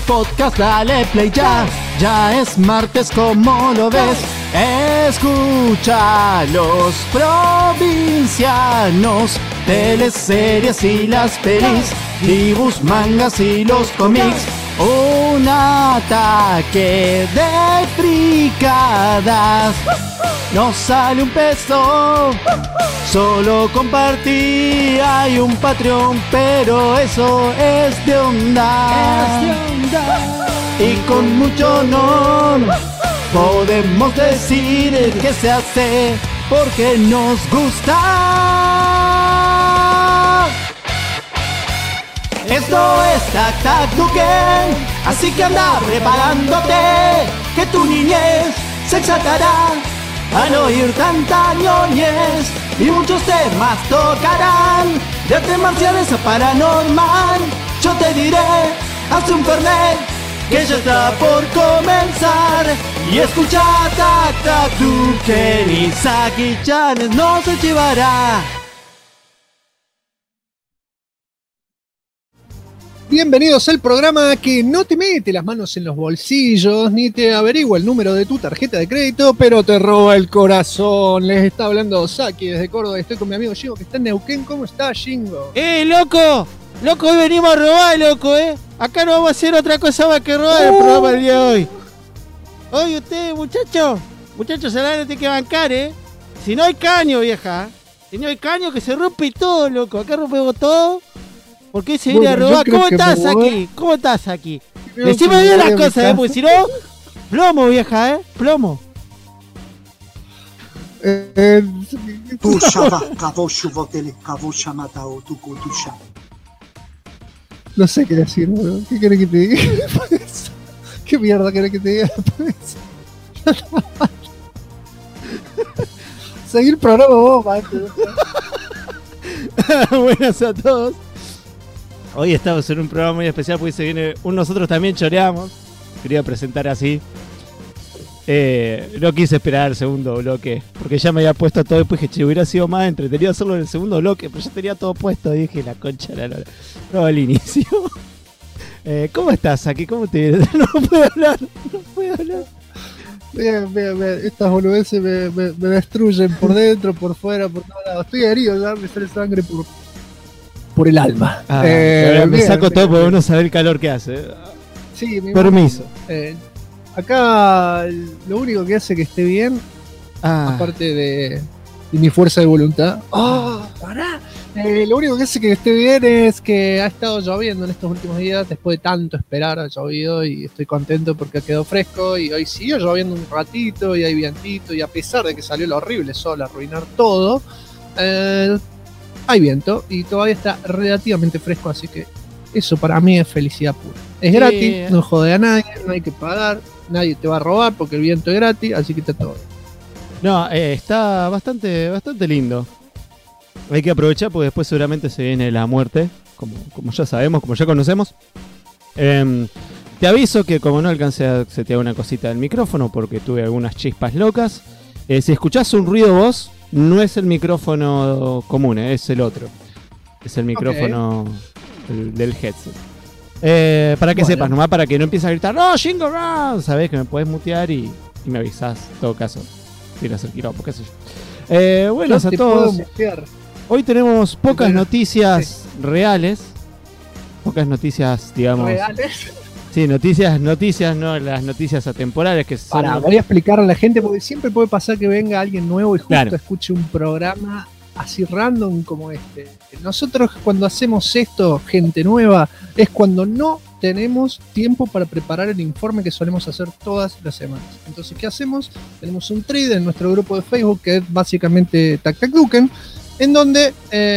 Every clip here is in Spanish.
podcast, dale play ya. Ya es martes, como lo ves. Escucha los provincianos, teleseries y las pelis, dibujos, mangas y los cómics. Un ataque de fricadas. No sale un peso, solo compartí. Hay un Patreon, pero eso es de onda. Y con mucho honor podemos decir que se hace porque nos gusta. Esto es Tac Tac Duken, así que anda preparándote, que tu niñez se exaltará al oír tanta ñoñez, y muchos temas tocarán, de artes marciales a paranormal. Yo te diré, haz un fernet, que ya está por comenzar, y escucha Tac Tac Duken, y Saki Chanes no se llevará. Bienvenidos al programa que no te mete las manos en los bolsillos, ni te averigua el número de tu tarjeta de crédito, pero te roba el corazón. Les está hablando Saki desde Córdoba. Estoy con mi amigo Shingo, que está en Neuquén. ¿Cómo está, Shingo? ¡Loco! ¡Loco, hoy venimos a robar, loco, Acá no vamos a hacer otra cosa más que robar el programa del día de hoy. Oye, ustedes, muchachos, se la van a tener que bancar, Si no hay caño, vieja. Si no hay caño, que se rompe todo, loco. Acá rompemos todo. ¿Por qué se viene a robar? ¿Cómo estás aquí? ¿Cómo estás aquí? Decime bien las cosas, porque si no, plomo, vieja, plomo. No sé qué decir, bro. ¿Qué querés que te diga? ¿Qué mierda querés que te diga después? Seguir el programa vos, maestro. Buenas a todos. Hoy estamos en un programa muy especial porque se viene un Nosotros También Choreamos. Quería presentar así. No quise esperar el segundo bloque porque ya me había puesto todo. Después que hubiera sido más entretenido hacerlo en el segundo bloque, pero ya tenía todo puesto. Y dije, la concha de la lora. No, al inicio. ¿Cómo estás aquí? ¿Cómo te viene? No puedo hablar. Bien. Estas boludeces me destruyen por dentro, por fuera, por todos lados. Estoy herido, ya me sale sangre por el alma. Me saco todo porque uno sabe el calor que hace. Sí, permiso. Acá lo único que hace que esté bien, aparte de mi fuerza de voluntad, pará. Lo único que hace que esté bien es que ha estado lloviendo en estos últimos días. Después de tanto esperar, ha llovido y estoy contento porque ha quedado fresco. Y hoy siguió lloviendo un ratito y hay vientito. Y a pesar de que salió el horrible sol a arruinar todo, hay viento y todavía está relativamente fresco, así que eso para mí es felicidad pura. Es gratis, no jode a nadie, no hay que pagar, nadie te va a robar porque el viento es gratis, así que está todo bien. No, está bastante lindo. Hay que aprovechar porque después seguramente se viene la muerte, como ya sabemos, como ya conocemos. Te aviso que como no alcancé a setear una cosita del micrófono porque tuve algunas chispas locas, si escuchás un ruido vos, no es el micrófono común, es el otro. Es el micrófono del headset. Para que sepas, nomás para que no empieces a gritar, ¡no, Shingo, no! Sabés que me podés mutear y me avisás, en todo caso. Ir a hacer quilombo, qué sé yo. Buenas a todos. Hoy tenemos pocas noticias reales. Pocas noticias, digamos. ¿Reales? Sí, noticias, no las noticias atemporales que son. Voy a explicar a la gente porque siempre puede pasar que venga alguien nuevo y justo escuche un programa así random como este. Nosotros cuando hacemos esto, gente nueva, es cuando no tenemos tiempo para preparar el informe que solemos hacer todas las semanas. Entonces, ¿qué hacemos? Tenemos un thread en nuestro grupo de Facebook que es básicamente Tac Tac Duken, en donde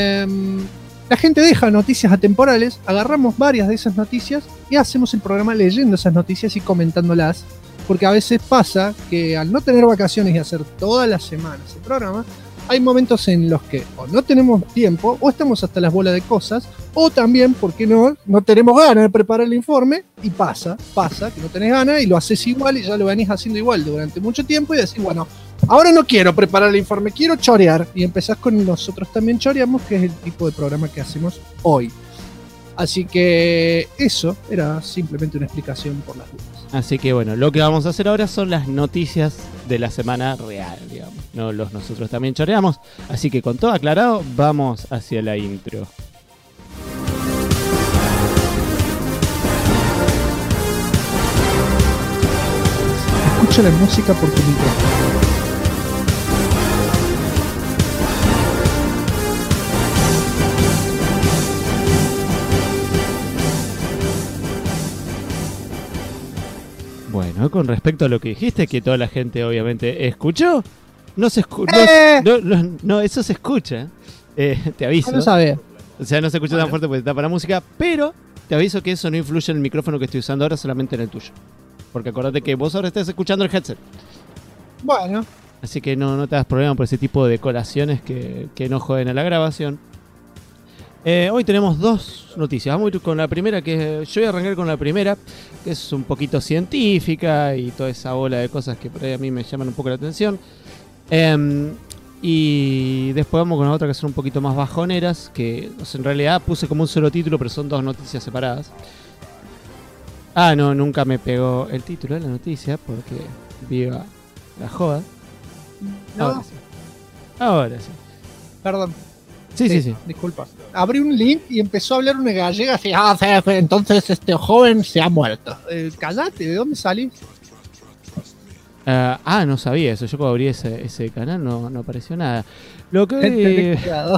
la gente deja noticias atemporales, agarramos varias de esas noticias y hacemos el programa leyendo esas noticias y comentándolas, porque a veces pasa que al no tener vacaciones y hacer todas las semanas el programa, hay momentos en los que o no tenemos tiempo, o estamos hasta las bolas de cosas, o también, ¿por qué no tenemos ganas de preparar el informe? Y pasa que no tenés ganas y lo haces igual y ya lo venís haciendo igual durante mucho tiempo y decís, bueno, ahora no quiero preparar el informe, quiero chorear. Y empezás con Nosotros También Choreamos, que es el tipo de programa que hacemos hoy. Así que eso era simplemente una explicación por las dudas. Así que bueno, lo que vamos a hacer ahora son las noticias de la semana real, digamos. No los nosotros también choreamos. Así que con todo aclarado, vamos hacia la intro. Escucha la música por tu micrófono. Bueno, con respecto a lo que dijiste, que toda la gente obviamente escuchó, no se escucha. No, eso se escucha. Te aviso. No sabía. O sea, no se escucha tan fuerte porque está para música, pero te aviso que eso no influye en el micrófono que estoy usando ahora, solamente en el tuyo. Porque acordate que vos ahora estás escuchando el headset. Bueno. Así que no te das problema por ese tipo de colaciones que no joden a la grabación. Hoy tenemos dos noticias. Vamos a ir con la primera, yo voy a arrancar con la primera, que es un poquito científica y toda esa bola de cosas que por ahí a mí me llaman un poco la atención. Y después vamos con la otra que son un poquito más bajoneras, que en realidad puse como un solo título, pero son dos noticias separadas. Ah, no, nunca me pegó el título de la noticia porque viva la joda. No. Ahora sí. Perdón. Sí. Disculpa. Abrí un link y empezó a hablar una gallega así. Entonces este joven se ha muerto. Cállate, ¿de dónde salís? No sabía eso. Yo cuando abrí ese canal no apareció nada. Lo que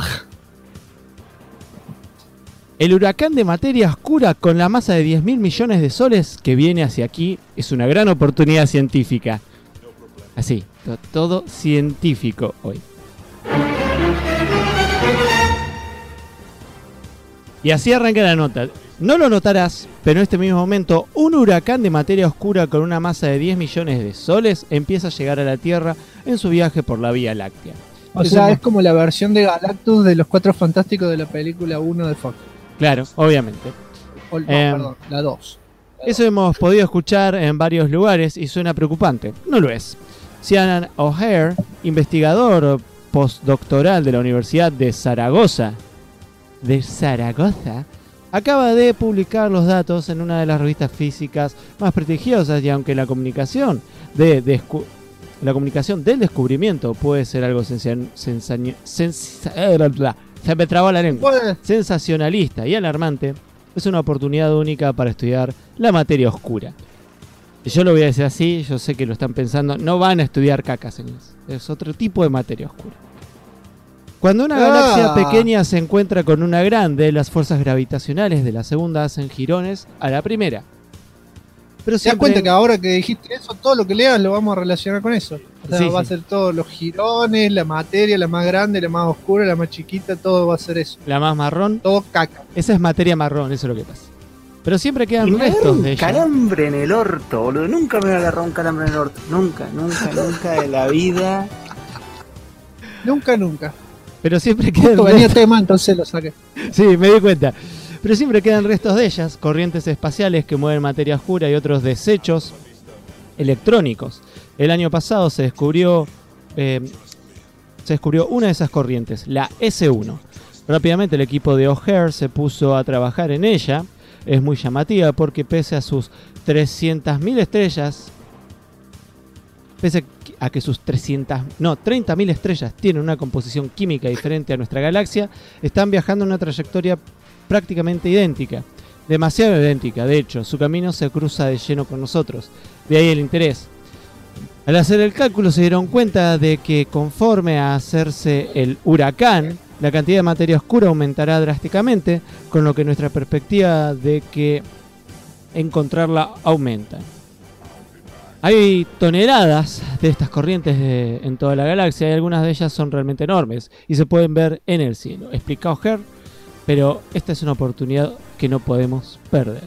el huracán de materia oscura con la masa de 10.000 millones de soles que viene hacia aquí es una gran oportunidad científica. Así, todo científico hoy. Y así arranca la nota. No lo notarás, pero en este mismo momento, un huracán de materia oscura con una masa de 10 millones de soles empieza a llegar a la Tierra en su viaje por la Vía Láctea. Es como la versión de Galactus de los Cuatro Fantásticos de la película 1 de Fox. Claro, obviamente. Perdón, la 2. Eso hemos podido escuchar en varios lugares y suena preocupante. No lo es. Ciaran O'Hare, investigador postdoctoral de la Universidad de Zaragoza, acaba de publicar los datos en una de las revistas físicas más prestigiosas, y aunque la comunicación del descubrimiento puede ser algo sensacionalista y alarmante, es una oportunidad única para estudiar la materia oscura. Y yo lo voy a decir así, yo sé que lo están pensando, no van a estudiar caca, señores. Es otro tipo de materia oscura. Cuando una galaxia pequeña se encuentra con una grande, las fuerzas gravitacionales de la segunda hacen girones a la primera. Pero ¿te das cuenta que ahora que dijiste eso, todo lo que leas lo vamos a relacionar con eso? O sea, va a ser todos los girones, la materia, la más grande, la más oscura, la más chiquita, todo va a ser eso. La más marrón. Todo caca. Esa es materia marrón, eso es lo que pasa. Pero siempre quedan restos de ella. Calambre en el orto, boludo. Nunca me agarró un calambre en el orto. Nunca de la vida. Nunca. Pero siempre quedan venía tema, entonces lo saqué. Sí, me di cuenta. Pero siempre quedan restos de ellas, corrientes espaciales que mueven materia oscura y otros desechos electrónicos. El año pasado se descubrió una de esas corrientes, la S1. Rápidamente el equipo de O'Hare se puso a trabajar en ella. Es muy llamativa porque pese a sus 300.000 estrellas, pese a que sus 30.000 estrellas tienen una composición química diferente a nuestra galaxia, están viajando en una trayectoria prácticamente idéntica. Demasiado idéntica, de hecho, su camino se cruza de lleno con nosotros. De ahí el interés. Al hacer el cálculo se dieron cuenta de que conforme a hacerse el huracán, la cantidad de materia oscura aumentará drásticamente, con lo que nuestra perspectiva de que encontrarla aumenta. Hay toneladas de estas corrientes en toda la galaxia y algunas de ellas son realmente enormes y se pueden ver en el cielo. Explica O'Hare, pero esta es una oportunidad que no podemos perder.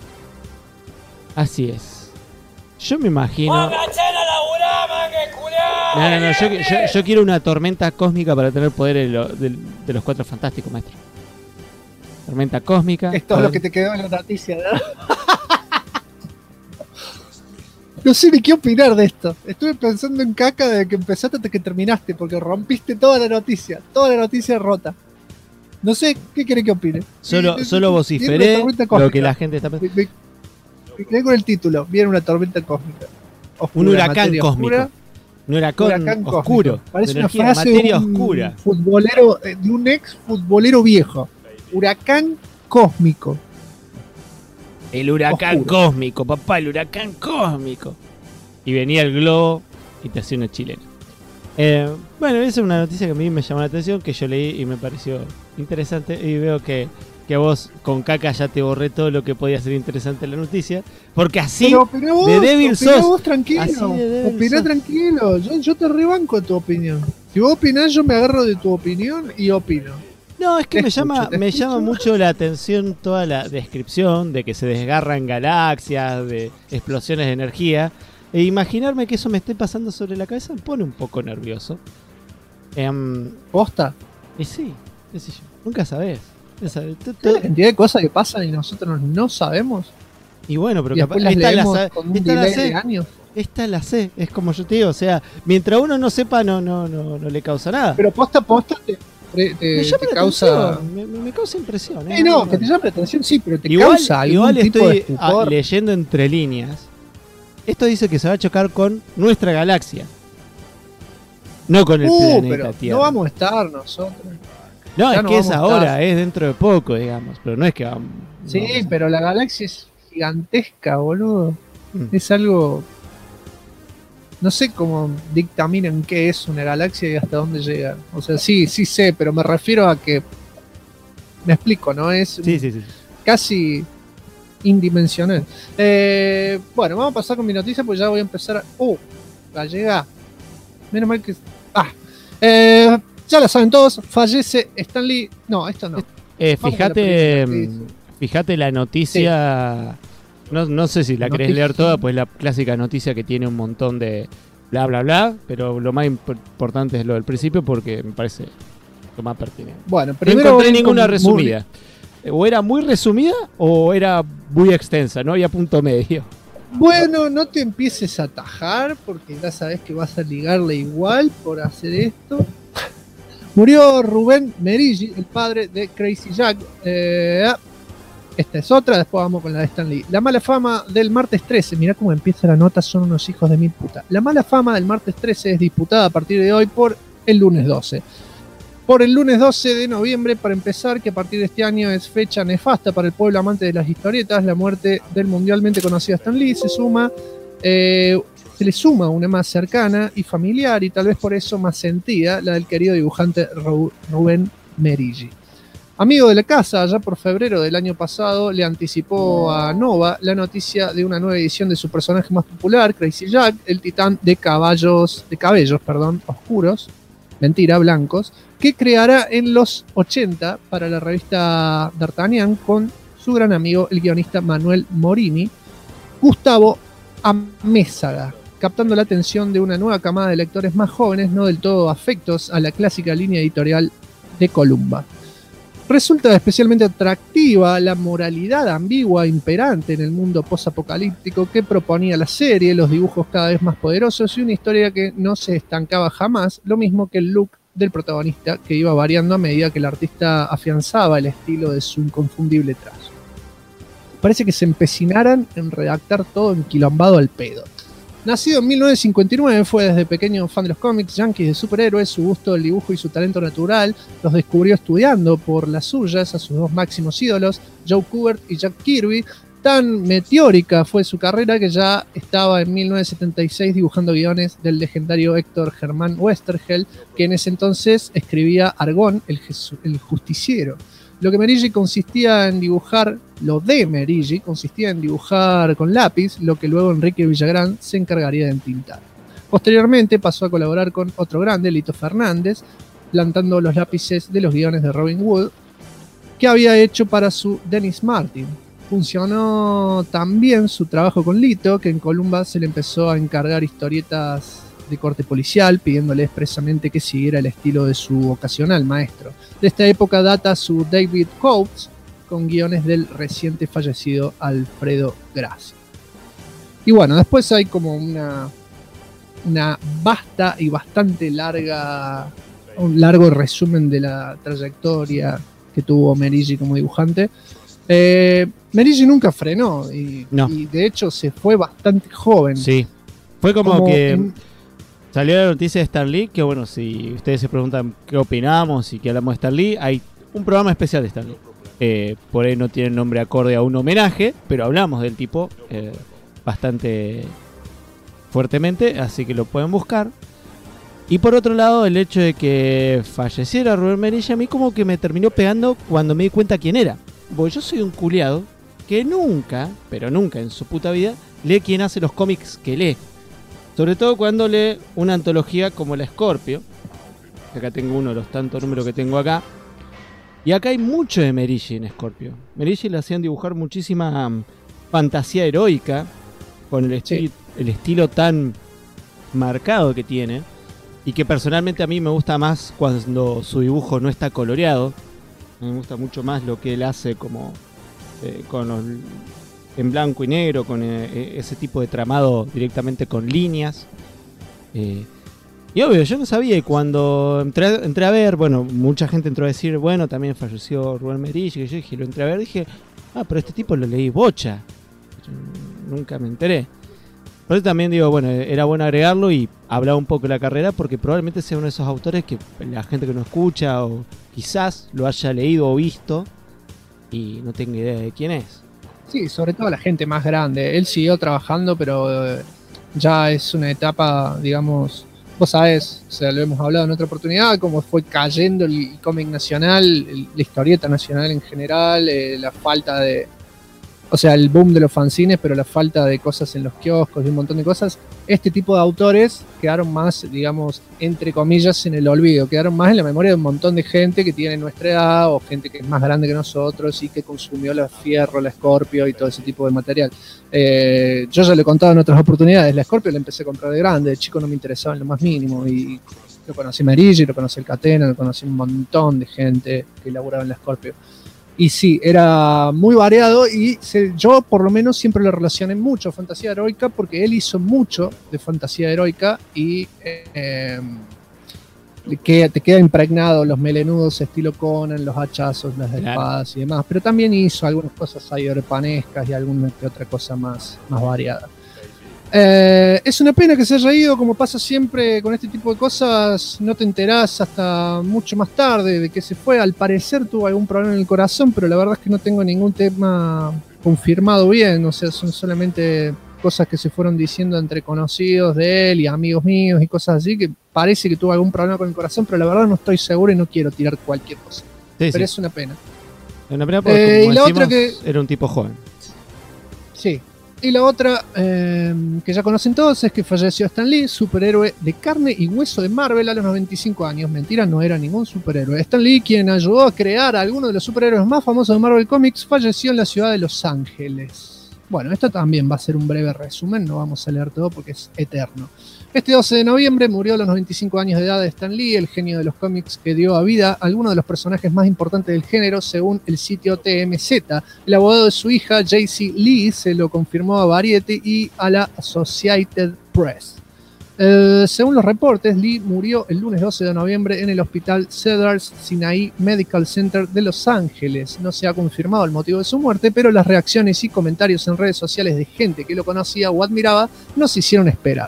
Así es. Yo me imagino... No, yo quiero una tormenta cósmica para tener poderes de los Cuatro Fantásticos, maestro. Tormenta cósmica. Esto es lo que te quedó en la noticia, ¿no? No sé ni qué opinar de esto. Estuve pensando en caca desde que empezaste hasta que terminaste, porque rompiste toda la noticia rota. No sé, ¿qué querés que opine? Solo vociferé lo que la gente está pensando. Me quedé con el título. Viene una tormenta cósmica. Oscura, un huracán cósmico. Un huracán oscuro. Parece una frase de un oscura. Futbolero, de un ex futbolero viejo. Huracán cósmico. El huracán cósmico, papá, el huracán cósmico. Y venía el globo y te hacía una chilena. Bueno, esa es una noticia que a mí me llamó la atención, que yo leí y me pareció interesante. Y veo que a vos con caca ya te borré todo lo que podía ser interesante en la noticia. Porque así pero vos, de débil sos. Vos tranquilo, opiná tranquilo. Yo te rebanco tu opinión. Si vos opinás, yo me agarro de tu opinión y opino. No, es que me llama mucho la atención toda la descripción de que se desgarran galaxias, de explosiones de energía. E imaginarme que eso me esté pasando sobre la cabeza me pone un poco nervioso. ¿Posta? Y sí, qué sé yo. Nunca sabés. La cantidad de cosas que pasan y nosotros no sabemos. Y bueno, pero y capaz esta la sé, es como yo te digo, o sea, mientras uno no sepa, no le causa nada. Pero posta te causa. Me causa impresión. No, que te llame la atención, sí, pero te causa algún igual tipo estoy de estupor. leyendo entre líneas. Esto dice que se va a chocar con nuestra galaxia. No con el planeta pero Tierra. No vamos a estar nosotros. No, es que es ahora, es dentro de poco, digamos. Pero no es que vamos. Sí, pero la galaxia es gigantesca, boludo. Es algo. No sé cómo dictaminan qué es una galaxia y hasta dónde llega. O sea, sí sé, pero me refiero a que. Me explico, ¿no? Es casi indimensional. Bueno, vamos a pasar con mi noticia, pues ya voy a empezar a. Gallega. Menos mal que. Ya la saben todos, fallece Stan Lee. No, esto no. Fíjate la noticia. Sí. No sé si la querés leer toda, pues la clásica noticia que tiene un montón de bla bla bla, pero lo más importante es lo del principio porque me parece lo más pertinente. Bueno, primero no encontré ninguna resumida. O era muy resumida o era muy extensa, no había punto medio. Bueno, no te empieces a atajar porque ya sabes que vas a ligarle igual por hacer esto. Murió Rubén Merigi, el padre de Crazy Jack. Esta es otra, después vamos con la de Stan Lee. La mala fama del martes 13, mirá cómo empieza la nota, son unos hijos de mil puta. La mala fama del martes 13 es disputada a partir de hoy por el lunes 12. Por el lunes 12 de noviembre, para empezar, que a partir de este año es fecha nefasta para el pueblo amante de las historietas, la muerte del mundialmente conocido Stan Lee se le suma una más cercana y familiar, y tal vez por eso más sentida, la del querido dibujante Rubén Merigi. Amigo de la casa, allá por febrero del año pasado, le anticipó a Nova la noticia de una nueva edición de su personaje más popular, Crazy Jack, el titán de cabellos oscuros, blancos, que creará en los 80 para la revista D'Artagnan con su gran amigo, el guionista Manuel Morini, Gustavo Amézaga, captando la atención de una nueva camada de lectores más jóvenes, no del todo afectos a la clásica línea editorial de Columba. Resulta especialmente atractiva la moralidad ambigua imperante en el mundo post-apocalíptico que proponía la serie, los dibujos cada vez más poderosos y una historia que no se estancaba jamás, lo mismo que el look del protagonista, que iba variando a medida que el artista afianzaba el estilo de su inconfundible trazo. Parece que se empecinaran en redactar todo enquilombado al pedo. Nacido en 1959, fue desde pequeño fan de los cómics, yankees de superhéroes, su gusto del dibujo y su talento natural los descubrió estudiando por las suyas a sus dos máximos ídolos, Joe Kubert y Jack Kirby. Tan meteórica fue su carrera que ya estaba en 1976 dibujando guiones del legendario Héctor Germán Westergel, que en ese entonces escribía Argón, el justiciero. Lo de Merigi consistía en dibujar con lápiz, lo que luego Enrique Villagrán se encargaría de entintar. Posteriormente pasó a colaborar con otro grande, Lito Fernández, plantando los lápices de los guiones de Robin Wood, que había hecho para su Dennis Martin. Funcionó también su trabajo con Lito, que en Columba se le empezó a encargar historietas de corte policial, pidiéndole expresamente que siguiera el estilo de su ocasional maestro. De esta época data su David Coates, con guiones del reciente fallecido Alfredo Grassi. Y bueno, después hay como una vasta y bastante larga, un largo resumen de la trayectoria que tuvo Merigi como dibujante. Merigi nunca frenó y de hecho se fue bastante joven. Sí, fue como que salió la noticia de Stan Lee, que bueno, si ustedes se preguntan qué opinamos y qué hablamos de Stan Lee, hay un programa especial de Stan Lee. Por ahí no tiene nombre acorde a un homenaje, pero hablamos del tipo bastante fuertemente, así que lo pueden buscar. Y por otro lado, el hecho de que falleciera Robert Merigi a mí como que me terminó pegando cuando me di cuenta quién era. Porque yo soy un culiado que nunca, pero nunca en su puta vida, lee quién hace los cómics que lee. Sobre todo cuando lee una antología como la Scorpio. Acá tengo uno de los tantos números que tengo acá. Y acá hay mucho de Merigi en Scorpio. Merigi le hacían dibujar muchísima fantasía heroica, con el estilo tan marcado que tiene. Y que personalmente a mí me gusta más cuando su dibujo no está coloreado. Me gusta mucho más lo que él hace como en blanco y negro, con ese tipo de tramado directamente con líneas. Y obvio, yo no sabía, y cuando entré a ver, bueno, mucha gente entró a decir, bueno, también falleció Rubén Merigi, que yo dije, lo entré a ver, dije, pero este tipo lo leí bocha. Yo nunca me enteré. Por eso también digo, bueno, era bueno agregarlo y hablar un poco de la carrera, porque probablemente sea uno de esos autores que la gente que no escucha o quizás lo haya leído o visto y no tenga idea de quién es. Sí, sobre todo la gente más grande. Él siguió trabajando, pero ya es una etapa, digamos, vos sabés, o sea, lo hemos hablado en otra oportunidad, cómo fue cayendo el cómic nacional, la historieta nacional en general, la falta de... O sea, el boom de los fanzines, pero la falta de cosas en los kioscos y un montón de cosas. Este tipo de autores quedaron más, digamos, entre comillas, en el olvido. Quedaron más en la memoria de un montón de gente que tiene nuestra edad o gente que es más grande que nosotros y que consumió la Fierro, la Scorpio y todo ese tipo de material. Yo ya lo he contado en otras oportunidades. La Scorpio la empecé a comprar de grande. De chico no me interesaba en lo más mínimo. Y lo conocí Merigi, lo conocí el Catena, lo conocí un montón de gente que laburaba en la Scorpio. Y sí, era muy variado y yo por lo menos siempre lo relacioné mucho a fantasía heroica porque él hizo mucho de fantasía heroica y te queda impregnado los melenudos estilo Conan, los hachazos, las espadas y demás, pero también hizo algunas cosas cyberpanescas y alguna que otra cosa más variada. Es una pena que se haya ido, como pasa siempre con este tipo de cosas, no te enterás hasta mucho más tarde de que se fue. Al parecer tuvo algún problema en el corazón, pero la verdad es que no tengo ningún tema confirmado bien, o sea, son solamente cosas que se fueron diciendo entre conocidos de él y amigos míos y cosas así, que parece que tuvo algún problema con el corazón, pero la verdad no estoy seguro y no quiero tirar cualquier cosa. Sí, pero sí. Es una pena. Es una pena porque, como decimos, otra que... era un tipo joven. Sí. Y la otra, que ya conocen todos, es que falleció Stan Lee, superhéroe de carne y hueso de Marvel a los 95 años. Mentira, no era ningún superhéroe. Stan Lee, quien ayudó a crear a algunos de los superhéroes más famosos de Marvel Comics, falleció en la ciudad de Los Ángeles. Bueno, esto también va a ser un breve resumen, no vamos a leer todo porque es eterno. Este 12 de noviembre murió a los 95 años de edad de Stan Lee, el genio de los cómics que dio a vida a algunos de los personajes más importantes del género, según el sitio TMZ. El abogado de su hija, J.C. Lee, se lo confirmó a Variety y a la Associated Press. Según los reportes, Lee murió el lunes 12 de noviembre en el hospital Cedars-Sinai Medical Center de Los Ángeles. No se ha confirmado el motivo de su muerte, pero las reacciones y comentarios en redes sociales de gente que lo conocía o admiraba nos hicieron esperar.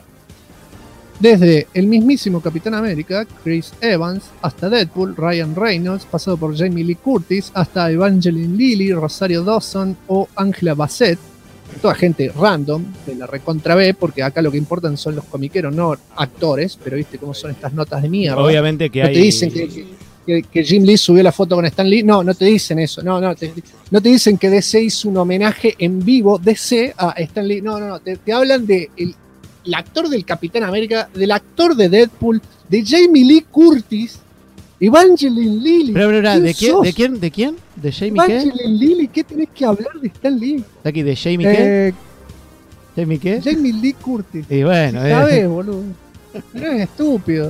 Desde el mismísimo Capitán América, Chris Evans, hasta Deadpool, Ryan Reynolds, pasado por Jamie Lee Curtis, hasta Evangeline Lilly, Rosario Dawson o Angela Bassett, toda gente random de la recontra B, porque acá lo que importan son los comiqueros, no actores, pero viste cómo son estas notas de mierda. Obviamente que no hay... te dicen que Jim Lee subió la foto con Stan Lee, no te dicen eso, no te dicen que DC hizo un homenaje en vivo DC a Stan Lee, no, te hablan de el actor del Capitán América, del actor de Deadpool, de Jamie Lee Curtis, Evangeline Lilly. Pero, ¿de quién? ¿De Jamie qué? Evangeline Lilly, ¿qué tenés que hablar de Stan Lee? ¿Está aquí de Jamie qué? ¿Jamie qué? Jamie Lee Curtis. Y bueno, ¿sabes, boludo? No es estúpido.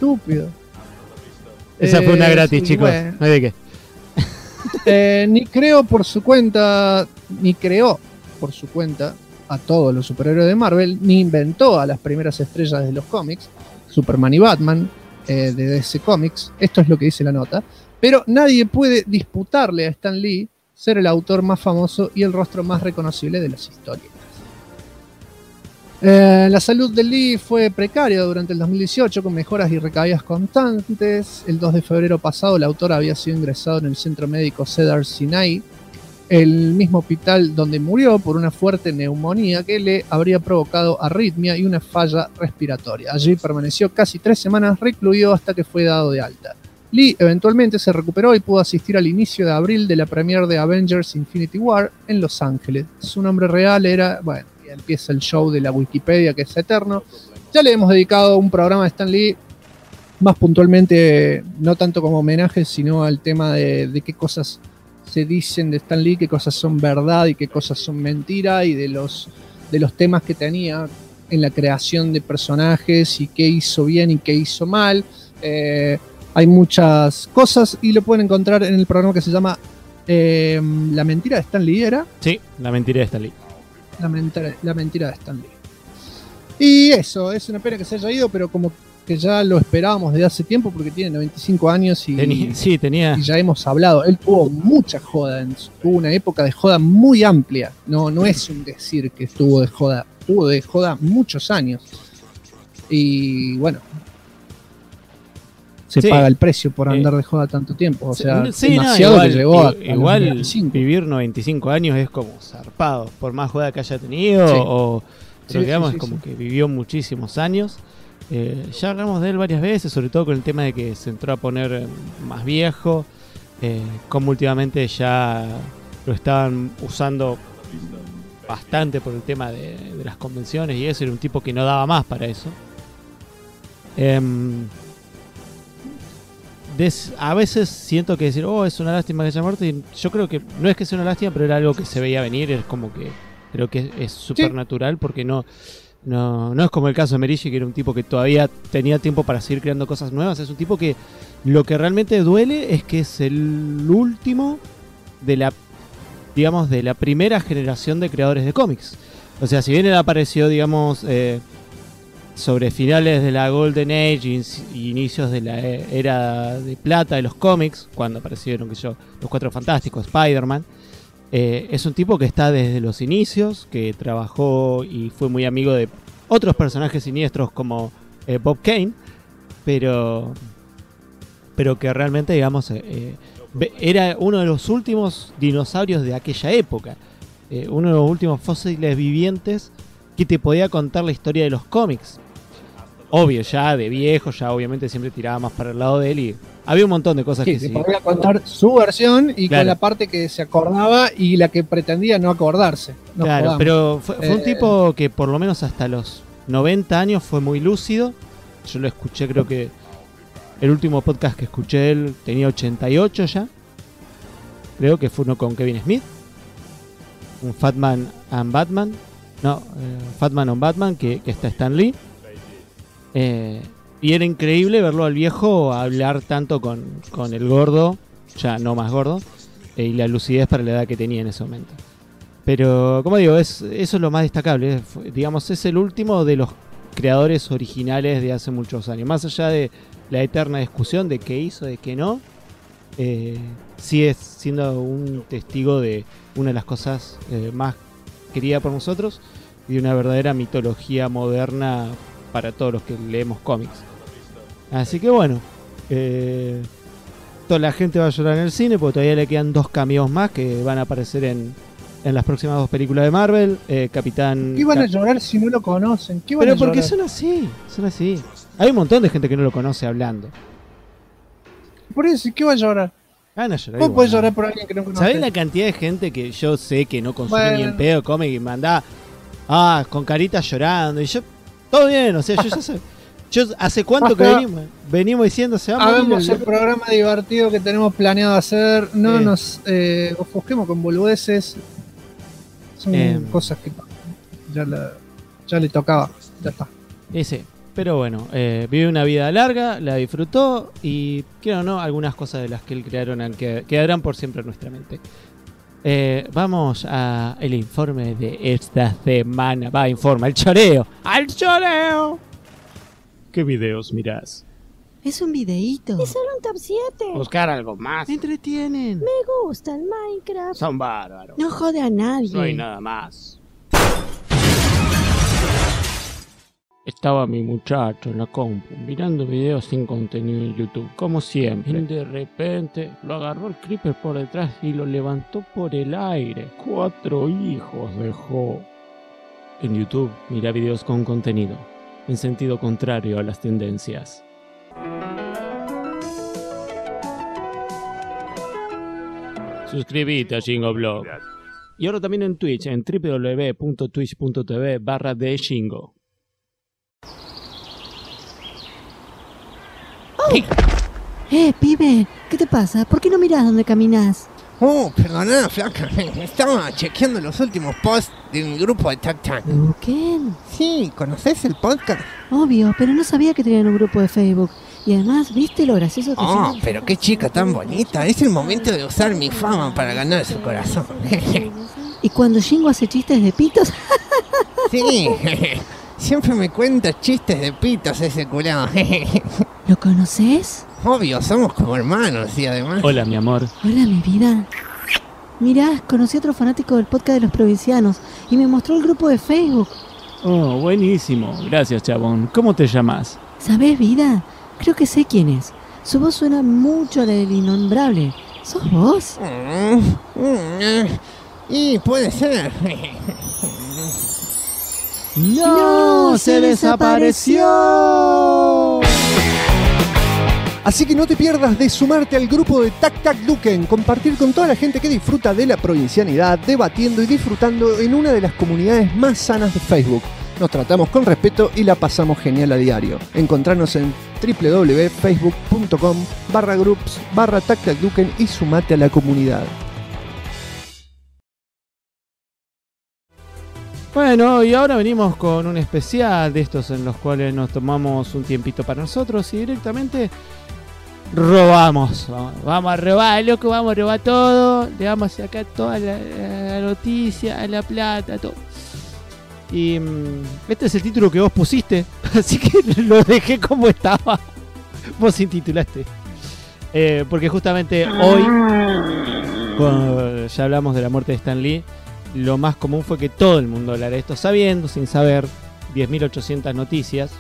Esa fue una gratis, chicos. Bueno. No hay de qué. Ni creó por su cuenta a todos los superhéroes de Marvel, ni inventó a las primeras estrellas de los cómics, Superman y Batman, de DC Comics. Esto es lo que dice la nota. Pero nadie puede disputarle a Stan Lee ser el autor más famoso y el rostro más reconocible de las historietas. La salud de Lee fue precaria durante el 2018 con mejoras y recaídas constantes. El 2 de febrero pasado el autor había sido ingresado en el centro médico Cedar Sinai, el mismo hospital donde murió por una fuerte neumonía que le habría provocado arritmia y una falla respiratoria. Allí permaneció casi 3 semanas recluido hasta que fue dado de alta. Lee eventualmente se recuperó y pudo asistir al inicio de abril de la premiere de Avengers Infinity War en Los Ángeles. Su nombre real era, bueno, y empieza el show de la Wikipedia que es eterno. Ya le hemos dedicado un programa a Stan Lee, más puntualmente, no tanto como homenaje, sino al tema de qué cosas se dicen de Stan Lee, qué cosas son verdad y qué cosas son mentira, y de los temas que tenía en la creación de personajes y qué hizo bien y qué hizo mal. Hay muchas cosas y lo pueden encontrar en el programa que se llama La mentira de Stan Lee, ¿era? Sí, La mentira de Stan Lee. La mentira de Stan Lee. Y eso, es una pena que se haya ido, pero como que ya lo esperábamos desde hace tiempo porque tiene 95 años y ya hemos hablado. Él tuvo mucha joda, tuvo una época de joda muy amplia. No es un decir que estuvo de joda muchos años. Y bueno, se paga el precio por andar de joda tanto tiempo. O sea, demasiado igual, que llegó a igual vivir 95 años es como zarpado, por más joda que haya tenido, digamos, es como que vivió muchísimos años. Ya hablamos de él varias veces, sobre todo con el tema de que se entró a poner más viejo, como últimamente ya lo estaban usando bastante por el tema de las convenciones y eso, era un tipo que no daba más para eso. A veces siento que decir, es una lástima que haya muerto, y yo creo que no es que sea una lástima, pero era algo que se veía venir, es como que creo que es súper natural, porque no es como el caso de Merici, que era un tipo que todavía tenía tiempo para seguir creando cosas nuevas. Es un tipo que lo que realmente duele es que es el último de la primera generación de creadores de cómics. O sea, si bien él apareció, digamos, sobre finales de la Golden Age y inicios de la era de plata de los cómics, cuando aparecieron, los Cuatro Fantásticos, Spider-Man, es un tipo que está desde los inicios, que trabajó y fue muy amigo de otros personajes siniestros como Bob Kane, pero que realmente, digamos, era uno de los últimos dinosaurios de aquella época, uno de los últimos fósiles vivientes que te podía contar la historia de los cómics. Obvio, ya de viejo, ya obviamente siempre tiraba más para el lado de él y había un montón de cosas que se podía contar su versión y con la parte que se acordaba y la que pretendía no acordarse. Claro, pero fue un tipo que por lo menos hasta los 90 años fue muy lúcido. Yo lo escuché, creo que el último podcast que escuché él tenía 88 ya. Creo que fue uno con Kevin Smith. Un Fatman and Batman. No, Fatman on Batman, que está Stan Lee. Y era increíble verlo al viejo hablar tanto con el gordo, ya no más gordo, y la lucidez para la edad que tenía en ese momento. Pero, como digo, eso es lo más destacable. Digamos, es el último de los creadores originales de hace muchos años. Más allá de la eterna discusión de qué hizo, de qué no, sigue siendo un testigo de una de las cosas más queridas por nosotros y de una verdadera mitología moderna para todos los que leemos cómics. Así que bueno, toda la gente va a llorar en el cine porque todavía le quedan 2 cameos más que van a aparecer en las próximas 2 películas de Marvel. Capitán... ¿Qué van a llorar si no lo conocen? Pero porque son así. Hay un montón de gente que no lo conoce hablando. Por eso, ¿qué va a llorar? Van a llorar. ¿Vos podés llorar por alguien que no conoce? ¿Sabés la cantidad de gente que yo sé que no consume ni en pedo cómic y manda con caritas llorando? Y yo, todo bien, o sea, yo ya sé. ¿Hace cuánto que venimos diciendo hagamos el programa divertido que tenemos planeado hacer? No nos ofusquemos con boludeces. Son cosas que ya le tocaba. Ya está. Sí, pero bueno, vive una vida larga, la disfrutó y, quiero o no, algunas cosas de las que él crearon quedarán por siempre en nuestra mente. Vamos a el informe de esta semana. El choreo. ¡Al choreo! ¿Qué videos mirás? Es un videíto. Es solo un top 7. Buscar algo más. Entretienen. Me gusta el Minecraft. Son bárbaros. No jode a nadie. No hay nada más. Estaba mi muchacho en la compu mirando videos sin contenido en YouTube, como siempre. Y de repente lo agarró el creeper por detrás y lo levantó por el aire. 4 hijos dejó. En YouTube, mira videos con contenido, en sentido contrario a las tendencias. Suscríbete a Shingo Y ahora también en Twitch, en www.twitch.tv/theshingo. Pibe, ¿qué te pasa? ¿Por qué no mirás dónde caminas? Oh, perdona, flaca. Estaba chequeando los últimos posts de un grupo de Tac. ¿Qué? Sí, ¿conoces el podcast? Obvio, pero no sabía que tenían un grupo de Facebook. Y además, ¿viste lo gracioso que Oh, son? pero qué chica tan bonita. Es el momento de usar mi fama para ganar su corazón. ¿Y cuando Shingo hace chistes de pitos? Sí, siempre me cuenta chistes de pitos ese curado. ¿Lo conoces? Obvio, somos como hermanos y además... Hola, mi amor. Hola, mi vida. Mirá, conocí a otro fanático del podcast de los provincianos y me mostró el grupo de Facebook. Oh, buenísimo. Gracias, chabón. ¿Cómo te llamas? ¿Sabés, vida? Creo que sé quién es. Su voz suena mucho a la del innombrable. ¿Sos vos? Y puede ser. ¡No! ¡Se desapareció! Así que no te pierdas de sumarte al grupo de Tac Tac Duken, compartir con toda la gente que disfruta de la provincianidad, debatiendo y disfrutando en una de las comunidades más sanas de Facebook. Nos tratamos con respeto y la pasamos genial a diario. Encontrarnos en www.facebook.com/groups/TacTacDuken y sumate a la comunidad. Bueno, y ahora venimos con un especial de estos en los cuales nos tomamos un tiempito para nosotros y directamente robamos. Vamos a robar, loco, vamos a robar todo. Le vamos a sacar toda la noticia, la plata, todo. Y este es el título que vos pusiste, así que lo dejé como estaba. Vos intitulaste. Porque justamente hoy, cuando ya hablamos de la muerte de Stan Lee, lo más común fue que todo el mundo hablara de esto, sabiendo, sin saber, 10.800 noticias.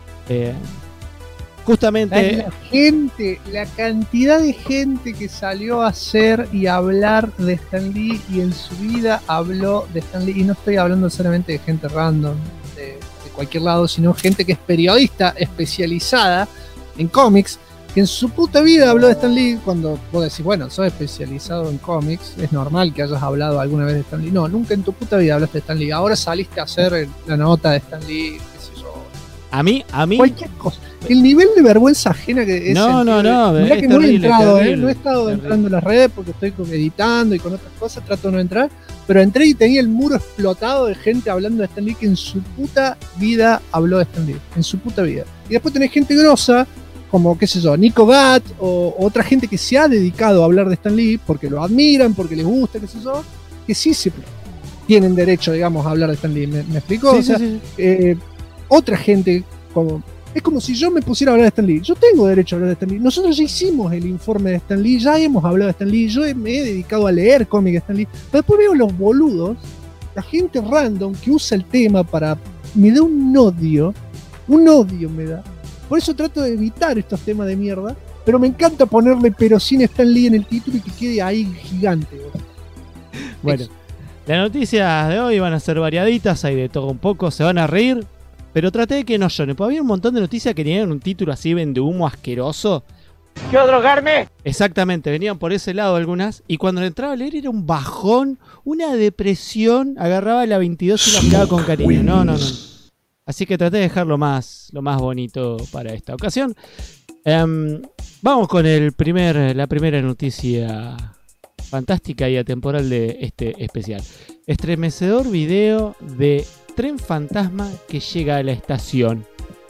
Justamente... La cantidad de gente que salió a hacer y a hablar de Stan Lee y en su vida habló de Stan Lee. Y no estoy hablando solamente de gente random de cualquier lado, sino gente que es periodista especializada en cómics, que en su puta vida habló de Stan Lee. Cuando vos decís, bueno, sos especializado en cómics, es normal que hayas hablado alguna vez de Stan Lee. No, nunca en tu puta vida hablaste de Stan Lee. Ahora saliste a hacer la nota de Stan Lee, qué sé yo. A mí... Cualquier cosa. El nivel de vergüenza ajena que es... No. Mirá que no he entrado, terrible, no he estado entrando en las redes porque estoy editando y con otras cosas, trato de no entrar. Pero entré y tenía el muro explotado de gente hablando de Stan Lee que en su puta vida habló de Stan Lee. En su puta vida. Y después tenés gente grosa, como, qué sé yo, Nico Gat o otra gente que se ha dedicado a hablar de Stan Lee porque lo admiran, porque les gusta, qué sé yo, que sí se tienen derecho, digamos, a hablar de Stan Lee. ¿Me explico? Sí, o sea, sí. Otra gente, como... Es como si yo me pusiera a hablar de Stan Lee. Yo tengo derecho a hablar de Stan Lee. Nosotros ya hicimos el informe de Stan Lee, ya hemos hablado de Stan Lee. Yo me he dedicado a leer cómics de Stan Lee. Pero después veo los boludos, la gente random que usa el tema para... Me da un odio me da. Por eso trato de evitar estos temas de mierda. Pero me encanta ponerle pero sin Stan Lee en el título y que quede ahí gigante. Bueno, las noticias de hoy van a ser variaditas, hay de todo un poco, se van a reír. Pero traté de que no lloren, porque había un montón de noticias que tenían un título así, vende humo asqueroso. ¿Quiero drogarme? Exactamente, venían por ese lado algunas. Y cuando le entraba a leer era un bajón, una depresión. Agarraba la 22 y la miraba con cariño. No. Así que traté de dejar lo más bonito para esta ocasión. Vamos con la primera noticia fantástica y atemporal de este especial. Estremecedor video de tren fantasma que llega a la estación.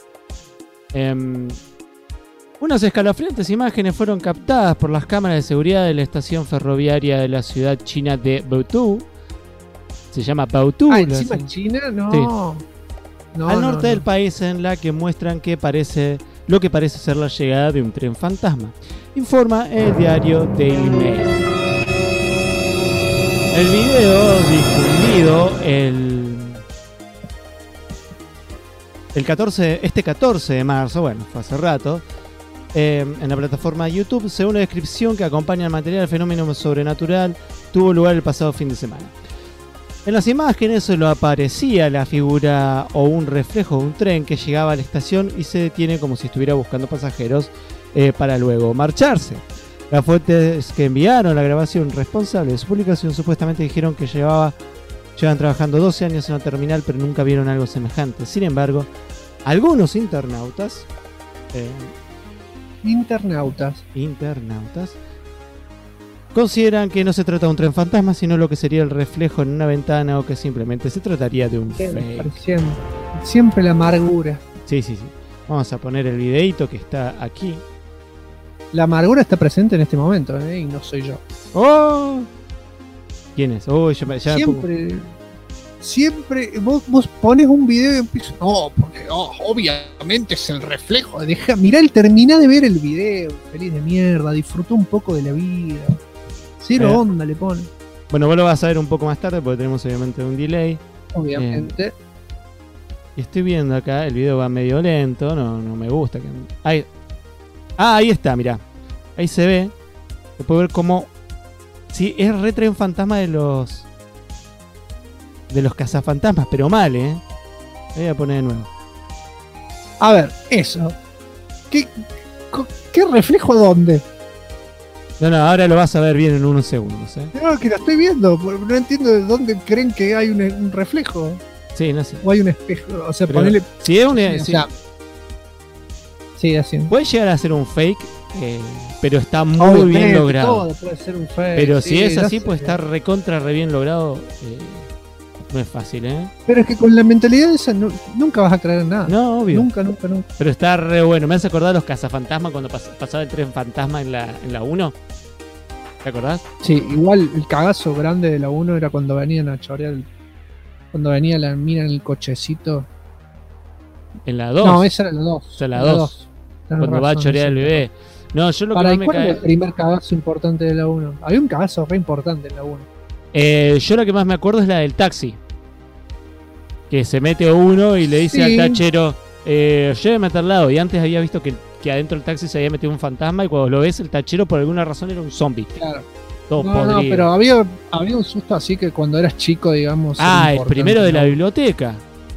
Unas escalofriantes imágenes fueron captadas por las cámaras de seguridad de la estación ferroviaria de la ciudad china de Baotou. Se llama Baotou. ¿Encima China? No. Sí. Al norte del país, en la que muestran que parece lo que parece ser la llegada de un tren fantasma, informa el diario Daily Mail. El video difundido el 14 de marzo, bueno, fue hace rato, en la plataforma YouTube, según la descripción que acompaña el material, el fenómeno sobrenatural tuvo lugar el pasado fin de semana. En las imágenes solo aparecía la figura o un reflejo de un tren que llegaba a la estación y se detiene como si estuviera buscando pasajeros para luego marcharse. Las fuentes que enviaron la grabación responsable de su publicación supuestamente dijeron que llevan trabajando 12 años en la terminal, pero nunca vieron algo semejante. Sin embargo, algunos internautas consideran que no se trata de un tren fantasma, sino lo que sería el reflejo en una ventana, o que simplemente se trataría de un fake. Siempre la amargura. Sí. Vamos a poner el videito que está aquí. La amargura está presente en este momento, y no soy yo. ¡Oh! ¿Quién es? Oh, Siempre vos pones un video y empiezas, no, porque obviamente es el reflejo. Terminá de ver el video, feliz de mierda, disfrutó un poco de la vida. Cero onda le pone. Bueno, vos lo vas a ver un poco más tarde porque tenemos obviamente un delay. Obviamente. Y estoy viendo acá, el video va medio lento, no me gusta. Ahí está, mirá. Ahí se ve. Se puede ver cómo... Sí, es re tren fantasma de los cazafantasmas, pero mal, Voy a poner de nuevo. A ver, eso. ¿Qué reflejo dónde? No, ahora lo vas a ver bien en unos segundos, No, que lo estoy viendo. No entiendo de dónde creen que hay un reflejo. Sí, no sé. O hay un espejo. O sea, pero ponele... Si es un... Sí, así. Puede llegar a ser un fake, pero está muy bien logrado. Todo puede ser un fake. Pero si es así, pues está recontra re bien logrado. No es fácil, Pero es que con la mentalidad esa nunca vas a creer en nada. No, obvio. Nunca. Pero está re bueno. Me hace acordar los cazafantasmas cuando pasaba el tren fantasma en la 1. ¿Te acordás? Sí, igual el cagazo grande de la 1 era cuando venían a chorear. Cuando venía la mina en el cochecito. En la 2. No, esa era la 2. O sea, la 2. Cuando va a chorear el bebé. No, yo lo que más me ¿Cuál era el primer cagazo importante de la 1? Había un cagazo re importante en la 1. Yo lo que más me acuerdo es la del taxi. Que se mete uno y le dice al tachero, lléveme a tal lado. Y antes había visto que adentro del taxi se había metido un fantasma. Y cuando lo ves, el tachero por alguna razón era un zombie. Claro. Todo podrido. No, pero había un susto así que cuando eras chico, digamos. El primero de la biblioteca.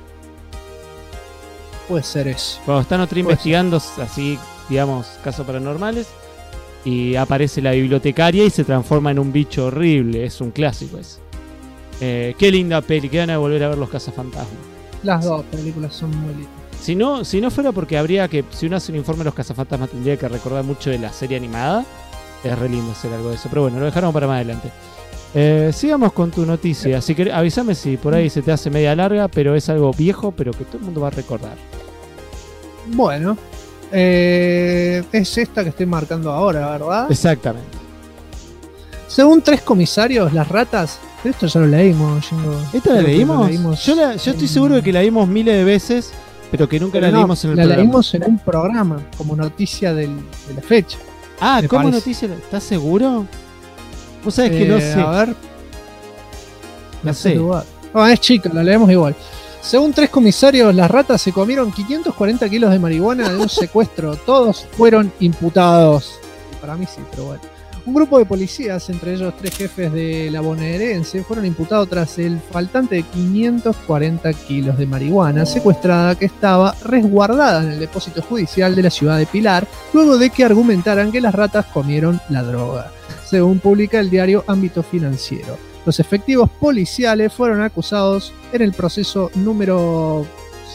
Puede ser eso. Cuando están otros investigando así, digamos, casos paranormales, y aparece la bibliotecaria y se transforma en un bicho horrible. Es un clásico ese. Qué linda peli, que van a volver a ver los cazafantasmas. Las dos películas son muy lindas. Si no fuera porque si uno hace un informe de los cazafantasmas, tendría que recordar mucho de la serie animada. Es re lindo hacer algo de eso, pero bueno, lo dejaron para más adelante. Sigamos con tu noticia. Así que avísame si por ahí se te hace media larga, pero es algo viejo, pero que todo el mundo va a recordar. Bueno, es esta que estoy marcando ahora, ¿verdad? Exactamente. Según 3 comisarios, las ratas... Esto ya lo leímos, Jingo. ¿Esta la leímos? Yo estoy seguro de que la vimos miles de veces, pero que nunca la leímos en el programa. La leímos en un programa, como noticia de la fecha. ¿Cómo noticia? ¿Estás seguro? Vos sabés que no sé. A ver. No sé. Es chica, la leemos igual. Según 3 comisarios, las ratas se comieron 540 kilos de marihuana de un secuestro. Todos fueron imputados. Para mí sí, pero bueno. Un grupo de policías, entre ellos 3 jefes de la bonaerense, fueron imputados tras el faltante de 540 kilos de marihuana secuestrada que estaba resguardada en el depósito judicial de la ciudad de Pilar, luego de que argumentaran que las ratas comieron la droga, según publica el diario Ámbito Financiero. Los efectivos policiales fueron acusados en el proceso número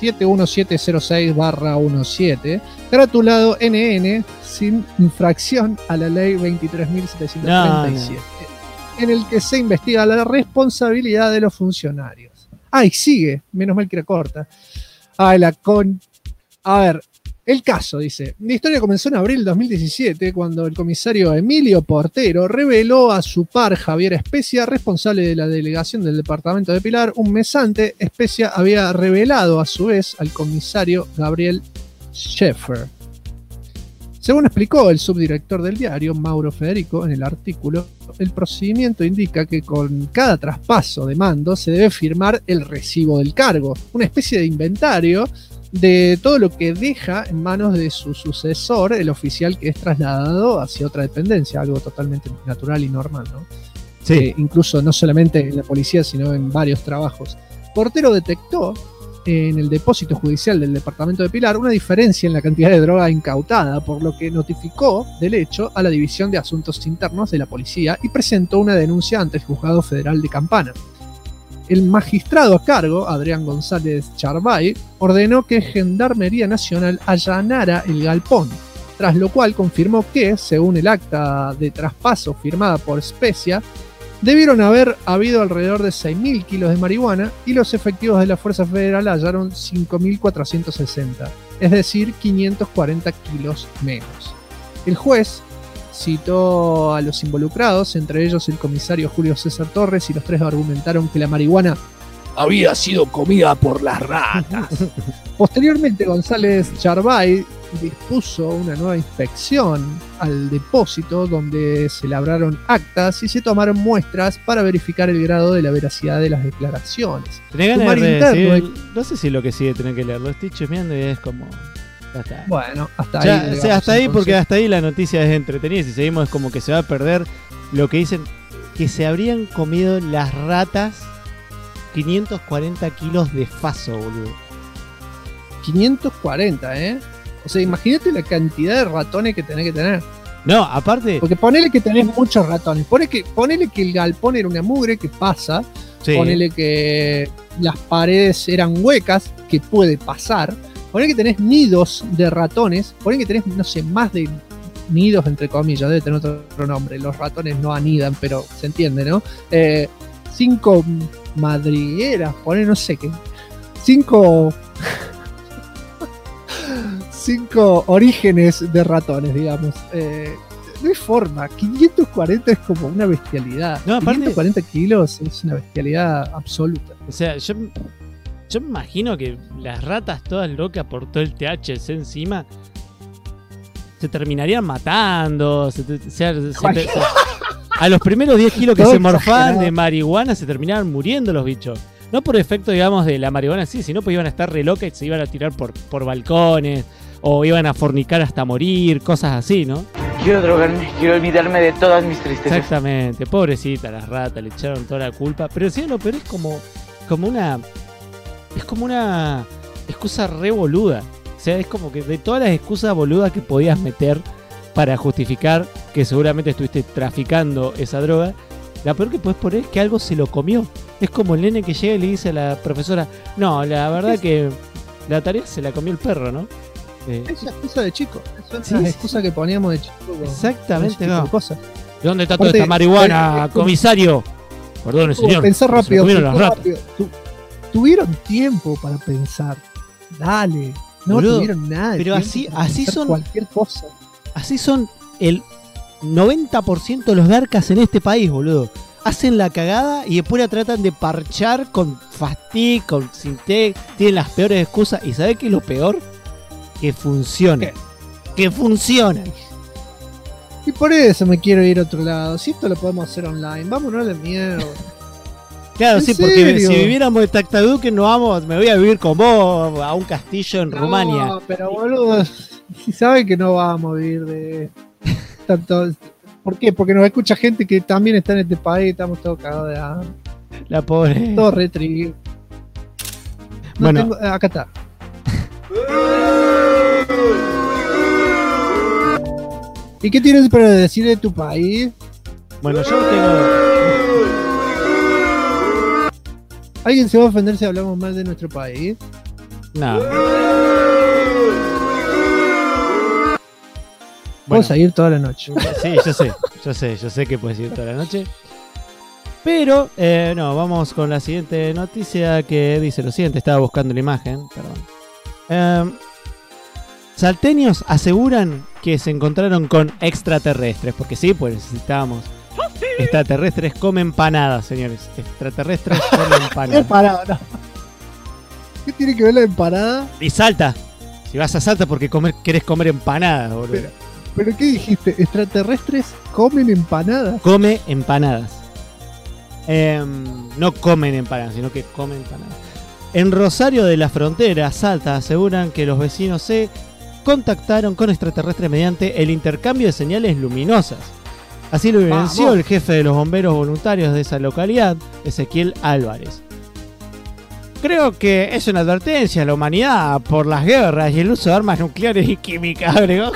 71706/17, gratulado NN, sin infracción a la ley 23.737, en el que se investiga la responsabilidad de los funcionarios. Y sigue, menos mal que era corta. A ver, el caso, dice, la historia comenzó en abril de 2017, cuando el comisario Emilio Portero reveló a su par Javier Especia, responsable de la delegación del departamento de Pilar. Un mes antes, Especia había revelado a su vez al comisario Gabriel Schaeffer, Según explicó el subdirector del diario, Mauro Federico, en el artículo, el procedimiento indica que con cada traspaso de mando se debe firmar el recibo del cargo, una especie de inventario de todo lo que deja en manos de su sucesor, el oficial que es trasladado hacia otra dependencia, algo totalmente natural y normal, ¿no? Sí. Incluso no solamente en la policía, sino en varios trabajos. Portero detectó en el depósito judicial del departamento de Pilar una diferencia en la cantidad de droga incautada, por lo que notificó del hecho a la División de Asuntos Internos de la Policía y presentó una denuncia ante el Juzgado Federal de Campana. El magistrado a cargo, Adrián González Charbay, ordenó que Gendarmería Nacional allanara el galpón, tras lo cual confirmó que, según el acta de traspaso firmada por Specia, debieron haber habido alrededor de 6.000 kilos de marihuana y los efectivos de la Fuerza Federal hallaron 5.460, es decir, 540 kilos menos. El juez citó a los involucrados, entre ellos el comisario Julio César Torres, y los tres argumentaron que la marihuana había sido comida por las ratas. Posteriormente, González Charbay dispuso una nueva inspección al depósito donde se labraron actas y se tomaron muestras para verificar el grado de la veracidad de las declaraciones. No sé si lo que sigue tener que leerlo, estoy chismeando y es como... Bueno, hasta ya, ahí. O sea, hasta ahí, porque hasta ahí la noticia es entretenida. Si seguimos es como que se va a perder lo que dicen, que se habrían comido las ratas 540 kilos de faso, boludo. 540, ¿eh? O sea, imagínate la cantidad de ratones que tenés que tener. No, aparte... Porque ponele que tenés muchos ratones. Ponele que el galpón era una mugre que pasa. Sí. Ponele que las paredes eran huecas, que puede pasar. Ponele que tenés nidos de ratones. Ponele que tenés, no sé, más de nidos, entre comillas. Debe tener otro nombre. Los ratones no anidan, pero se entiende, ¿no? 5 madrigueras. Ponele, no sé qué. 5 orígenes de ratones, digamos. No hay forma. 540 es como una bestialidad. No, aparte, 540 kilos es una bestialidad absoluta. O sea, yo me imagino que las ratas todas locas por todo el THC encima se terminarían matando. A los primeros 10 kilos que se morfaban de marihuana se terminaban muriendo los bichos. No por efecto, digamos, de la marihuana sí, sino pues iban a estar re locas y se iban a tirar por balcones o iban a fornicar hasta morir, cosas así, ¿no? Quiero drogarme, quiero olvidarme de todas mis tristezas. Exactamente, pobrecita las ratas, le echaron toda la culpa. Pero sí, lo peor es como una excusa re boluda. O sea, es como que de todas las excusas boludas que podías meter para justificar que seguramente estuviste traficando esa droga, la peor que puedes poner es que algo se lo comió. Es como el nene que llega y le dice a la profesora, no, la verdad que la tarea se la comió el perro, ¿no? Es la excusa de chico. Es la excusa que poníamos de chico. Exactamente, no. ¿De dónde está toda esta marihuana, comisario? Perdón, señor. Pensar rápido. Tuvieron tiempo para pensar. Dale. No boludo, tuvieron nada. Pero así son cualquier cosa. Así son el 90% de los garcas en este país, boludo. Hacen la cagada y después la tratan de parchar con Fastí, con Sintec. Tienen las peores excusas. ¿Y sabés qué es lo peor? Que funciona. Que funciona. Y por eso me quiero ir a otro lado. Si esto lo podemos hacer online, vámonos a la mierda. Claro, sí, porque si viviéramos de Tactaduque, me voy a vivir con vos a un castillo en Rumania. No, pero boludo, si saben que no vamos a vivir de tanto. ¿Por qué? Porque nos escucha gente que también está en este país y estamos todos cagados de hambre. La pobre. Todo retribuido. Bueno, acá está. ¿Y qué tienes para decir de tu país? Bueno, yo tengo... ¿Alguien se va a ofender si hablamos mal de nuestro país? No. Vamos a ir toda la noche. Sí, yo sé que puedes ir toda la noche. Pero, no, vamos con la siguiente noticia que dice lo siguiente. Estaba buscando la imagen, perdón. Salteños aseguran que se encontraron con extraterrestres. Porque sí, pues necesitábamos. Extraterrestres comen empanadas, señores. Extraterrestres comen empanadas. Empanada. ¿Qué tiene que ver la empanada? Y Salta. Si vas a Salta porque querés comer empanadas, boludo. ¿Pero qué dijiste? ¿Extraterrestres comen empanadas? Come empanadas. No comen empanadas, sino que comen empanadas. En Rosario de la Frontera, Salta, aseguran que los vecinos se contactaron con extraterrestres mediante el intercambio de señales luminosas. Así lo evidenció el jefe de los bomberos voluntarios de esa localidad, Ezequiel Álvarez. Creo que es una advertencia a la humanidad por las guerras y el uso de armas nucleares y químicas, agregó.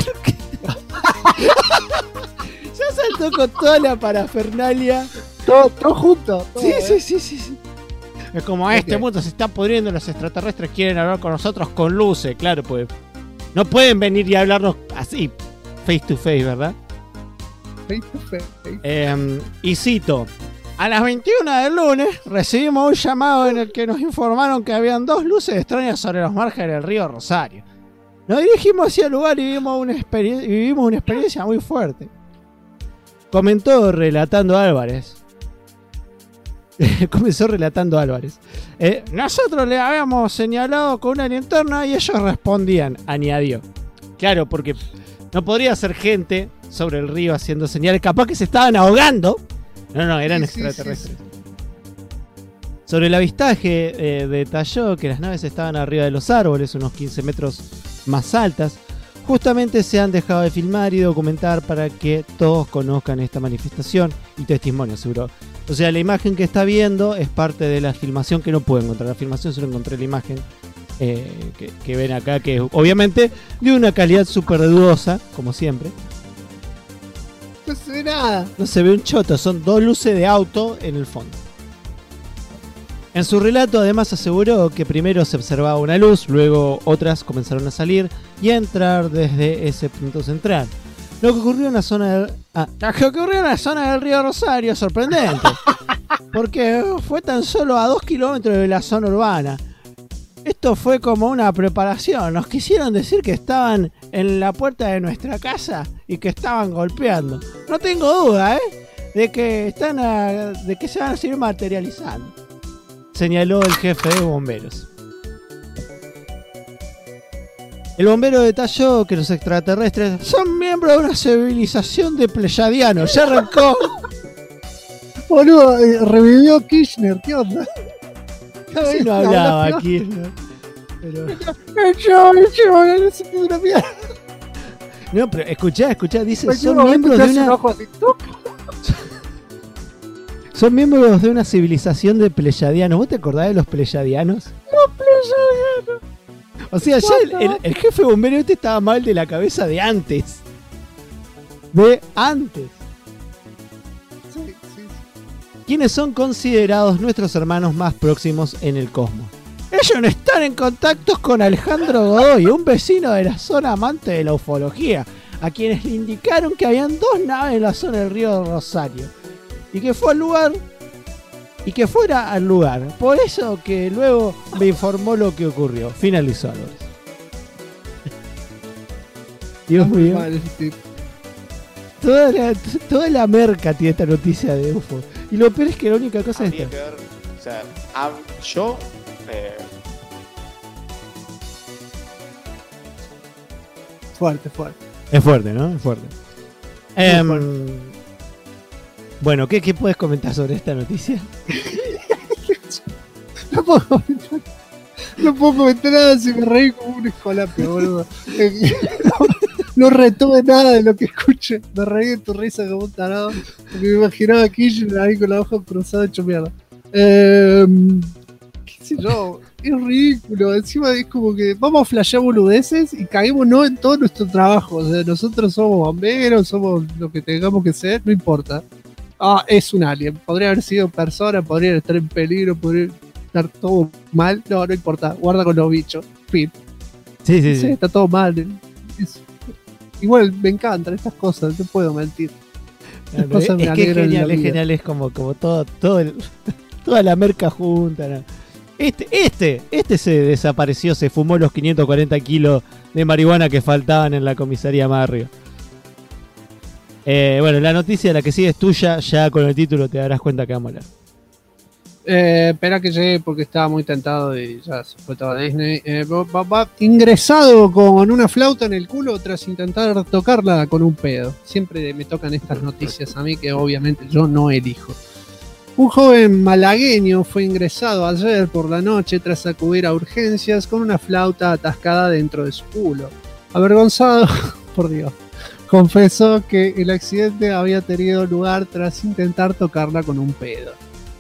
Ya saltó con toda la parafernalia. Todo junto. Todo, Sí. Es como este mundo se está pudriendo, los extraterrestres quieren hablar con nosotros con luces, claro, pues. No pueden venir y hablarnos así, face to face, ¿verdad? Face to face. Y cito: a las 21 del lunes recibimos un llamado en el que nos informaron que habían 2 luces extrañas sobre los márgenes del río Rosario. Nos dirigimos hacia el lugar y vivimos una experiencia muy fuerte. Comentó relatando Álvarez. Comenzó relatando Álvarez. Nosotros le habíamos señalado con una linterna y ellos respondían, añadió. Claro, porque no podría ser gente sobre el río haciendo señales. Capaz que se estaban ahogando. No, eran extraterrestres. Sí. Sobre el avistaje, detalló que las naves estaban arriba de los árboles, unos 15 metros más altas. Justamente se han dejado de filmar y documentar para que todos conozcan esta manifestación y testimonio, seguro. O sea, la imagen que está viendo es parte de la filmación que no puedo encontrar. La filmación solo encontré la imagen que ven acá, que es obviamente de una calidad súper dudosa, como siempre. No se ve nada. No se ve un choto, son 2 luces de auto en el fondo. En su relato además aseguró que primero se observaba una luz, luego otras comenzaron a salir y a entrar desde ese punto central. Lo que ocurrió en la zona del río Rosario es sorprendente, porque fue tan solo a 2 kilómetros de la zona urbana. Esto fue como una preparación. Nos quisieron decir que estaban en la puerta de nuestra casa y que estaban golpeando. No tengo duda, de que se van a seguir materializando, señaló el jefe de bomberos. El bombero detalló que los extraterrestres son miembros de una civilización de pleyadianos. Ya arrancó. Boludo, revivió Kirchner, ¿qué onda? Sí, no hablaba Kirchner. Pero... No, pero escuchá, dice, son miembros de una... Son miembros de una civilización de pleyadianos. ¿Vos te acordás de los pleyadianos? Los pleyadianos. O sea, ya el jefe bombero este estaba mal de la cabeza de antes. Sí. ¿Quiénes son considerados nuestros hermanos más próximos en el cosmos? Ellos están en contacto con Alejandro Godoy, un vecino de la zona amante de la ufología, a quienes le indicaron que habían 2 naves en la zona del río Rosario. Y que fuera al lugar. Por eso que luego me informó lo que ocurrió. Finalizó Álvarez. Dios mío. Toda la merca tiene esta noticia de UFO. Y lo peor es que la única cosa es esta. O sea, yo... Fuerte. Es fuerte, ¿no? Es fuerte. Bueno, ¿qué puedes comentar sobre esta noticia? No puedo comentar nada, si me reí como un escolapio, boludo. No retuve nada de lo que escuché. Me reí de tu risa como un tarado. Porque me imaginaba a Kirchner ahí con la hoja cruzada hecho mierda. ¿Qué sé yo? Es ridículo. Encima es como que vamos a flashear boludeces y caguémonos en todo nuestro trabajo. O sea, nosotros somos bomberos, somos lo que tengamos que ser, no importa. Es un alien. Podría haber sido persona, podría estar en peligro, podría estar todo mal. No importa. Guarda con los bichos. Fin. Sí. Está todo mal. Igual me encantan estas cosas, no puedo mentir. Es que es genial, es como toda la merca junta, ¿no? Este se desapareció, se fumó los 540 kilos de marihuana que faltaban en la comisaría Marrio. Bueno, la noticia, la que sigue es tuya, ya con el título te darás cuenta que vamos a hablar. Espera que llegue porque estaba muy tentado y ya se fue todo a Disney. Ingresado con una flauta en el culo tras intentar tocarla con un pedo. Siempre me tocan estas noticias a mí que obviamente yo no elijo. Un joven malagueño fue ingresado ayer por la noche tras acudir a urgencias con una flauta atascada dentro de su culo. Avergonzado, por Dios, confesó que el accidente había tenido lugar tras intentar tocarla con un pedo.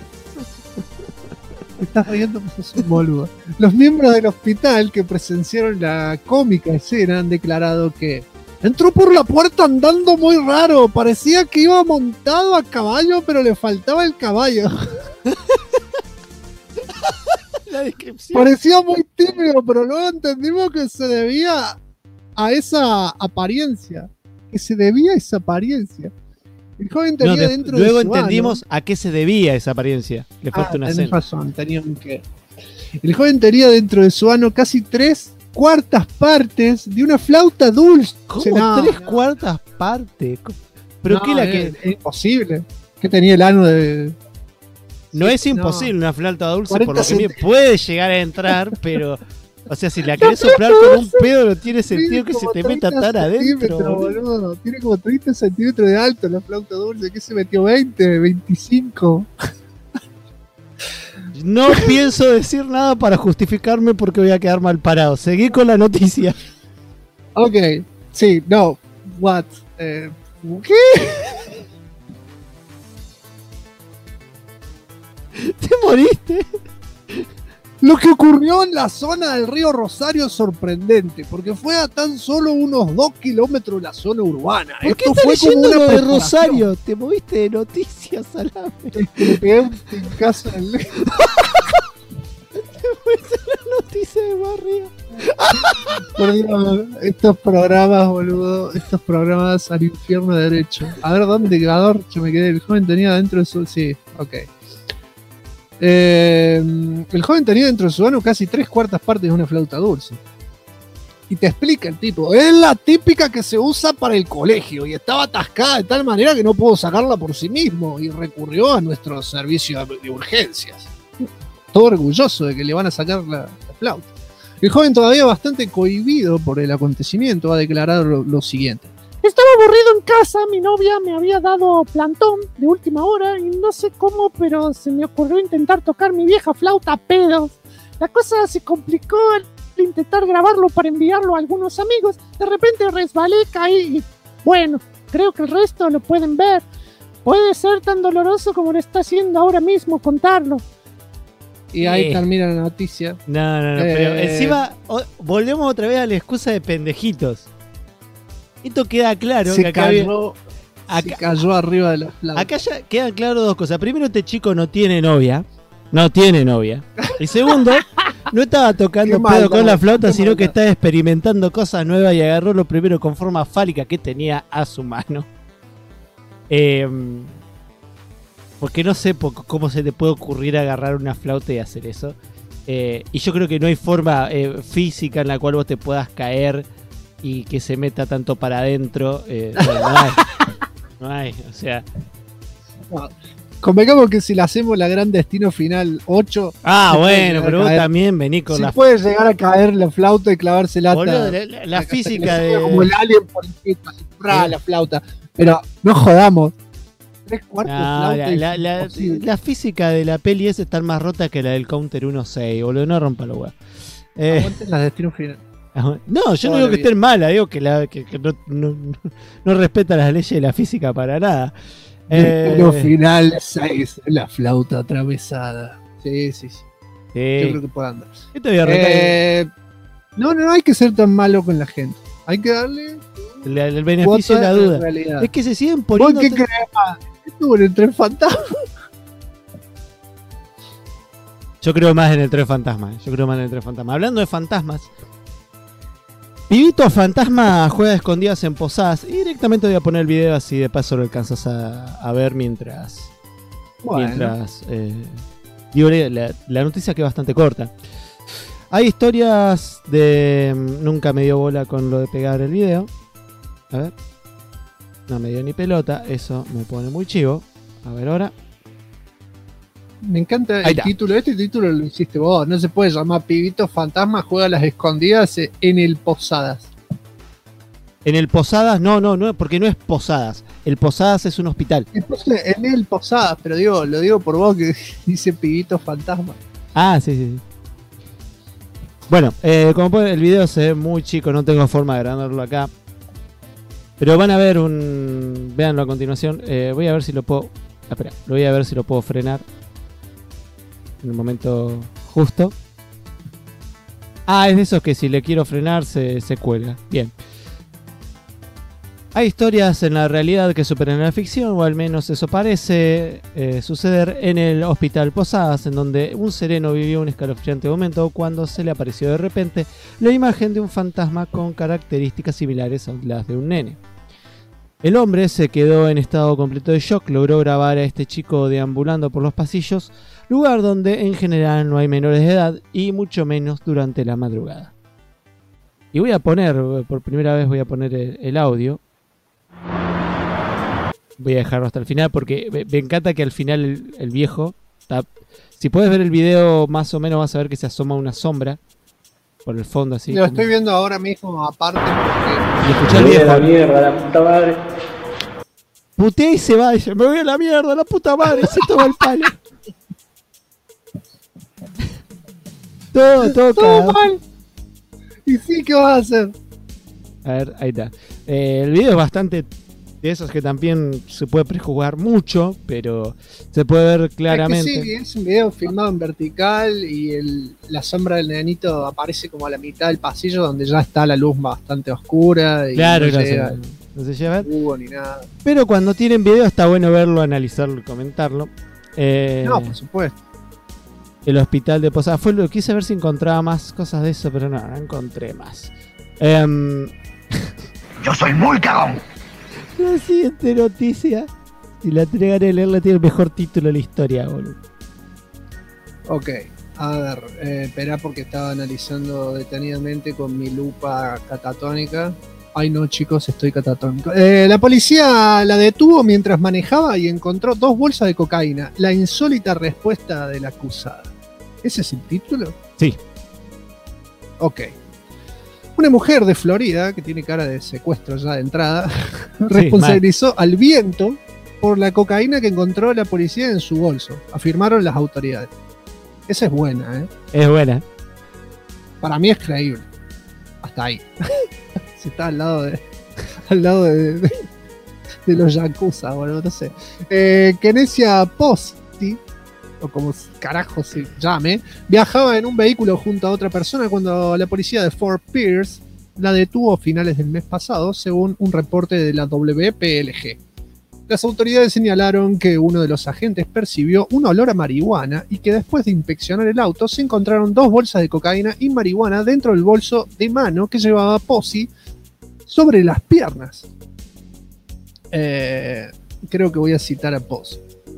Me estás riendo porque sos un boludo. Los miembros del hospital que presenciaron la cómica escena han declarado que entró por la puerta andando muy raro, parecía que iba montado a caballo, pero le faltaba el caballo. La descripción. Parecía muy tímido, pero luego entendimos que se debía a esa apariencia. El joven tenía dentro de su luego entendimos a qué se debía esa apariencia. Le falta una tenés escena. razón, tenían que. El joven tenía dentro de su ano casi 3/4 partes de una flauta dulce. ¿Cómo 3/4 partes? ¿Pero no, qué la es imposible. ¿Qué tenía el ano de...? No es imposible una flauta dulce, por lo que puede llegar a entrar, pero... O sea, si la querés soplar con un pedo, no tiene sentido que se te meta tan adentro. Boludo. Tiene como 30 centímetros de alto la flauta dulce. ¿Qué se metió? 20, 25. No pienso decir nada para justificarme porque voy a quedar mal parado. Seguí con la noticia. Ok, sí, no. What? ¿Qué? ¿Te moriste? Lo que ocurrió en la zona del río Rosario es sorprendente, porque fue a tan solo unos 2 kilómetros de la zona urbana. ¿Por qué estás leyendo lo de Rosario? Te moviste de noticias, Salame. Le pegué un pincazo en el... Te moviste la noticia de barrio. Por Dios, estos programas, boludo, estos programas al infierno derecho. A ver, ¿dónde quedó? Yo me quedé, el joven tenía dentro de su... Sí, ok. El joven tenía dentro de su ano casi 3/4 partes de una flauta dulce. Y te explica el tipo, es la típica que se usa para el colegio y estaba atascada de tal manera que no pudo sacarla por sí mismo y recurrió a nuestro servicio de urgencias. Todo orgulloso de que le van a sacar la flauta. El joven, todavía bastante cohibido por el acontecimiento, ha declarado lo siguiente. Estaba aburrido en casa, mi novia me había dado plantón de última hora y no sé cómo, pero se me ocurrió intentar tocar mi vieja flauta a pedos. La cosa se complicó al intentar grabarlo para enviarlo a algunos amigos. De repente resbalé, caí y bueno, creo que el resto lo pueden ver. Puede ser tan doloroso como lo está haciendo ahora mismo contarlo. Y ahí termina la noticia. No, pero encima volvemos otra vez a la excusa de pendejitos. Esto queda claro. Se cayó arriba de la flauta. Acá ya quedan claras dos cosas. Primero, este chico no tiene novia. Y segundo, no estaba tocando pedo con la flauta, sino que estaba experimentando cosas nuevas y agarró lo primero con forma fálica que tenía a su mano. Porque no sé cómo se te puede ocurrir agarrar una flauta y hacer eso. Y yo creo que no hay forma física en la cual vos te puedas caer y que se meta tanto para adentro. No hay, o sea. Convengamos que si le hacemos la gran destino final 8. Bueno, pero vos también venís con la. Puede llegar a caer la flauta y clavársela. La física de. Como el alien por la flauta. Pero no jodamos. 3/4 la física de la peli es estar más rota que la del Counter 1.6, boludo. No rompa la weá. Aguanten la destino final. No, yo no digo que estén mala, digo que no respeta las leyes de la física para nada. Destino final 6, la flauta atravesada. Sí. Yo creo que puede andar. No hay que ser tan malo con la gente. Hay que darle el beneficio de la duda. Es que se siguen poniendo. ¿Vos qué crees más? ¿Estuvo en el tren fantasma? Yo creo más en el tren fantasma. Hablando de fantasmas, Pibito Fantasma juega escondidas en posadas. Y directamente voy a poner el video, así de paso lo alcanzas a ver mientras digo la noticia, que es bastante corta. Hay historias de... Nunca me dio bola con lo de pegar el video. A ver. No me dio ni pelota. Eso me pone muy chivo. A ver ahora. Me encanta el título. Este título lo hiciste vos. No se puede llamar Pibito Fantasma juega a las escondidas en el Posadas. En el Posadas, no, porque no es Posadas. El Posadas es un hospital. En el Posadas, pero lo digo por vos que dice Pibito Fantasma. Ah, sí. Bueno, como pueden, el video se ve muy chico, no tengo forma de agrandarlo acá. Pero van a ver véanlo a continuación. Voy a ver si lo puedo. Espera, lo voy a ver si lo puedo frenar en el momento justo. Es de esos que si le quiero frenar se cuelga. Bien. Hay historias en la realidad que superan la ficción, o al menos eso parece suceder en el Hospital Posadas, en donde un sereno vivió un escalofriante momento cuando se le apareció de repente la imagen de un fantasma con características similares a las de un nene. El hombre se quedó en estado completo de shock, logró grabar a este chico deambulando por los pasillos, lugar donde en general no hay menores de edad y mucho menos durante la madrugada. Y voy a poner, por primera vez el audio. Voy a dejarlo hasta el final porque me encanta que al final el viejo está... Si puedes ver el video más o menos vas a ver que se asoma una sombra por el fondo así. Lo estoy viendo ahora mismo aparte porque... Y escuchá al viejo. La mierda, la puta madre. Putea y se va, dice, me voy a la mierda, la puta madre, se toma el palo. todo mal. Y sí, ¿qué vas a hacer? A ver, ahí está. El video es bastante de esos que también se puede prejuzgar mucho, pero se puede ver claramente. Es que sí, es un video filmado en vertical y la sombra del nenito aparece como a la mitad del pasillo donde ya está la luz bastante oscura. Y claro, no se llega a ver ni nada. Pero cuando tienen video está bueno verlo, analizarlo y comentarlo. No, por supuesto. El hospital de Posadas. Quise ver si encontraba más cosas de eso, pero no encontré más. Yo soy muy cagón. La siguiente noticia, si la tenés ganas de leerla, tiene el mejor título de la historia, boludo. Ok, a ver, esperá porque estaba analizando detenidamente con mi lupa catatónica. Ay no, chicos, estoy catatónico. La policía la detuvo mientras manejaba y encontró 2 bolsas de cocaína. La insólita respuesta de la acusada. ¿Ese es el título? Sí. Ok. Una mujer de Florida, que tiene cara de secuestro ya de entrada, responsabilizó al viento por la cocaína que encontró la policía en su bolso, afirmaron las autoridades. Esa es buena, ¿eh? Es buena. Para mí es creíble. Hasta ahí. Si está al lado de los Yakuza, bueno, no sé. Kenesia Posti, o como carajo se llame, viajaba en un vehículo junto a otra persona cuando la policía de Fort Pierce la detuvo a finales del mes pasado, según un reporte de la WPLG. Las autoridades señalaron que uno de los agentes percibió un olor a marihuana y que después de inspeccionar el auto se encontraron 2 bolsas de cocaína y marihuana dentro del bolso de mano que llevaba Posi sobre las piernas. Creo que voy a citar a Posi.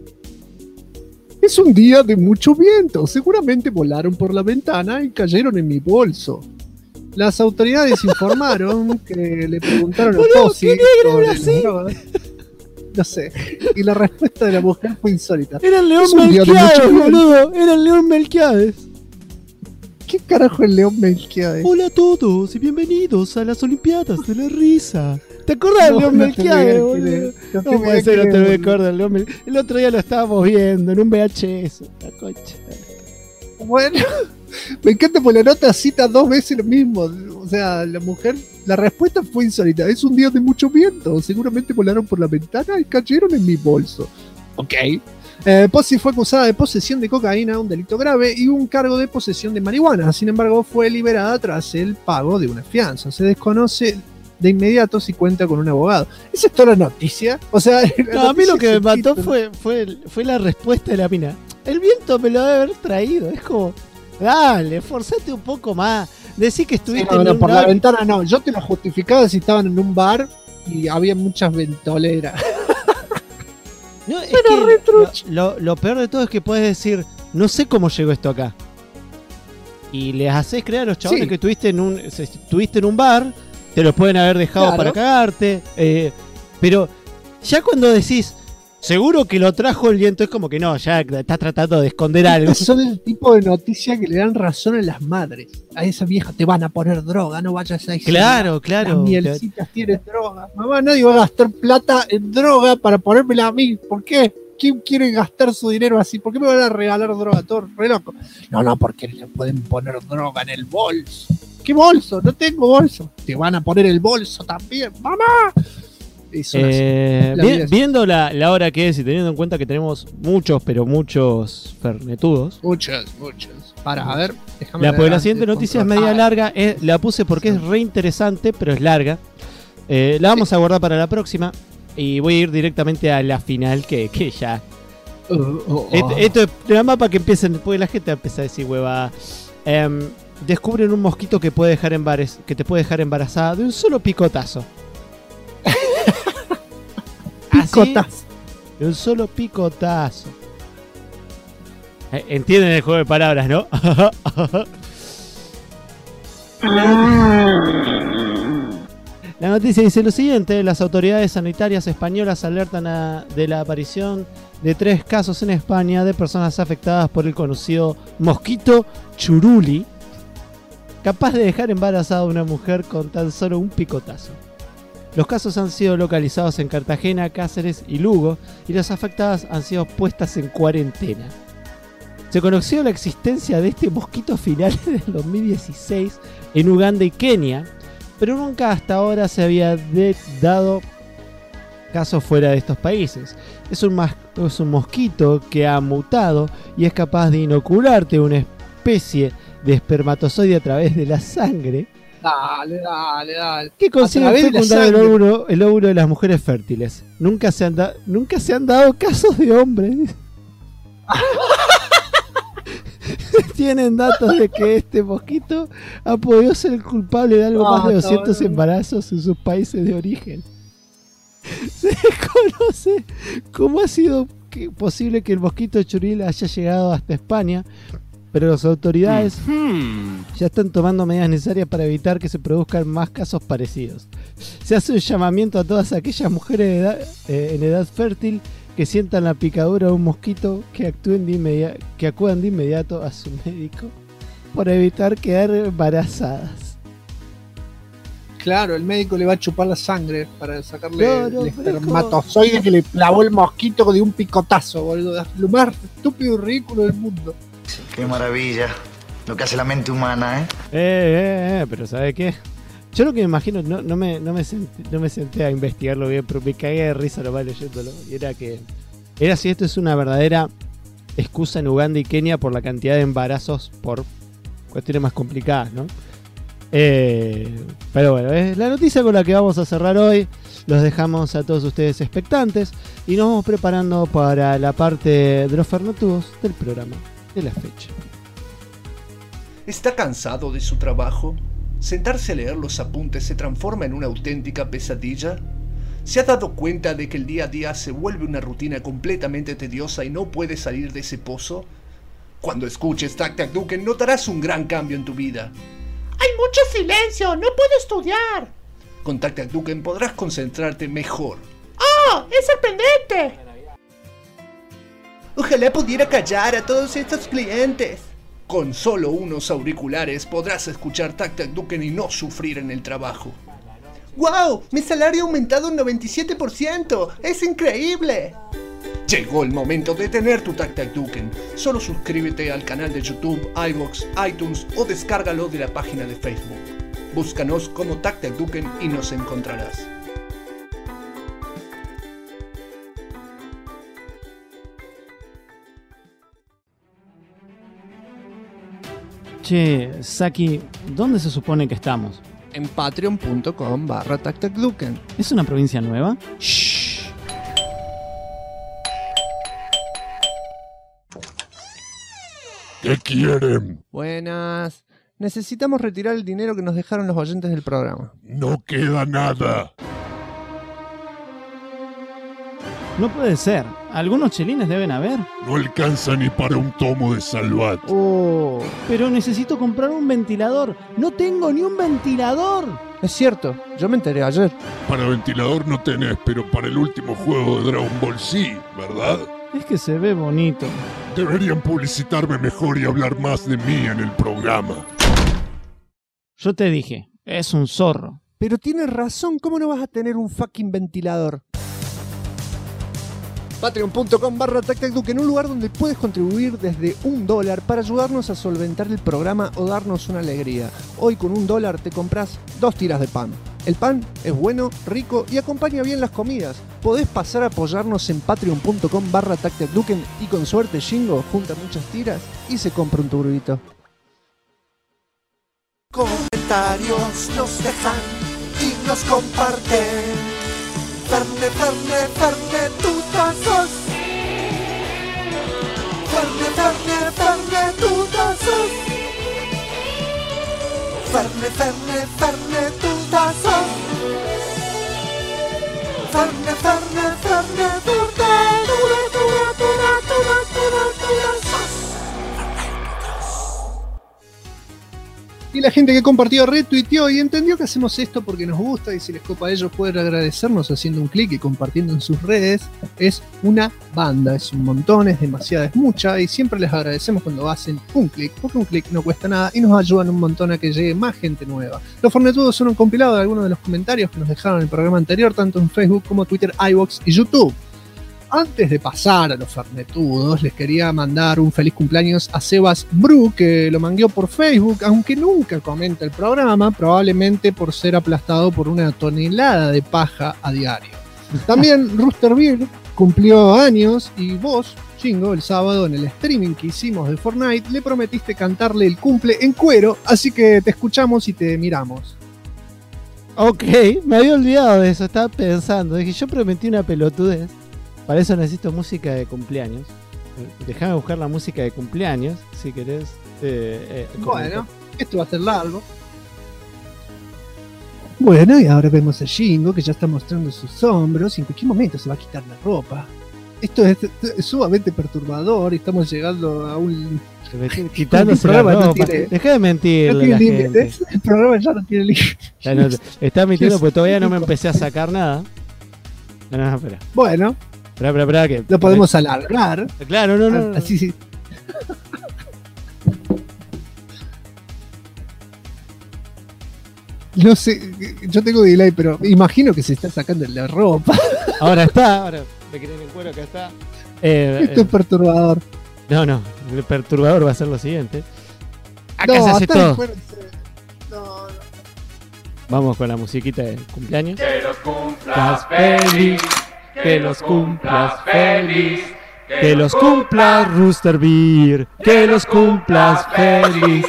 Es un día de mucho viento. Seguramente volaron por la ventana y cayeron en mi bolso. Las autoridades informaron que le preguntaron a Posi sobre las drogas. No sé. Y la respuesta de la mujer fue insólita. Era el León Melquiades, boludo. Era el León Melquiades. ¿Qué carajo es el León Melquiades? Hola a todos y bienvenidos a las Olimpiadas de la Risa. ¿Te acuerdas del León Melquiades, boludo? No puede ser, no te lo recuerdo. El otro día lo estábamos viendo en un VHS. La concha. Bueno, me encanta porque la nota cita 2 veces lo mismo. O sea, la mujer, la respuesta fue insólita. Es un día de mucho viento. Seguramente volaron por la ventana y cayeron en mi bolso. Ok. Posi fue acusada de posesión de cocaína, un delito grave, y un cargo de posesión de marihuana. Sin embargo, fue liberada tras el pago de una fianza. Se desconoce de inmediato si cuenta con un abogado. ¿Esa es toda la noticia? O sea, no, a mí lo que me mató fue la respuesta de la mina. El viento me lo debe haber traído. Es como, dale, esforzate un poco más. Decí que estuviste en un por la ventana no. Yo te lo justificaba si estaban en un bar y había muchas ventoleras. No, es que lo peor de todo es que puedes decir, no sé cómo llegó esto acá. Y les haces creer a los chavales que estuviste en un bar, te lo pueden haber dejado para cagarte. Pero ya cuando decís, Seguro que lo trajo el viento. Es como que no, ya estás tratando de esconder algo. Son el tipo de noticias que le dan razón a las madres. A esa vieja te van a poner droga, no vayas a decir. Claro. Las mielcitas tienen droga. Mamá, nadie va a gastar plata en droga para ponérmela a mí. ¿Por qué? ¿Quién quiere gastar su dinero así? ¿Por qué me van a regalar droga? Todo re loco. No, porque le pueden poner droga en el bolso. ¿Qué bolso? No tengo bolso. Te van a poner el bolso también. ¡Mamá! Viendo la hora que es y teniendo en cuenta que tenemos muchos fernetudos. Muchos. A ver, déjame porque la siguiente noticia es media larga. La puse porque es re interesante, pero es larga. La vamos a guardar para la próxima. Y voy a ir directamente a la final, que ya. Esto es nada más para que empiecen. Porque la gente va a empezar a decir hueva. Descubren un mosquito que te puede dejar embarazada de un solo picotazo. Picotazo. De un solo picotazo. Entienden el juego de palabras, ¿no? La noticia dice lo siguiente: las autoridades sanitarias españolas alertan de la aparición de 3 casos en España de personas afectadas por el conocido mosquito churuli, capaz de dejar embarazada a una mujer con tan solo un picotazo. Los casos han sido localizados en Cartagena, Cáceres y Lugo, y las afectadas han sido puestas en cuarentena. Se conoció la existencia de este mosquito final en el 2016 en Uganda y Kenia, pero nunca hasta ahora se había dado casos fuera de estos países. Es un mosquito que ha mutado y es capaz de inocularte una especie de espermatozoide a través de la sangre. Dale. Que consigue fecundar el óvulo de las mujeres fértiles. Nunca se han dado casos de hombres. Tienen datos de que este mosquito ha podido ser el culpable de algo más de 200 embarazos en sus países de origen. Se desconoce cómo ha sido posible que el mosquito churil haya llegado hasta España, pero las autoridades ya están tomando medidas necesarias para evitar que se produzcan más casos parecidos. Se hace un llamamiento a todas aquellas mujeres en edad fértil que sientan la picadura de un mosquito que acudan de inmediato a su médico para evitar quedar embarazadas. Claro, el médico le va a chupar la sangre para sacarle el espermatozoide que le clavó el mosquito de un picotazo, boludo. Lo más estúpido y ridículo del mundo. Qué maravilla, lo que hace la mente humana, ¿eh? Pero ¿sabe qué? Yo lo que me imagino, no me senté a investigarlo bien, pero me cagué de risa nomás leyéndolo. Y era si esto es una verdadera excusa en Uganda y Kenia por la cantidad de embarazos por cuestiones más complicadas, ¿no? Pero bueno, es la noticia con la que vamos a cerrar hoy. Los dejamos a todos ustedes expectantes y nos vamos preparando para la parte de los fernetudos del programa de la fecha. ¿Está cansado de su trabajo? ¿Sentarse a leer los apuntes se transforma en una auténtica pesadilla? ¿Se ha dado cuenta de que el día a día se vuelve una rutina completamente tediosa y no puede salir de ese pozo? Cuando escuches Tac Tac Duken notarás un gran cambio en tu vida. ¡Hay mucho silencio! ¡No puedo estudiar! Con Tac Tac Duken podrás concentrarte mejor. ¡Oh! ¡Es sorprendente! Ojalá pudiera callar a todos estos clientes. Con solo unos auriculares podrás escuchar Tac Tac Duken y no sufrir en el trabajo. ¡Wow! Mi salario ha aumentado un 97%. ¡Es increíble! Llegó el momento de tener tu Tac Tac Duken. Solo suscríbete al canal de YouTube, iVoox, iTunes o descárgalo de la página de Facebook. Búscanos como Tac Tac Duken y nos encontrarás. Che, Saki, ¿dónde se supone que estamos? En patreon.com/TacTacDuken. ¿Es una provincia nueva? Shh. ¿Qué quieren? Buenas. Necesitamos retirar el dinero que nos dejaron los oyentes del programa. No queda nada. No puede ser. Algunos chelines deben haber. No alcanza ni para un tomo de Salvat. Oh, pero necesito comprar un ventilador. No tengo ni un ventilador. Es cierto, yo me enteré ayer. Para ventilador no tenés, pero para el último juego de Dragon Ball sí, ¿verdad? Es que se ve bonito. Deberían publicitarme mejor y hablar más de mí en el programa. Yo te dije, es un zorro. Pero tienes razón, ¿cómo no vas a tener un fucking ventilador? Patreon.com/TacTacDuque, en un lugar donde puedes contribuir desde $1 para ayudarnos a solventar el programa o darnos una alegría. Hoy con $1 te compras 2 tiras de pan. El pan es bueno, rico y acompaña bien las comidas. Podés pasar a apoyarnos en patreon.com/TacTacDuque y con suerte Shingo junta muchas tiras y se compra un turbito. Comentarios nos dejan y nos comparten. Ferne, tutazos. Ferne, tutazos. Ferne, tutazos. Ferne, Y la gente que compartió retuiteó y entendió que hacemos esto porque nos gusta y si les copa a ellos poder agradecernos haciendo un clic y compartiendo en sus redes. Es una banda, es un montón, es demasiada, es mucha y siempre les agradecemos cuando hacen un clic, porque un clic no cuesta nada y nos ayudan un montón a que llegue más gente nueva. Los Fornetudos son un compilado de algunos de los comentarios que nos dejaron en el programa anterior, tanto en Facebook como Twitter, iVoox y YouTube. Antes de pasar a los Fernetudos, les quería mandar un feliz cumpleaños a Sebas Bru, que lo mangueó por Facebook, aunque nunca comenta el programa, probablemente por ser aplastado por una tonelada de paja a diario. También Rooster Beer cumplió años y vos, Chingo, el sábado en el streaming que hicimos de Fortnite, le prometiste cantarle el cumple en cuero, así que te escuchamos y te miramos. Ok, me había olvidado de eso, estaba pensando, dije, yo prometí una pelotudez. Para eso necesito música de cumpleaños. Déjame buscar la música de cumpleaños, si querés. Bueno, esto va a ser largo. Bueno, y ahora vemos a Shingo, que ya está mostrando sus hombros, y en cualquier momento se va a quitar la ropa. Esto es sumamente perturbador, y estamos llegando a un... Quitándose la ropa. Deja de mentir. No tiene límites. El programa ya no tiene límites. Está mintiendo porque todavía no me empecé a sacar nada. No, espera. Bueno. Espera, que lo podemos alargar. Claro, no. Así sí. No sé, yo tengo delay, pero imagino que se está sacando la ropa. Ahora me quedé en el cuero, acá está. Esto es perturbador. No, el perturbador va a ser lo siguiente. Acá se hace todo. No. Vamos con la musiquita de cumpleaños. Que los cumplas feliz. Que los cumplas feliz. Que los cumplas Rooster Beer. Que los cumplas feliz.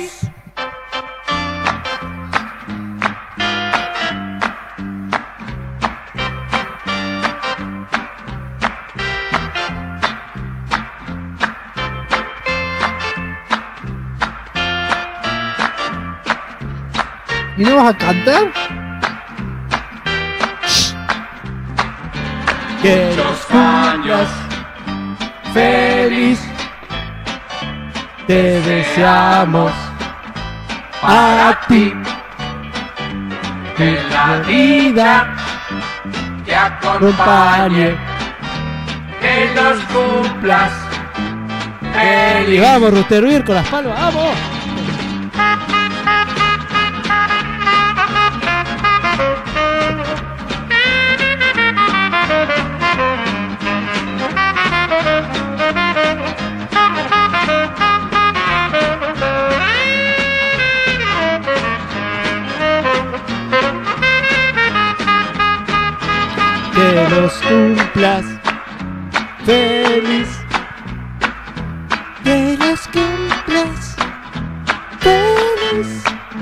¿Y no vas a cantar? Que los cumplas feliz. Te deseamos a ti. Que la vida te acompañe. Que los cumplas feliz. Y vamos, Rooster Beer con las palmas, ¡vamos! Que los cumplas feliz. Que los cumplas feliz.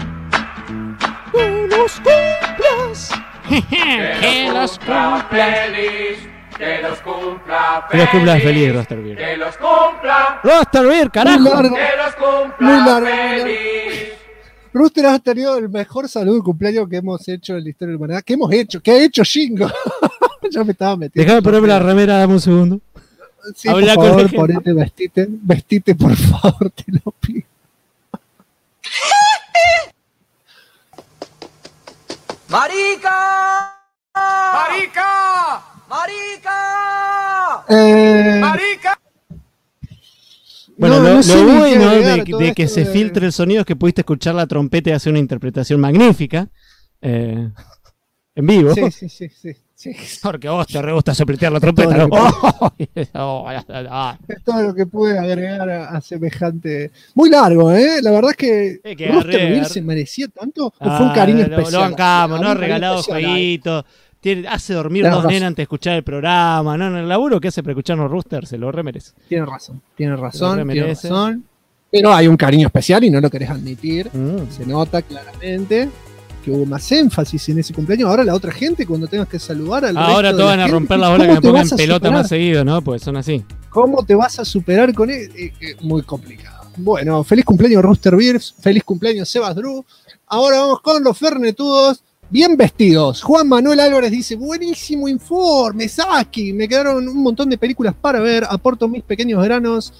Que los cumplas. Que los cumpla feliz. Que los cumpla feliz. Que los cumplas feliz, Rooster Beer. Que los cumpla Rooster Beer, carajo. Muy largo. Que los cumpla feliz. Rooster, has tenido el mejor saludo de cumpleaños que hemos hecho en la historia de la humanidad. ¿Qué hemos hecho? ¿Qué ha hecho Shingo? Ya me estaba metiendo. Déjame ponerme la remera, dame un segundo. Sí, habla por favor, ponete, vestite, por favor, te lo pido. ¡Marica! ¡Marica! ¡Marica! ¡Marica! Bueno, No, lo no sé ni qué bueno agregar de todo que esto se de- filtre el sonido es que pudiste escuchar la trompeta y hacer una interpretación magnífica. En vivo. Sí. Porque a vos te re gusta sopletear la trompeta, todo ¿no? Es todo lo que pude agregar a semejante. Muy largo, ¿eh? La verdad es que Rooster Beer se merecía tanto. ¿O fue un cariño especial? Lo bancamos, A no mí ha un cariño regalado especial, jueguitos. Hace dormir Tenés dos razón. nenas antes de escuchar el programa. No, en el laburo que hace para escucharnos Rooster se lo remerece. Tiene razón, tiene Lo razón. remerece. Pero hay un cariño especial y no lo querés admitir. Se nota claramente que hubo más énfasis en ese cumpleaños. Ahora la otra gente, cuando tengas que saludar al Ahora resto de todos la van a gente, romper la bola que ¿cómo me te pongan vas a pelota superar? más seguido, ¿no? Pues son así. ¿Cómo te vas a superar con él? Muy complicado. Bueno, feliz cumpleaños Rooster Beers, feliz cumpleaños Sebas Drew. Ahora vamos con los fernetudos bien vestidos. Juan Manuel Álvarez dice, buenísimo informe, Saki. Me quedaron un montón de películas para ver, aporto mis pequeños granos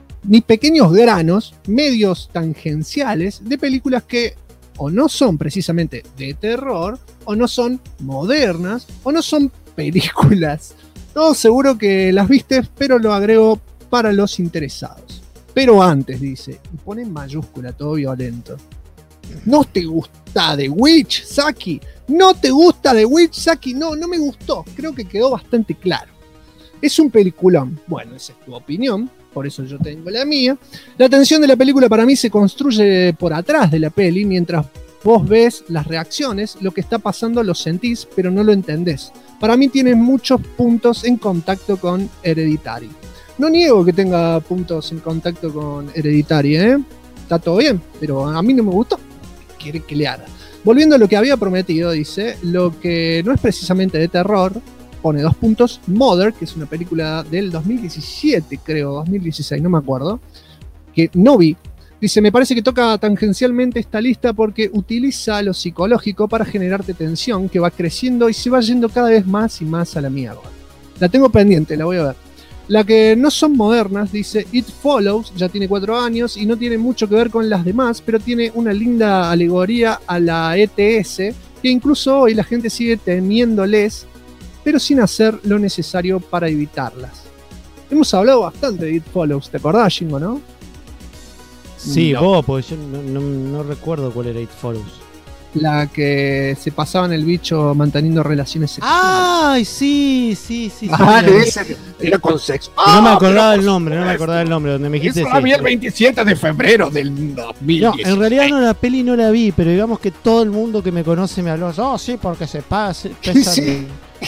medios tangenciales de películas que o no son precisamente de terror, o no son modernas, o no son películas. Todo seguro que las viste, pero lo agrego para los interesados. Pero antes, dice, y pone en mayúscula, todo violento. ¿No te gusta The Witch, Saki? ¿No te gusta The Witch, Saki? No, no me gustó. Creo que quedó bastante claro. Es un peliculón. Bueno, esa es tu opinión, por eso yo tengo la mía. La tensión de la película para mí se construye por atrás de la peli, mientras vos ves las reacciones, lo que está pasando lo sentís, pero no lo entendés. Para mí tiene muchos puntos en contacto con Hereditary. No niego que tenga puntos en contacto con Hereditary, ¿eh? Está todo bien, pero a mí no me gustó. ¿Qué quiere que le haga? Volviendo a lo que había prometido, dice, lo que no es precisamente de terror, pone 2 puntos, Mother, que es una película del 2017, creo, 2016, no me acuerdo, que no vi. Dice, me parece que toca tangencialmente esta lista porque utiliza lo psicológico para generarte tensión que va creciendo y se va yendo cada vez más y más a la mierda. La tengo pendiente, la voy a ver. La que no son modernas, dice, It Follows, ya tiene 4 años y no tiene mucho que ver con las demás, pero tiene una linda alegoría a la ETS, que incluso hoy la gente sigue temiéndoles, pero sin hacer lo necesario para evitarlas. Hemos hablado bastante de It Follows, ¿te acordás, Jingo, no? Sí, No. vos, porque yo no recuerdo cuál era It Follows. La que se pasaba en el bicho manteniendo relaciones sexuales. ¡Ay, sí! Ah, de ese era con sexo. No me acordaba el nombre, donde me dijiste. Eso la vi el 27 de febrero del 2010. No, en realidad no, la peli no la vi, pero digamos que todo el mundo que me conoce me habló, oh, sí, porque se pasa. Sí.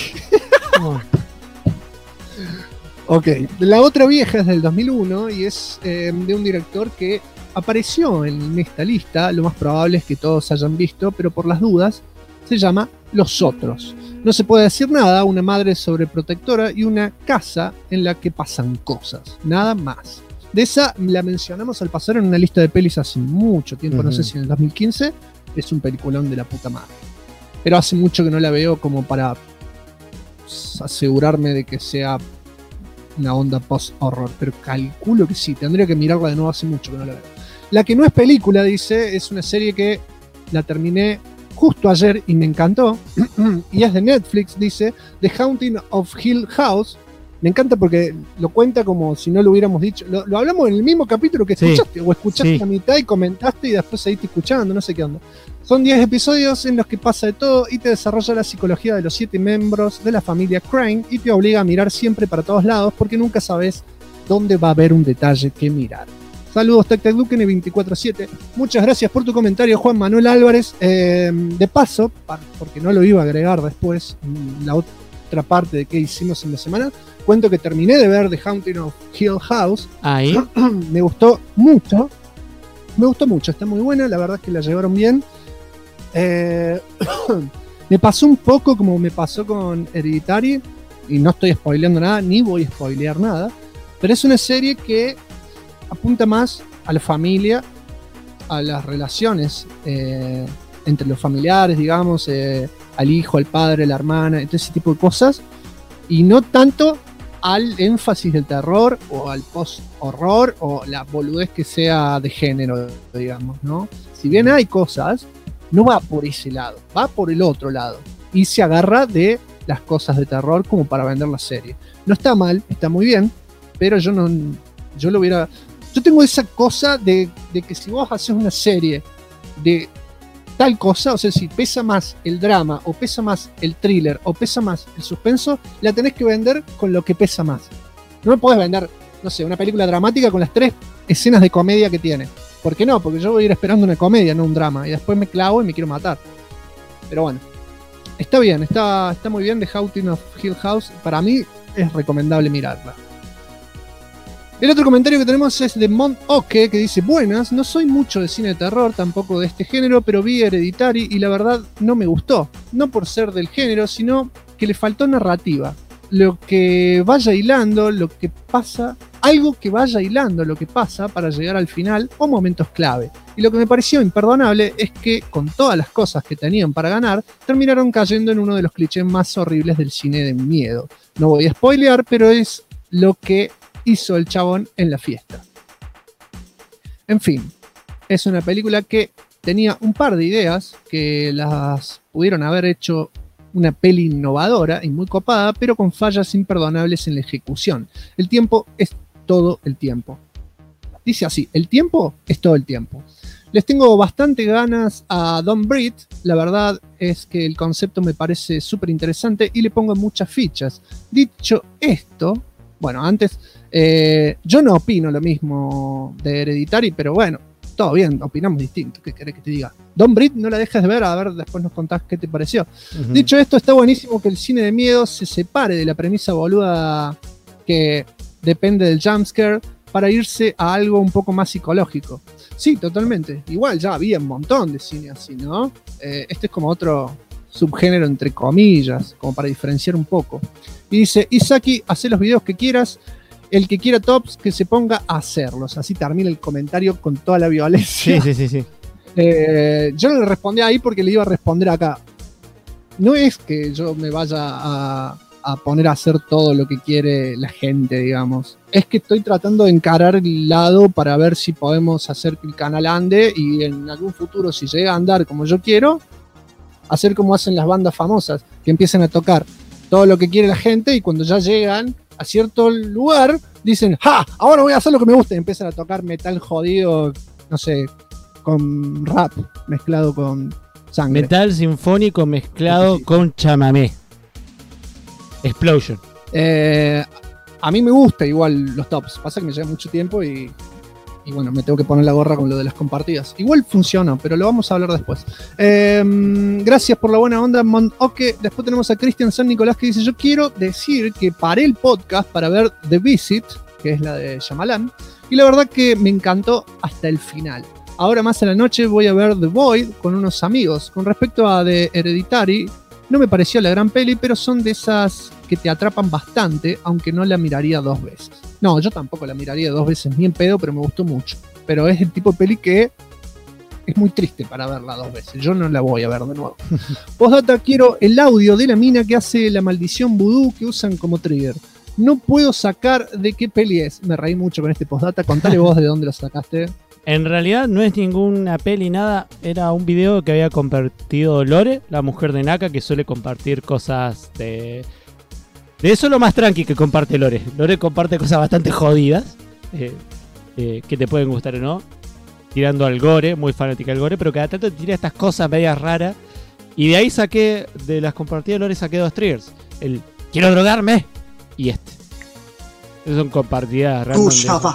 Ok, la otra vieja es del 2001 y es de un director que apareció en esta lista. Lo más probable es que todos hayan visto, pero por las dudas, se llama Los Otros. No se puede decir nada, una madre sobreprotectora y una casa en la que pasan cosas, nada más. De esa la mencionamos al pasar en una lista de pelis hace mucho tiempo, no sé si en el 2015, es un peliculón de la puta madre. Pero hace mucho que no la veo como para asegurarme de que sea una onda post-horror, pero calculo que sí, tendría que mirarla de nuevo, hace mucho que no la veo. La que no es película, dice, es una serie que la terminé justo ayer y me encantó, y es de Netflix, dice, The Haunting of Hill House. Me encanta porque lo cuenta como si no lo hubiéramos dicho. Lo hablamos en el mismo capítulo que escuchaste, o escuchaste la mitad y comentaste y después seguiste escuchando, no sé qué onda. Son 10 episodios en los que pasa de todo y te desarrolla la psicología de los 7 miembros de la familia Crane y te obliga a mirar siempre para todos lados porque nunca sabes dónde va a haber un detalle que mirar. Saludos, TecTecDuken247. Muchas gracias por tu comentario, Juan Manuel Álvarez. De paso, porque no lo iba a agregar después, la otra parte de qué hicimos en la semana, cuento que terminé de ver The Haunting of Hill House. Ahí. Me gustó mucho. Está muy buena, la verdad es que la llevaron bien. Me pasó un poco como me pasó con Hereditary, y no estoy spoileando nada, ni voy a spoilear nada, pero es una serie que apunta más a la familia, a las relaciones entre los familiares, digamos, al hijo, al padre, la hermana, todo ese tipo de cosas, y no tanto al énfasis del terror o al post-horror o la boludez que sea de género, digamos, ¿no? Si bien hay cosas, no va por ese lado, va por el otro lado. Y se agarra de las cosas de terror como para vender la serie. No está mal, está muy bien, pero yo tengo esa cosa de que si vos haces una serie de tal cosa, o sea, si pesa más el drama, o pesa más el thriller, o pesa más el suspenso, la tenés que vender con lo que pesa más. No me podés vender, no sé, una película dramática con las 3 escenas de comedia que tiene. ¿Por qué no? Porque yo voy a ir esperando una comedia, no un drama, y después me clavo y me quiero matar. Pero bueno, está bien, está muy bien. The Haunting of Hill House, para mí es recomendable mirarla. El otro comentario que tenemos es de Mont Oke, que dice: buenas, no soy mucho de cine de terror, tampoco de este género, pero vi Hereditary y la verdad no me gustó. No por ser del género, sino que le faltó narrativa. Lo que vaya hilando, lo que pasa, algo que vaya hilando lo que pasa para llegar al final o momentos clave. Y lo que me pareció imperdonable es que, con todas las cosas que tenían para ganar, terminaron cayendo en uno de los clichés más horribles del cine de miedo. No voy a spoilear, pero es lo que hizo el chabón en la fiesta. En fin, es una película que tenía un par de ideas que las pudieron haber hecho una peli innovadora y muy copada, pero con fallas imperdonables en la ejecución. El tiempo es todo el tiempo. Dice así: el tiempo es todo el tiempo. Les tengo bastante ganas a Don't Breathe. La verdad es que el concepto me parece súper interesante y le pongo muchas fichas. Dicho esto, bueno, antes, yo no opino lo mismo de Hereditary, pero bueno, todo bien, opinamos distinto. ¿Qué querés que te diga? Don't Breathe, no la dejes de ver, a ver, después nos contás qué te pareció. Dicho esto, está buenísimo que el cine de miedo se separe de la premisa boluda que depende del jumpscare para irse a algo un poco más psicológico. Sí, totalmente. Igual ya había un montón de cine así, ¿no? Este es como otro subgénero entre comillas, como para diferenciar un poco. Y dice: Isaki, hacé los videos que quieras. El que quiera tops, que se ponga a hacerlos. Así termina el comentario con toda la violencia. Sí. Yo no le respondí ahí porque le iba a responder acá. No es que yo me vaya a poner a hacer todo lo que quiere la gente, digamos. Es que estoy tratando de encarar el lado para ver si podemos hacer que el canal ande y en algún futuro, si llega a andar como yo quiero, hacer como hacen las bandas famosas, que empiezan a tocar todo lo que quiere la gente y cuando ya llegan a cierto lugar dicen: ¡ja! Ahora voy a hacer lo que me gusta, y empiezan a tocar metal jodido, no sé, con rap mezclado con sangre. Metal sinfónico mezclado con chamamé. Explosion. A mí me gusta igual los tops. Pasa que me lleva mucho tiempo y bueno, me tengo que poner la gorra con lo de las compartidas. Igual funciona, pero lo vamos a hablar después. Gracias por la buena onda, Montoque. Después tenemos a Cristian San Nicolás que dice: yo quiero decir que paré el podcast para ver The Visit, que es la de Shyamalan, y la verdad que me encantó hasta el final. Ahora más a la noche voy a ver The Void con unos amigos. Con respecto a The Hereditary, no me pareció la gran peli, pero son de esas que te atrapan bastante, aunque no la miraría 2 veces. No, yo tampoco la miraría 2 veces ni en pedo, pero me gustó mucho. Pero es el tipo de peli que es muy triste para verla 2 veces. Yo no la voy a ver de nuevo. Postdata, quiero el audio de la mina que hace la maldición vudú que usan como trigger. No puedo sacar de qué peli es. Me reí mucho con este postdata. Contale vos de dónde lo sacaste. En realidad no es ninguna peli, nada. Era un video que había compartido Lore, la mujer de Naka, que suele compartir cosas de eso, lo más tranqui que comparte Lore. Lore comparte cosas bastante jodidas, que te pueden gustar o no. Tirando al gore, muy fanática del gore, pero cada tanto tira estas cosas medias raras. Y de ahí saqué, de las compartidas de Lore, saqué 2 triggers. El quiero drogarme y este. Son compartidas random.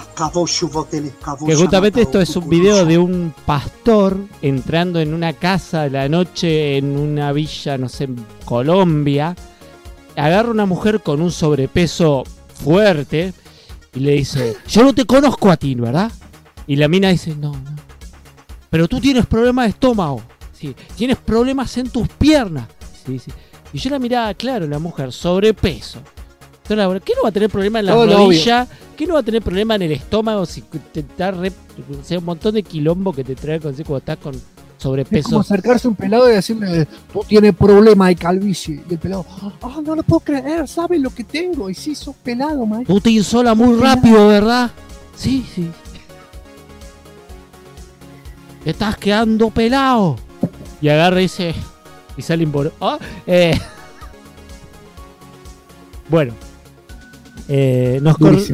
Que justamente esto es un video de un pastor entrando en una casa de la noche en una villa, no sé, en Colombia. Agarra a una mujer con un sobrepeso fuerte y le dice: yo no te conozco a ti, ¿verdad? Y la mina dice: no. Pero tú tienes problemas de estómago. Sí. Tienes problemas en tus piernas. Sí. Y yo la miraba, claro, la mujer, sobrepeso. Entonces, ¿qué no va a tener problema en la rodilla? ¿Qué no va a tener problema en el estómago si te da un montón de quilombo que te trae consigo cuando estás con sobrepeso? Es como acercarse a un pelado y decirle: tú tienes problema de calvicie. Y el pelado: no lo puedo creer, ¿sabes lo que tengo? Y sí, sos pelado, man. Tú te insolas muy rápido, ¿verdad? Sí. Te estás quedando pelado. Y agarra y dice... Y salen por... Bueno. Nos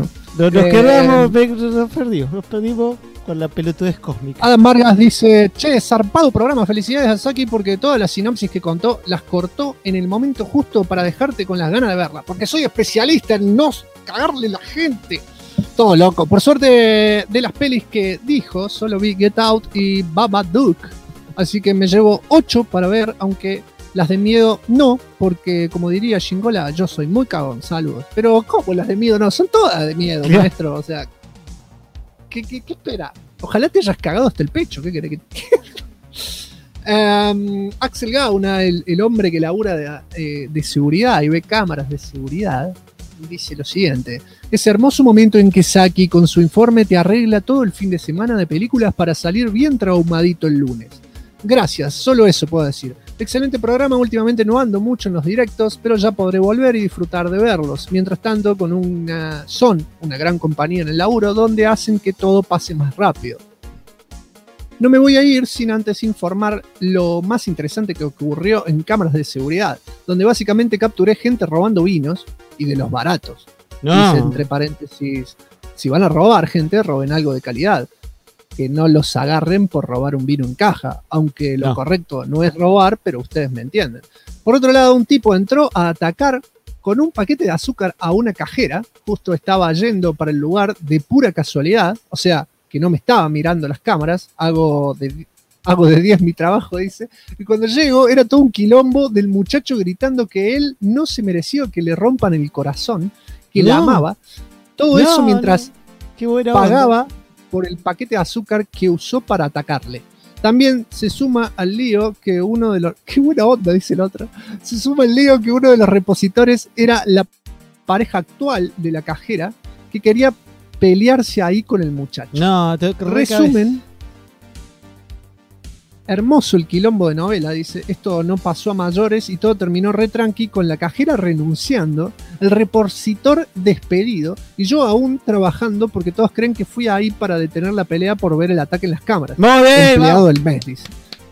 perdimos con la pelotudez cósmica. Adam Vargas dice: che, zarpado programa, felicidades a Saki porque todas las sinopsis que contó las cortó en el momento justo para dejarte con las ganas de verla. Porque soy especialista en no cagarle la gente. Todo loco. Por suerte de las pelis que dijo, solo vi Get Out y Babadook. Así que me llevo 8 para ver, aunque las de miedo no, porque como diría Shingola, yo soy muy cagón, saludos. Pero ¿cómo las de miedo no? Son todas de miedo, maestro. O sea, ¿qué espera? Ojalá te hayas cagado hasta el pecho. ¿Qué querés que Axel Gauna, el hombre que labura de seguridad y ve cámaras de seguridad, dice lo siguiente: ese hermoso momento en que Saki con su informe te arregla todo el fin de semana de películas para salir bien traumadito el lunes. Gracias, solo eso puedo decir. Excelente programa, últimamente no ando mucho en los directos, pero ya podré volver y disfrutar de verlos. Mientras tanto, son una gran compañía en el laburo donde hacen que todo pase más rápido. No me voy a ir sin antes informar lo más interesante que ocurrió en cámaras de seguridad, donde básicamente capturé gente robando vinos y de los baratos. No. Dice entre paréntesis, si van a robar gente, roben algo de calidad. Que no los agarren por robar un vino en caja, aunque lo correcto no es robar, pero ustedes me entienden. Por otro lado, un tipo entró a atacar con un paquete de azúcar a una cajera, justo estaba yendo para el lugar de pura casualidad, o sea, que no me estaba mirando las cámaras, hago de 10 mi trabajo, dice, y cuando llego era todo un quilombo del muchacho gritando que él no se mereció que le rompan el corazón, que la amaba, todo eso mientras pagaba por el paquete de azúcar que usó para atacarle. También se suma al lío que uno de los... ¡Qué buena onda!, dice el otro. Se suma el lío que uno de los repositores era la pareja actual de la cajera que quería pelearse ahí con el muchacho. No, resumen. Hermoso el quilombo de novela, dice. Esto no pasó a mayores y todo terminó re tranqui con la cajera renunciando, el repositor despedido y yo aún trabajando porque todos creen que fui ahí para detener la pelea por ver el ataque en las cámaras. Empleado del mes, dice.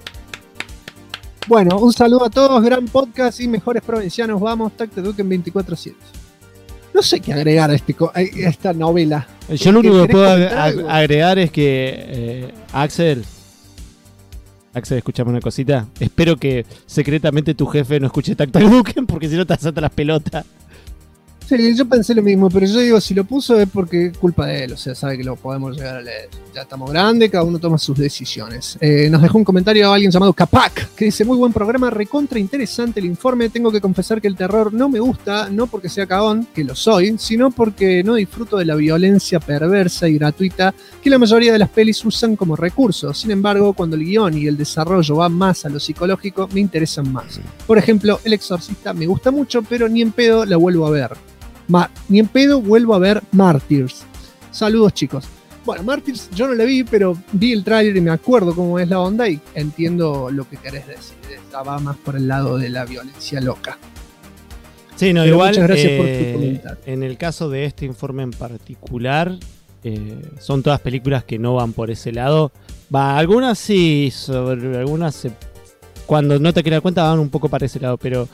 Bueno, un saludo a todos, gran podcast y mejores provincianos. Vamos, Tac de Duque en 24/7. No sé qué agregar a esta novela. Yo lo único que puedo agregar es que Axel, escúchame una cosita. Espero que secretamente tu jefe no escuche Tac Tac Duken, porque si no te asata las pelotas. Sí, yo pensé lo mismo, pero yo digo, si lo puso es porque es culpa de él, o sea, sabe que lo podemos llegar a leer. Ya estamos grandes, cada uno toma sus decisiones. Nos dejó un comentario a alguien llamado Capac, que dice: muy buen programa, recontra interesante el informe. Tengo que confesar que el terror no me gusta, no porque sea cagón, que lo soy, sino porque no disfruto de la violencia perversa y gratuita que la mayoría de las pelis usan como recurso. Sin embargo, cuando el guión y el desarrollo va más a lo psicológico, me interesan más. Por ejemplo, El Exorcista me gusta mucho, pero ni en pedo la vuelvo a ver. Ni en pedo vuelvo a ver Martyrs. Saludos, chicos. Bueno, Martyrs yo no la vi, pero vi el tráiler y me acuerdo cómo es la onda y entiendo lo que querés decir. Va más por el lado de la violencia loca. Sí, no, pero igual muchas gracias por tu comentario. En el caso de este informe en particular, son todas películas que no van por ese lado. Algunas sí, sobre algunas cuando no te quieras dar cuenta van un poco para ese lado, pero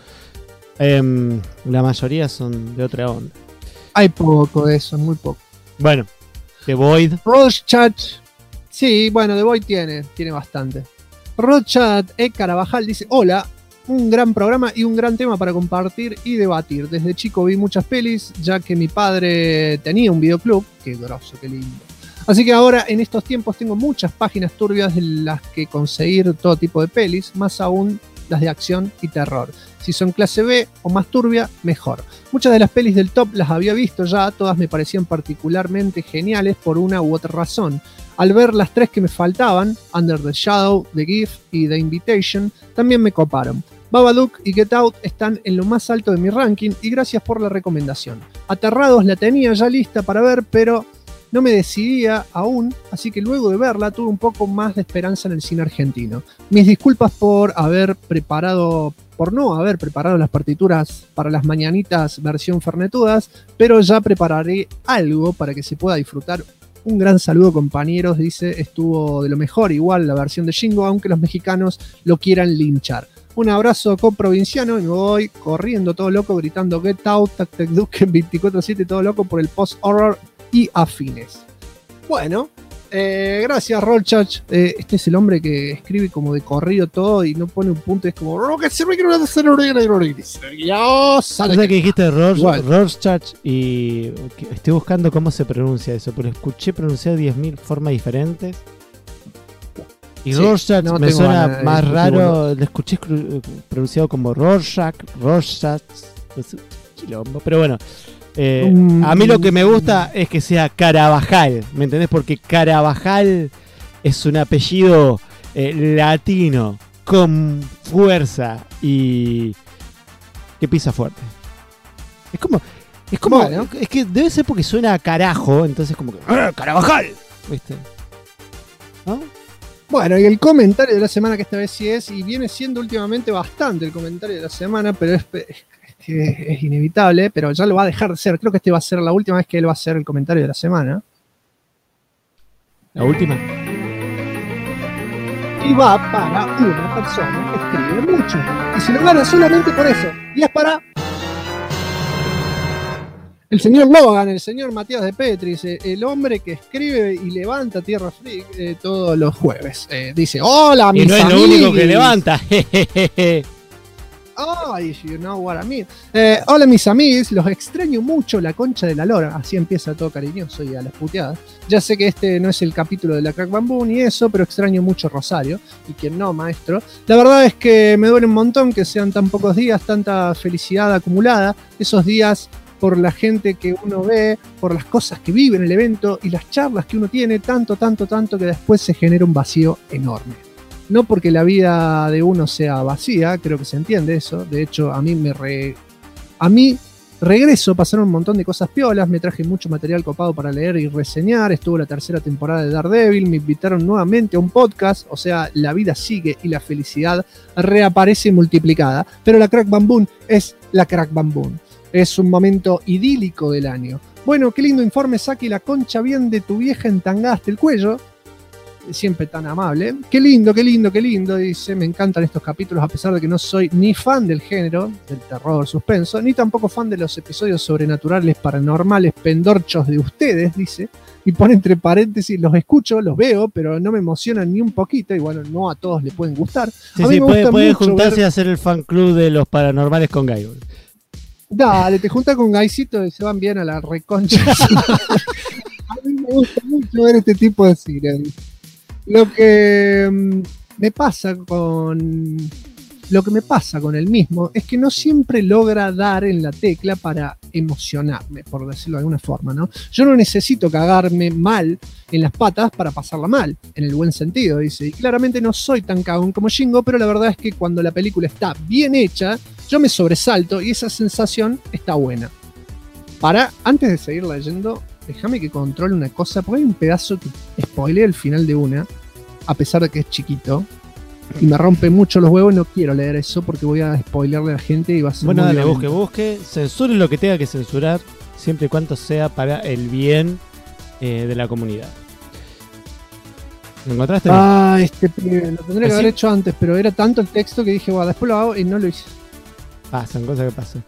la mayoría son de otra onda. Hay poco de eso, muy poco. Bueno, The Void. Rodchat. Sí, bueno, The Void tiene bastante. Rodchat Carabajal dice: hola, un gran programa y un gran tema para compartir y debatir. Desde chico vi muchas pelis, ya que mi padre tenía un videoclub. Qué grosso, qué lindo. Así que ahora, en estos tiempos, tengo muchas páginas turbias de las que conseguir todo tipo de pelis, más aún las de acción y terror. Si son clase B o más turbia, mejor. Muchas de las pelis del top las había visto ya, todas me parecían particularmente geniales por una u otra razón. Al ver las 3 que me faltaban, Under the Shadow, The Gift y The Invitation, también me coparon. Babadook y Get Out están en lo más alto de mi ranking y gracias por la recomendación. Aterrados la tenía ya lista para ver, pero no me decidía aún, así que luego de verla tuve un poco más de esperanza en el cine argentino. Mis disculpas por no haber preparado las partituras para las mañanitas versión fernetudas, pero ya prepararé algo para que se pueda disfrutar Un gran saludo, compañeros, dice, estuvo de lo mejor, igual la versión de Shingo, aunque los mexicanos lo quieran linchar. Un abrazo coprovinciano y me voy corriendo todo loco, gritando Get Out, Tactic Duke 24/7, todo loco por el post-horror y afines. Bueno, gracias, Rolchach. Este es el hombre que escribe como de corrido todo y no pone un punto, es como ¿Sabes que dijiste Rorschach? Y estoy buscando cómo se pronuncia eso, pero escuché pronunciar 10.000 formas diferentes. Y sí, Rorschach no me suena más raro. Lo escuché pronunciado como Rorschach, quilombo, pero bueno. A mí lo que me gusta es que sea Carabajal, ¿me entendés? Porque Carabajal es un apellido latino con fuerza y que pisa fuerte. Es como bueno, es que debe ser porque suena a carajo, entonces como que Carabajal, ¿viste? ¿No? Bueno, y el comentario de la semana, que esta vez sí es, y viene siendo últimamente bastante el comentario de la semana, pero es inevitable, pero ya lo va a dejar de ser. Creo que este va a ser la última vez que él va a hacer el comentario de la semana. ¿La última? Y va para una persona que escribe mucho y se lo gana solamente por eso. Y es para el señor Logan, el señor Matías de Petris, el hombre que escribe y levanta Tierra Freak todos los jueves. Dice, hola, mis amigos. Y no es lo único que levanta. Ay, you know what I mean. Hola, mis amigos, los extraño mucho, la concha de la lora. Así empieza todo cariñoso y a las puteadas. Ya sé que este no es el capítulo de la Crack Bamboo ni eso, pero extraño mucho Rosario. Y quien no, maestro. La verdad es que me duele un montón que sean tan pocos días, tanta felicidad acumulada. Esos días por la gente que uno ve, por las cosas que vive en el evento y las charlas que uno tiene, tanto que después se genera un vacío enorme. No porque la vida de uno sea vacía, creo que se entiende eso. De hecho, a mí regreso, pasaron un montón de cosas piolas, me traje mucho material copado para leer y reseñar, estuvo la tercera temporada de Daredevil, me invitaron nuevamente a un podcast, o sea, la vida sigue y la felicidad reaparece multiplicada. Pero la Crack Bamboo es la Crack Bamboo. Es un momento idílico del año. Bueno, qué lindo informe, Saki, la concha bien de tu vieja entangada hasta el cuello. Siempre tan amable. Qué lindo, dice, me encantan estos capítulos a pesar de que no soy ni fan del género, del terror, suspenso, ni tampoco fan de los episodios sobrenaturales, paranormales, pendorchos de ustedes, dice, y pone entre paréntesis, los escucho, los veo, pero no me emocionan ni un poquito, y bueno, no a todos les pueden gustar. Sí, a mí puede juntarse a hacer el fan club de los paranormales con Guy. Dale, te juntas con Guycito y se van bien a la reconcha. A mí me gusta mucho ver este tipo de cine. Lo que me pasa con el mismo es que no siempre logra dar en la tecla para emocionarme, por decirlo de alguna forma, ¿no? Yo no necesito cagarme mal en las patas para pasarla mal, en el buen sentido, dice. Y claramente no soy tan cagón como Shingo, pero la verdad es que cuando la película está bien hecha, yo me sobresalto y esa sensación está buena. Antes de seguir leyendo, déjame que controle una cosa, porque hay un pedazo que spoilea el final de una, a pesar de que es chiquito, y me rompe mucho los huevos. No quiero leer eso porque voy a spoilearle a la gente y va a ser bueno, dale, busque, censure lo que tenga que censurar, siempre y cuando sea para el bien de la comunidad. ¿Lo encontraste? Este pibe, lo tendría que haber hecho antes, pero era tanto el texto que dije, después lo hago y no lo hice. Pasan cosas que pasan.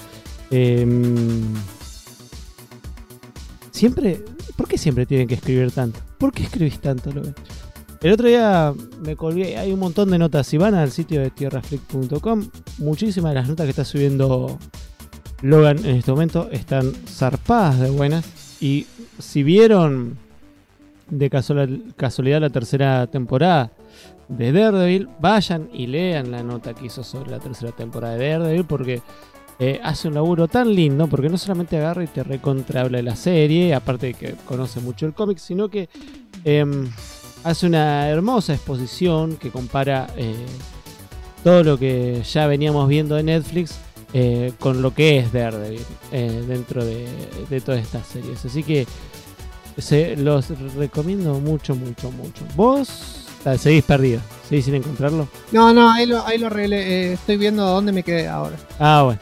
¿Por qué siempre tienen que escribir tanto? ¿Por qué escribís tanto, Logan? El otro día me colgué, hay un montón de notas. Si van al sitio de tierrafreak.com, muchísimas de las notas que está subiendo Logan en este momento están zarpadas de buenas. Y si vieron de casualidad la tercera temporada de Daredevil, vayan y lean la nota que hizo sobre la tercera temporada de Daredevil, porque hace un laburo tan lindo, porque no solamente agarra y te recontra habla de la serie, aparte de que conoce mucho el cómic, sino que hace una hermosa exposición que compara todo lo que ya veníamos viendo de Netflix con lo que es Daredevil dentro de todas estas series. Así que los recomiendo mucho. ¿Vos Seguís perdido. ¿Seguís sin encontrarlo? No, ahí lo arreglé. Estoy viendo dónde me quedé ahora. Bueno.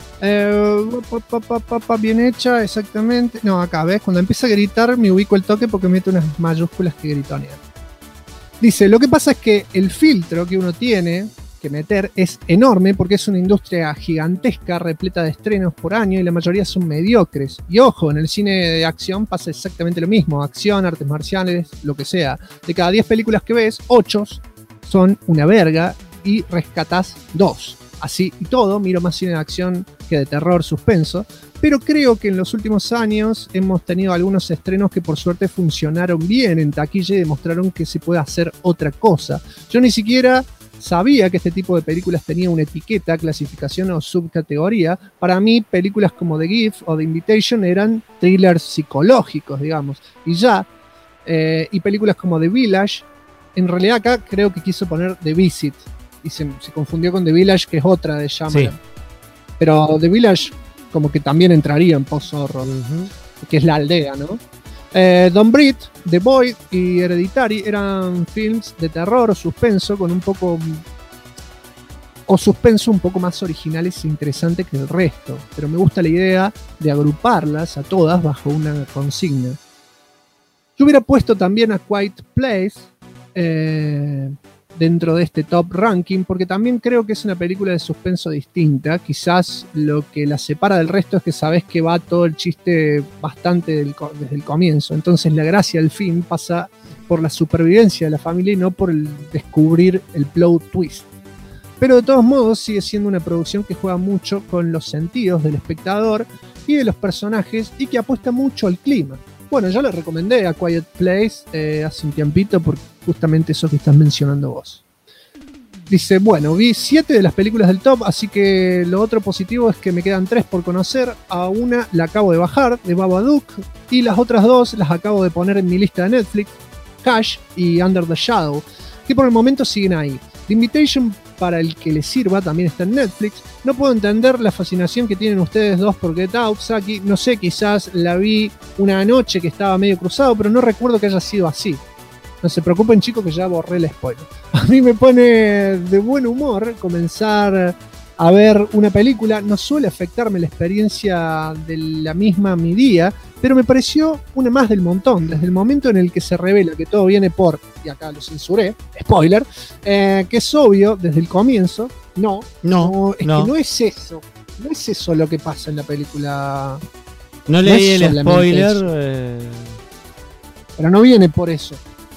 Bien hecha, exactamente. No, acá, ¿ves? Cuando empieza a gritar me ubico el toque porque meto unas mayúsculas que gritonean. Dice, lo que pasa es que el filtro que uno tiene que meter es enorme porque es una industria gigantesca, repleta de estrenos por año y la mayoría son mediocres. Y ojo, en el cine de acción pasa exactamente lo mismo. Acción, artes marciales, lo que sea. De cada 10 películas que ves, 8 son una verga y rescatás 2. Así y todo, miro más cine de acción que de terror, suspenso. Pero creo que en los últimos años hemos tenido algunos estrenos que por suerte funcionaron bien en taquilla y demostraron que se puede hacer otra cosa. Yo ni siquiera sabía que este tipo de películas tenía una etiqueta, clasificación o subcategoría. Para mí, películas como The Gift o The Invitation eran thrillers psicológicos, digamos. Y películas como The Village, en realidad acá creo que quiso poner The Visit. Y se confundió con The Village, que es otra de Shyamalan. Sí. Pero The Village como que también entraría en post-horror, que es la aldea, ¿no? Don't Breathe, The Void y Hereditary eran films de terror o suspenso con un poco más originales e interesantes que el resto, pero me gusta la idea de agruparlas a todas bajo una consigna. Yo hubiera puesto también a Quiet Place dentro de este top ranking porque también creo que es una película de suspenso distinta. Quizás lo que la separa del resto es que sabes que va todo el chiste bastante desde el comienzo, entonces la gracia del film pasa por la supervivencia de la familia y no por el descubrir el plot twist. Pero de todos modos sigue siendo una producción que juega mucho con los sentidos del espectador y de los personajes y que apuesta mucho al clima. Bueno, ya le recomendé a Quiet Place hace un tiempito por justamente eso que estás mencionando vos. Dice, bueno, vi 7 de las películas del top, así que lo otro positivo es que me quedan 3 por conocer. A una la acabo de bajar, de Babadook, y las otras 2 las acabo de poner en mi lista de Netflix, Cash y Under the Shadow, que por el momento siguen ahí. The Invitation, para el que les sirva, también está en Netflix. No puedo entender la fascinación que tienen ustedes dos por Get Out, Saki. No sé, quizás la vi una noche que estaba medio cruzado, pero no recuerdo que haya sido así. No se preocupen, chicos, que ya borré el spoiler. A mí me pone de buen humor comenzar a ver una película. No suele afectarme la experiencia de la misma mi día, pero me pareció una más del montón. Desde el momento en el que se revela que todo viene por, y acá lo censuré, spoiler, que es obvio desde el comienzo. No, que no es eso. No es eso lo que pasa en la película. No leí el spoiler. Pero no viene por eso.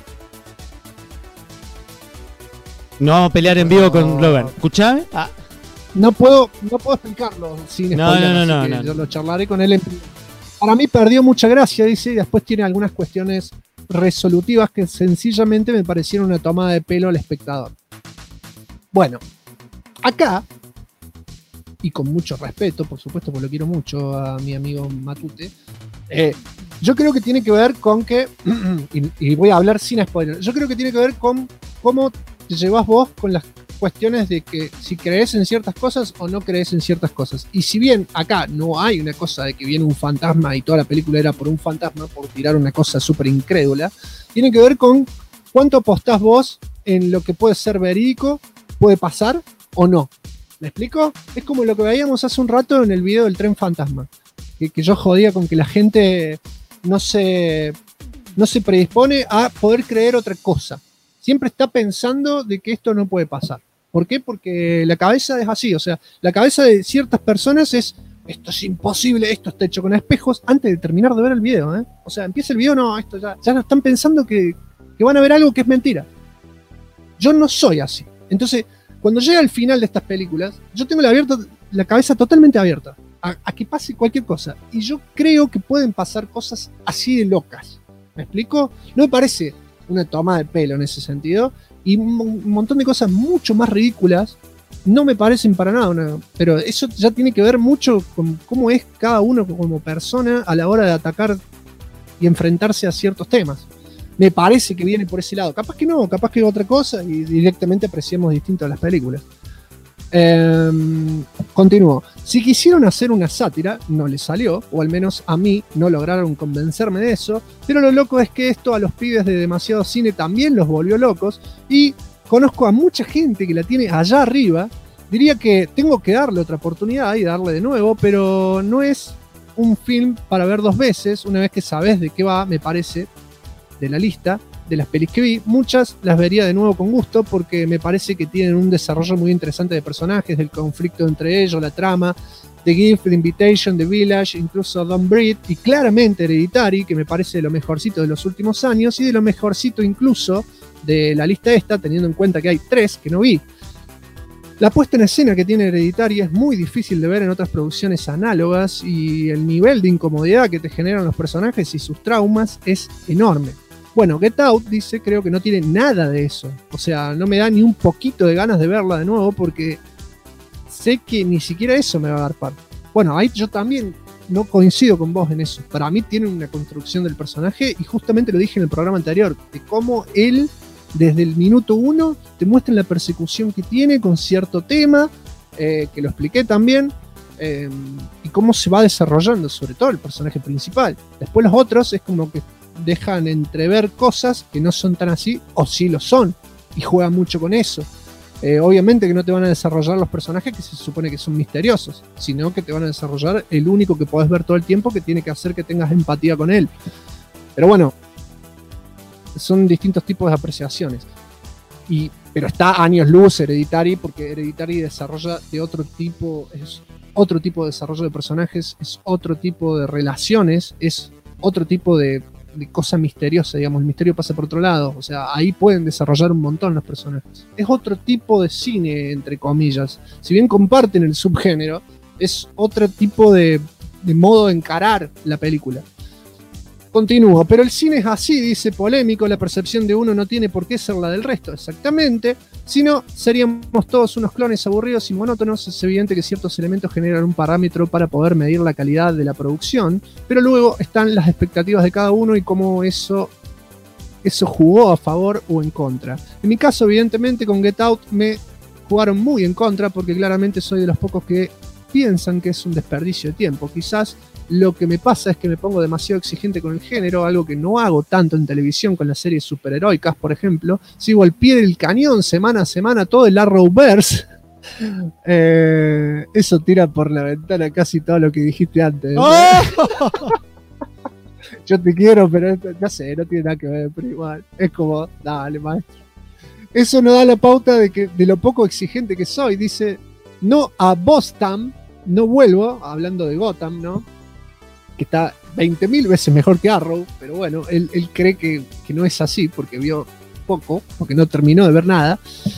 No vamos a pelear en vivo con Logan. ¿Escuchame? No puedo explicarlo sin spoiler. No. Yo lo charlaré con él en privado. Para mí perdió mucha gracia, dice, y después tiene algunas cuestiones resolutivas que sencillamente me parecieron una tomada de pelo al espectador. Bueno, acá, y con mucho respeto, por supuesto, porque lo quiero mucho a mi amigo Matute, yo creo que tiene que ver con que, y voy a hablar sin spoiler, yo creo que tiene que ver con cómo te llevas vos con las cuestiones de que si crees en ciertas cosas o no crees en ciertas cosas. Y si bien acá no hay una cosa de que viene un fantasma y toda la película era por un fantasma, por tirar una cosa súper incrédula, tiene que ver con cuánto apostás vos en lo que puede ser verídico, puede pasar o no. ¿Me explico? Es como lo que veíamos hace un rato en el video del tren fantasma, que yo jodía con que la gente no se predispone a poder creer otra cosa. Siempre está pensando de que esto no puede pasar. ¿Por qué? Porque la cabeza es así, o sea, la cabeza de ciertas personas es, esto es imposible, esto está hecho con espejos, antes de terminar de ver el video, ¿eh? O sea, empieza el video, no, esto ya no están pensando que van a ver algo que es mentira. Yo no soy así. Entonces, cuando llega al final de estas películas, yo tengo la cabeza totalmente abierta a que pase cualquier cosa. Y yo creo que pueden pasar cosas así de locas. ¿Me explico? No me parece una toma de pelo en ese sentido, y un montón de cosas mucho más ridículas no me parecen para nada, pero eso ya tiene que ver mucho con cómo es cada uno como persona a la hora de atacar y enfrentarse a ciertos temas. Me parece que viene por ese lado, capaz que no, capaz que otra cosa y directamente apreciamos distinto las películas. Continúo. Si quisieron hacer una sátira, no les salió, o al menos a mí no lograron convencerme de eso, pero lo loco es que esto a los pibes de Demasiado Cine también los volvió locos, y conozco a mucha gente que la tiene allá arriba. Diría que tengo que darle otra oportunidad y darle de nuevo, pero no es un film para ver dos veces. Una vez que sabes de qué va, me parece, de la lista de las pelis que vi, muchas las vería de nuevo con gusto, porque me parece que tienen un desarrollo muy interesante de personajes, del conflicto entre ellos, la trama, The Gift, The Invitation, The Village, incluso Don't Breathe, y claramente Hereditary, que me parece de lo mejorcito de los últimos años, y de lo mejorcito incluso de la lista esta, teniendo en cuenta que hay 3 que no vi. La puesta en escena que tiene Hereditary es muy difícil de ver en otras producciones análogas, y el nivel de incomodidad que te generan los personajes y sus traumas es enorme. Bueno, Get Out, dice, creo que no tiene nada de eso. O sea, no me da ni un poquito de ganas de verla de nuevo, porque sé que ni siquiera eso me va a dar parte. Bueno, ahí yo también no coincido con vos en eso. Para mí tiene una construcción del personaje, y justamente lo dije en el programa anterior, de cómo él, desde el minuto 1, te muestra la persecución que tiene con cierto tema, que lo expliqué también, y cómo se va desarrollando, sobre todo el personaje principal. Después los otros es como que dejan entrever cosas que no son tan así, o sí lo son, y juegan mucho con eso. Obviamente que no te van a desarrollar los personajes que se supone que son misteriosos, sino que te van a desarrollar el único que podés ver todo el tiempo, que tiene que hacer que tengas empatía con él. Pero bueno, son distintos tipos de apreciaciones. Pero está años luz Hereditary, porque Hereditary desarrolla de otro tipo, es otro tipo de desarrollo de personajes, es otro tipo de relaciones, es otro tipo de cosa misteriosa, digamos. El misterio pasa por otro lado, o sea, ahí pueden desarrollar un montón los personajes. Es otro tipo de cine, entre comillas. Si bien comparten el subgénero, es otro tipo de modo de encarar la película. Continúo, pero el cine es así, dice Polémico, la percepción de uno no tiene por qué ser la del resto, exactamente, sino seríamos todos unos clones aburridos y monótonos. Es evidente que ciertos elementos generan un parámetro para poder medir la calidad de la producción, pero luego están las expectativas de cada uno y cómo eso jugó a favor o en contra. En mi caso, evidentemente, con Get Out me jugaron muy en contra, porque claramente soy de los pocos que piensan que es un desperdicio de tiempo. Quizás lo que me pasa es que me pongo demasiado exigente con el género, algo que no hago tanto en televisión con las series superheroicas, por ejemplo. Sigo al pie del cañón semana a semana todo el Arrowverse. Eso tira por la ventana casi todo lo que dijiste antes. ¡Oh! Yo te quiero, pero no sé, no tiene nada que ver, pero igual. Es como, dale, maestro. Eso no da la pauta de lo poco exigente que soy. Dice, no a Gotham, no vuelvo, hablando de Gotham, ¿no? Que está 20.000 veces mejor que Arrow, pero bueno, él cree que no es así, porque vio poco, porque no terminó de ver nada.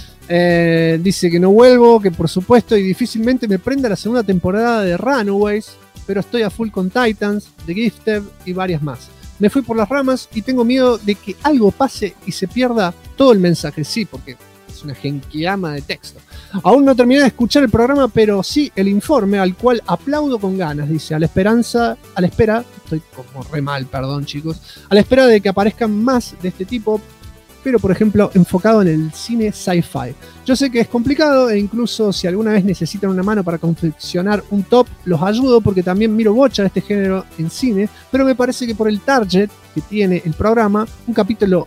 Dice que no vuelvo, que por supuesto y difícilmente me prenda la segunda temporada de Runaways, pero estoy a full con Titans, The Gifted y varias más. Me fui por las ramas y tengo miedo de que algo pase y se pierda todo el mensaje. Sí, porque es una genkidama de texto. Aún no terminé de escuchar el programa, pero sí el informe, al cual aplaudo con ganas. Dice, a la espera, estoy como re mal, perdón chicos, a la espera de que aparezcan más de este tipo, pero por ejemplo enfocado en el cine sci-fi. Yo sé que es complicado, e incluso si alguna vez necesitan una mano para confeccionar un top, los ayudo, porque también miro bocha de este género en cine, pero me parece que por el target que tiene el programa, un capítulo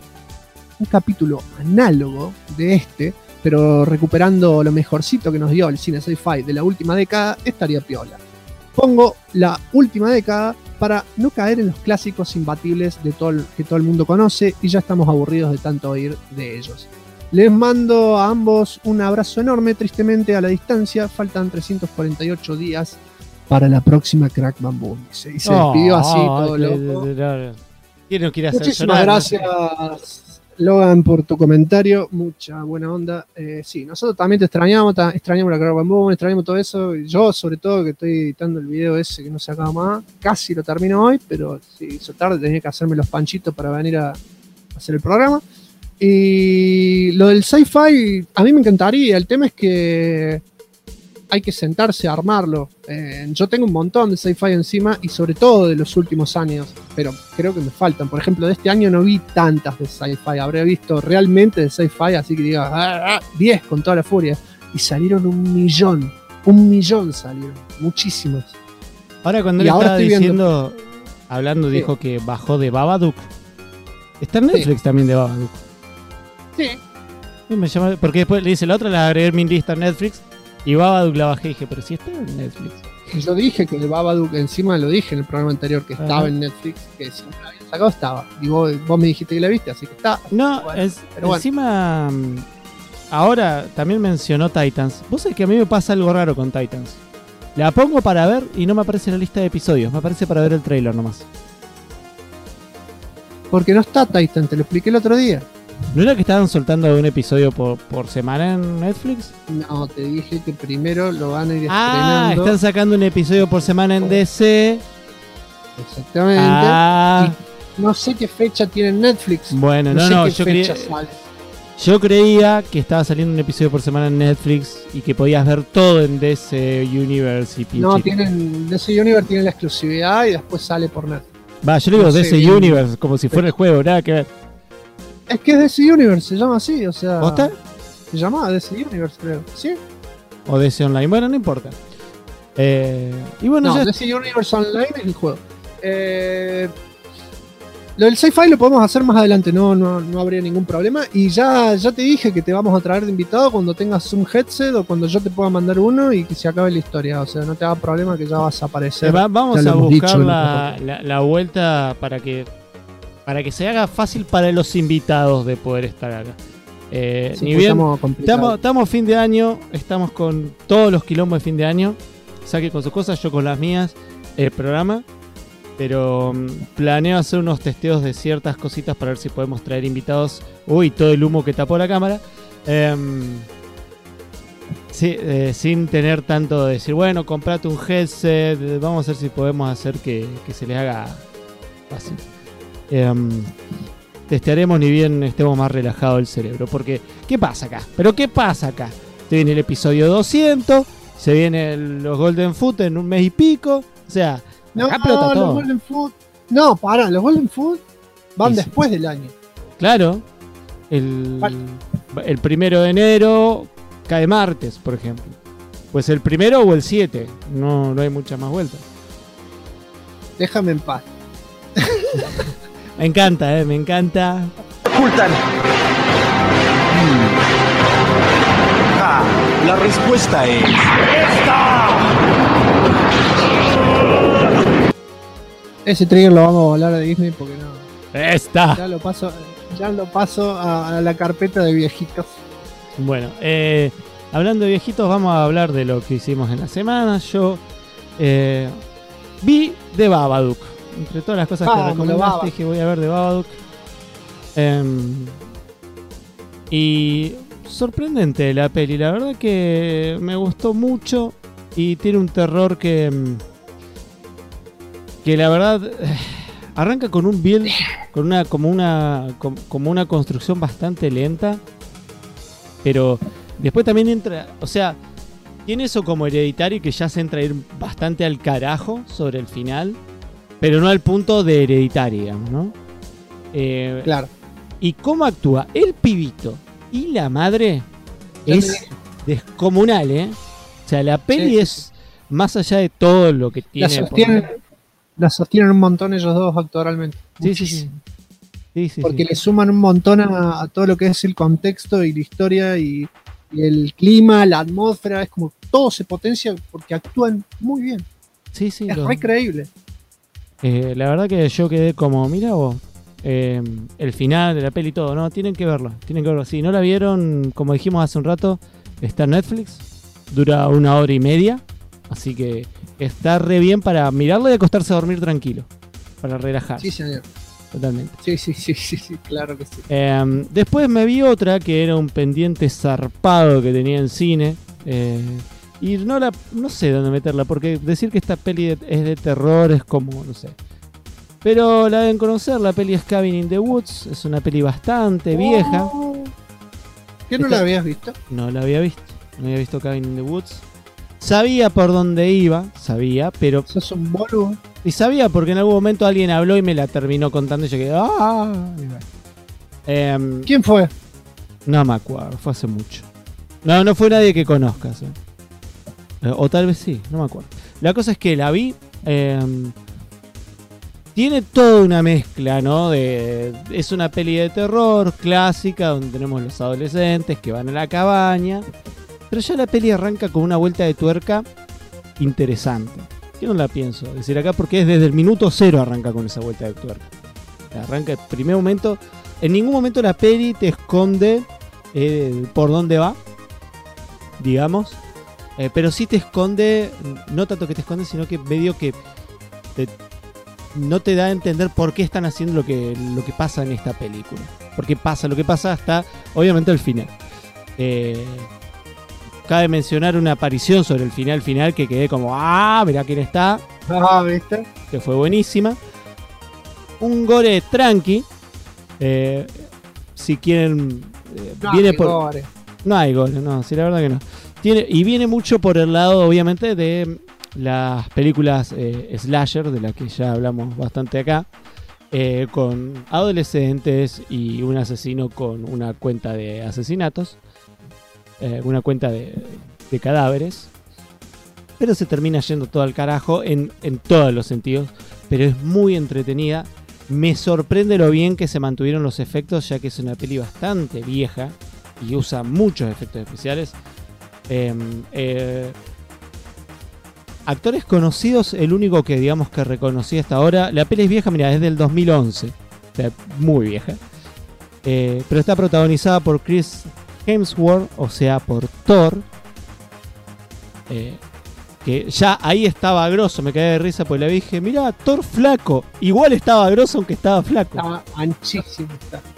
análogo de este, pero recuperando lo mejorcito que nos dio el cine sci-fi de la última década, estaría piola. Pongo la última década para no caer en los clásicos imbatibles que todo el mundo conoce, y ya estamos aburridos de tanto oír de ellos. Les mando a ambos un abrazo enorme, tristemente a la distancia. Faltan 348 días para la próxima Crack Bamboo. Y se despidió así, todo loco. ¿Quién no quiere hacer Muchísimas gracias, Logan, por tu comentario. Mucha buena onda. Sí, nosotros también te extrañamos la Crack Bamboo, extrañamos todo eso. Yo, sobre todo, que estoy editando el video ese que no se acaba más. Casi lo termino hoy, pero sí, hizo tarde, tenía que hacerme los panchitos para venir a hacer el programa. Y lo del sci-fi, a mí me encantaría. El tema es que hay que sentarse a armarlo. Yo tengo un montón de sci-fi encima, y sobre todo de los últimos años, pero creo que me faltan. Por ejemplo, de este año no vi tantas de sci-fi. Habré visto realmente de sci-fi, así que diga 10 con toda la furia. y salieron 1.000.000. 1.000.000 salieron, muchísimos. Ahora cuando él estaba diciendo, hablando, dijo que bajó de Babadook. Está en Netflix también de Babadook. Sí. Y me llama, porque después le dice, la otra la agregué en mi lista en Netflix y Babadook la bajé y dije, pero si está en Netflix. Yo dije que el Babadook, encima lo dije en el programa anterior, que estaba en Netflix, que si no la había sacado estaba. Y vos me dijiste que la viste, así que está. No, bueno, encima ahora también mencionó Titans. Vos sabés que a mí me pasa algo raro con Titans. La pongo para ver y no me aparece en la lista de episodios, me aparece para ver el trailer nomás. Porque no está Titan, te lo expliqué el otro día. ¿No era que estaban soltando un episodio por semana en Netflix? No, te dije que primero lo van a ir estrenando. Están sacando un episodio por semana en DC. Exactamente. Y no sé qué fecha tiene Netflix. Bueno, yo creía que estaba saliendo un episodio por semana en Netflix y que podías ver todo en DC Universe y No, DC Universe tiene la exclusividad y después sale por Netflix. Yo le digo DC Universe como si fuera el juego, nada que ver. Es que es DC Universe, se llama así, o sea. ¿Posta? Se llama DC Universe, creo. ¿Sí? O DC Online, bueno, no importa. Y bueno, no, DC Universe Online es el juego. Lo del sci-fi lo podemos hacer más adelante, no habría ningún problema. Y ya te dije que te vamos a traer de invitado cuando tengas un headset o cuando yo te pueda mandar uno y que se acabe la historia. O sea, no te haga problema que ya vas a aparecer. Vamos a buscar la vuelta para que se haga fácil para los invitados de poder estar acá. Ni bien, estamos fin de año, estamos con todos los quilombos de fin de año. Saque con sus cosas, yo con las mías, el programa. Pero planeo hacer unos testeos de ciertas cositas para ver si podemos traer invitados. Uy, todo el humo que tapó la cámara. Sin tener tanto de decir, bueno, comprate un headset. Vamos a ver si podemos hacer que se les haga fácil. Testearemos ni bien estemos más relajados el cerebro. Porque, ¿qué pasa acá? Se viene el episodio 200. Se vienen los Golden Foot en un mes y pico. O sea... los Golden Foot. No, los Golden Foot van después del año. Claro. El 1 de enero cae martes, por ejemplo. Pues el 1 o el 7. No hay muchas más vueltas. Déjame en paz. Me encanta, me encanta. Ocultan. La respuesta es ¡esta! Ese trigger lo vamos a volar a Disney porque no. ¡Esta! Ya lo paso a la carpeta de viejitos. Bueno, hablando de viejitos, vamos a hablar de lo que hicimos en la semana. Yo vi The Babadook. Entre todas las cosas que recomendaste, dije voy a ver The Babadook. Y sorprendente la peli, la verdad que me gustó mucho y tiene un terror que la verdad arranca con un build, con una construcción bastante lenta, pero después también entra, o sea, tiene eso como Hereditario que ya se entra a ir bastante al carajo sobre el final, pero no al punto de Hereditario, digamos, ¿no? Claro. Y cómo actúa el pibito y la madre es descomunal, ¿eh? O sea, la peli es más allá de todo lo que tiene. La sostienen un montón ellos dos actoralmente. Sí. Porque le suman un montón a todo lo que es el contexto y la historia y el clima, la atmósfera. Es como todo se potencia porque actúan muy bien. Sí. Es re creíble. La verdad que yo quedé como, mira vos, el final de la peli y todo, ¿no? Tienen que verlo. Si no la vieron, como dijimos hace un rato, está en Netflix. Dura 1 hora y media. Así que está re bien para mirarlo y acostarse a dormir tranquilo. Para relajar. Sí, señor. Totalmente. Sí, claro que sí. Después me vi otra que era un pendiente zarpado que tenía en cine. Y no sé dónde meterla, porque decir que esta peli es de terror es como, no sé. Pero la deben conocer, la peli es Cabin in the Woods. Es una peli bastante vieja. ¿Qué no la habías visto? No la había visto. No había visto Cabin in the Woods. Sabía por dónde iba, pero... Sos un boludo. Y sabía porque en algún momento alguien habló y me la terminó contando y yo quedé... ¿Quién fue? No me acuerdo, fue hace mucho. No fue nadie que conozcas. O tal vez sí, no me acuerdo. La cosa es que la vi. Tiene toda una mezcla, ¿no? Es una peli de terror clásica donde tenemos los adolescentes que van a la cabaña. Pero ya la peli arranca con una vuelta de tuerca interesante. Yo no la pienso decir acá porque es desde el minuto 0 arranca con esa vuelta de tuerca. Arranca el primer momento. En ningún momento la peli te esconde por dónde va, digamos. Pero sí te esconde, no tanto que te esconde, sino que medio que no te da a entender por qué están haciendo lo que pasa en esta película. Porque pasa lo que pasa hasta, obviamente, el final. Cabe mencionar una aparición sobre el final que quedé como, mirá quién está. ¿Viste? Que fue buenísima. Un gore tranqui. Si quieren, viene por... Gore. No hay gore, no, sí, la verdad que no. Y viene mucho por el lado, obviamente, de las películas slasher, de las que ya hablamos bastante acá, con adolescentes y un asesino con una cuenta de asesinatos, una cuenta de cadáveres, pero se termina yendo todo al carajo en todos los sentidos, pero es muy entretenida. Me sorprende lo bien que se mantuvieron los efectos, ya que es una peli bastante vieja y usa muchos efectos especiales. Actores conocidos, el único que digamos que reconocí hasta ahora. La peli es vieja, mira, es del 2011, o sea, muy vieja, pero está protagonizada por Chris Hemsworth, o sea, por Thor, que ya ahí estaba grosso. Me caí de risa porque le dije, mira, Thor flaco, igual estaba grosso aunque estaba flaco, estaba anchísimo.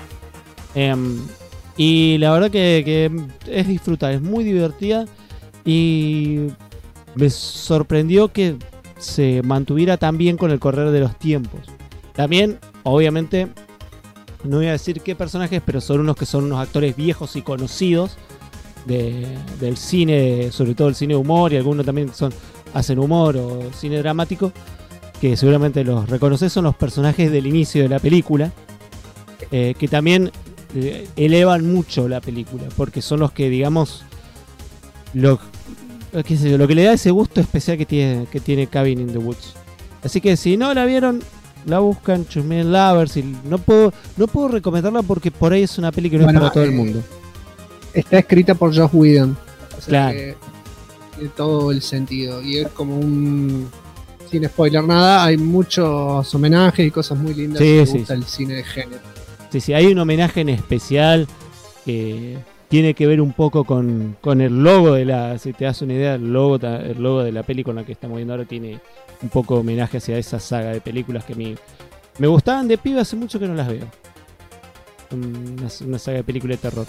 Y la verdad que es disfrutar, es muy divertida y me sorprendió que se mantuviera tan bien con el correr de los tiempos. También, obviamente, no voy a decir qué personajes, pero son unos actores viejos y conocidos del cine, sobre todo el cine de humor, y algunos también hacen humor o cine dramático, que seguramente los reconoces. Son los personajes del inicio de la película, que también elevan mucho la película, porque son los que, digamos, lo que le da ese gusto especial que tiene Cabin in the Woods. Así que si no la vieron, la buscan, chusmeen Lovers, y no puedo recomendarla porque por ahí es una peli que no es para todo el mundo. Está escrita por Joss Whedon, o sea, claro, que tiene todo el sentido, y es como sin spoiler nada, hay muchos homenajes y cosas muy lindas. Me gusta el cine de género. Sí, hay un homenaje en especial que tiene que ver un poco con el logo si te das una idea, el logo de la peli con la que estamos viendo ahora tiene un poco de homenaje hacia esa saga de películas que a mí me gustaban de pibe, hace mucho que no las veo. Una saga de películas de terror.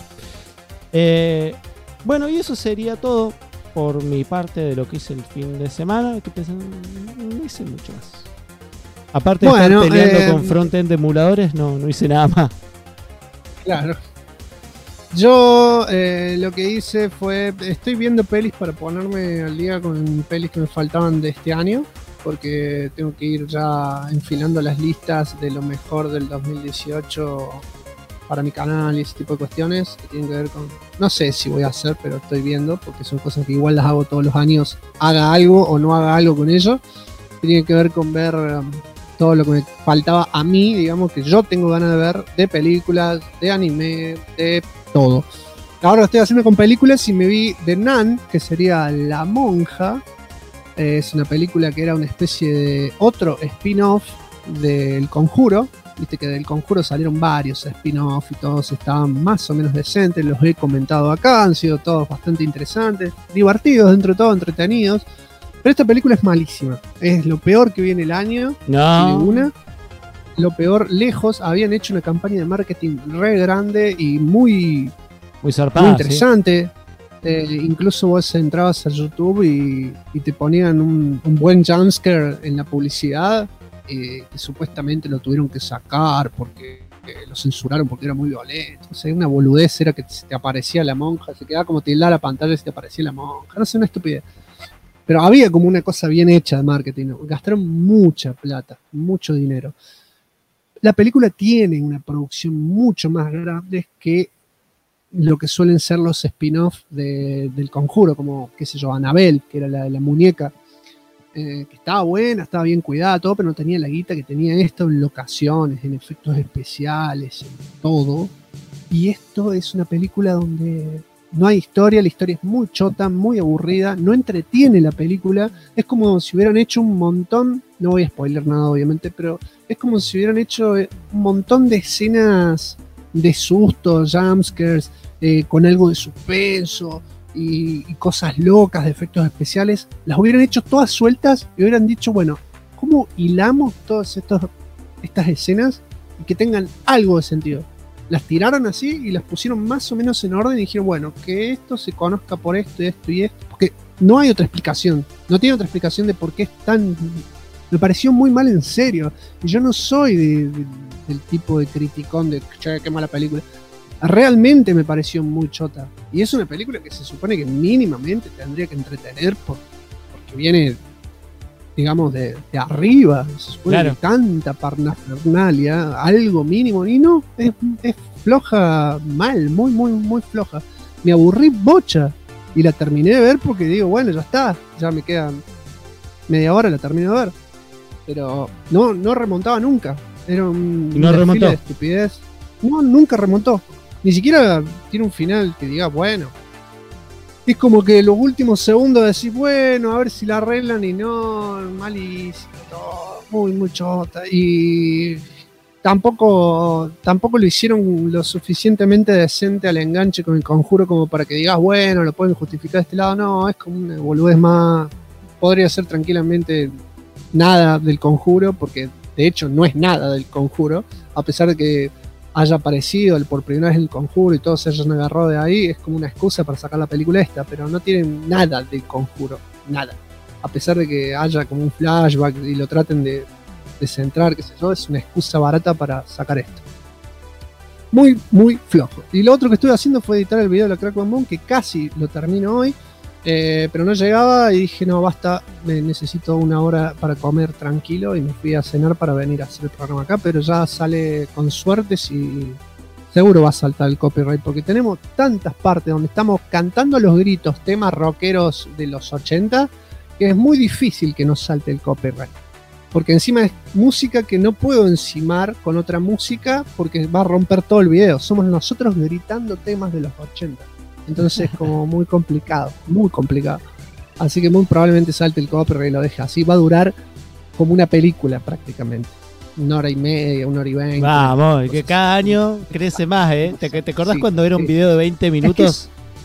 Bueno, y eso sería todo por mi parte de lo que hice el fin de semana. Estoy pensando, no hice mucho más. Aparte de estar peleando con frontend de emuladores, no hice nada más. Claro. Yo lo que hice fue, estoy viendo pelis para ponerme al día con pelis que me faltaban de este año, porque tengo que ir ya enfilando las listas de lo mejor del 2018 para mi canal y ese tipo de cuestiones que tienen que ver con, no sé si voy a hacer, pero estoy viendo, porque son cosas que igual las hago todos los años, haga algo o no haga algo con ello, que tiene que ver con ver todo lo que me faltaba a mí, digamos, que yo tengo ganas de ver, de películas, de anime, de todo. Ahora lo estoy haciendo con películas y me vi The Nun, que sería La Monja. Es una película que era una especie de otro spin-off del Conjuro. Viste que del Conjuro salieron varios spin-off y todos estaban más o menos decentes. Los he comentado acá, han sido todos bastante interesantes, divertidos, dentro de todo entretenidos. Pero esta película es malísima. Es lo peor que viene el año. No. Lo peor lejos. Habían hecho una campaña de marketing re grande y muy zarpada, muy interesante. ¿Sí? Incluso vos entrabas a YouTube y te ponían un buen jumpscare en la publicidad, que supuestamente lo tuvieron que sacar porque lo censuraron porque era muy violento. O sea, una boludez era que te aparecía la monja, se quedaba como tildar la pantalla y se te aparecía la monja. No sé, una estupidez. Pero había como una cosa bien hecha de marketing, ¿no? Gastaron mucha plata, mucho dinero. La película tiene una producción mucho más grande que lo que suelen ser los spin-off del Conjuro, como, qué sé yo, Annabelle, que era la muñeca, que estaba buena, estaba bien cuidada, todo, pero no tenía la guita que tenía esto en locaciones, en efectos especiales, en todo. Y esto es una película donde no hay historia, la historia es muy chota, muy aburrida, no entretiene la película, es como si hubieran hecho un montón, no voy a spoiler nada obviamente, pero es como si hubieran hecho un montón de escenas de susto, jumpscares, con algo de suspenso y cosas locas, de efectos especiales, las hubieran hecho todas sueltas y hubieran dicho, bueno, ¿cómo hilamos todas estas escenas y que tengan algo de sentido? Las tiraron así y las pusieron más o menos en orden y dijeron, bueno, que esto se conozca por esto y esto y esto, porque no hay otra explicación, no tiene otra explicación de por qué es tan... Me pareció muy mal en serio, y yo no soy del tipo de criticón de, che, qué mala película. Realmente me pareció muy chota, y es una película que se supone que mínimamente tendría que entretener porque viene, digamos, de arriba, se supone, claro, que tanta parnafernalia, algo mínimo, y no, es floja mal, muy, muy, muy floja. Me aburrí bocha, y la terminé de ver porque digo, bueno, ya está, ya me queda media hora, la termino de ver. Pero no remontaba nunca, era una fila de estupidez. No, nunca remontó, ni siquiera tiene un final que diga, bueno. Es como que los últimos segundos decís, bueno, a ver si la arreglan, y no, malísimo, todo, muy, muy chota. Y tampoco lo hicieron lo suficientemente decente al enganche con el Conjuro como para que digas, bueno, lo pueden justificar de este lado. No, es como una boludez más. Podría ser tranquilamente nada del Conjuro, porque de hecho no es nada del Conjuro, a pesar de que haya aparecido por primera vez el Conjuro y todos se hayan agarrado de ahí, es como una excusa para sacar la película esta, pero no tienen nada del Conjuro, nada. A pesar de que haya como un flashback y lo traten de centrar, qué sé yo, es una excusa barata para sacar esto. Muy, muy flojo. Y lo otro que estuve haciendo fue editar el video de la Crack Bam Boom, que casi lo termino hoy, pero no llegaba y dije, no, basta, necesito una hora para comer tranquilo, y me fui a cenar para venir a hacer el programa acá, pero ya sale con suerte, si seguro va a saltar el copyright, porque tenemos tantas partes donde estamos cantando a los gritos temas rockeros de los 80, que es muy difícil que nos salte el copyright, porque encima es música que no puedo encimar con otra música porque va a romper todo el video, somos nosotros gritando temas de los 80. Entonces es como muy complicado, muy complicado. Así que muy probablemente salte el copyright y lo deje así. Va a durar como una película prácticamente. 1 hora y media, 1 hora y 20. Vamos, que cada año crece más, ¿eh? ¿Te acordás cuando era un video de 20 minutos?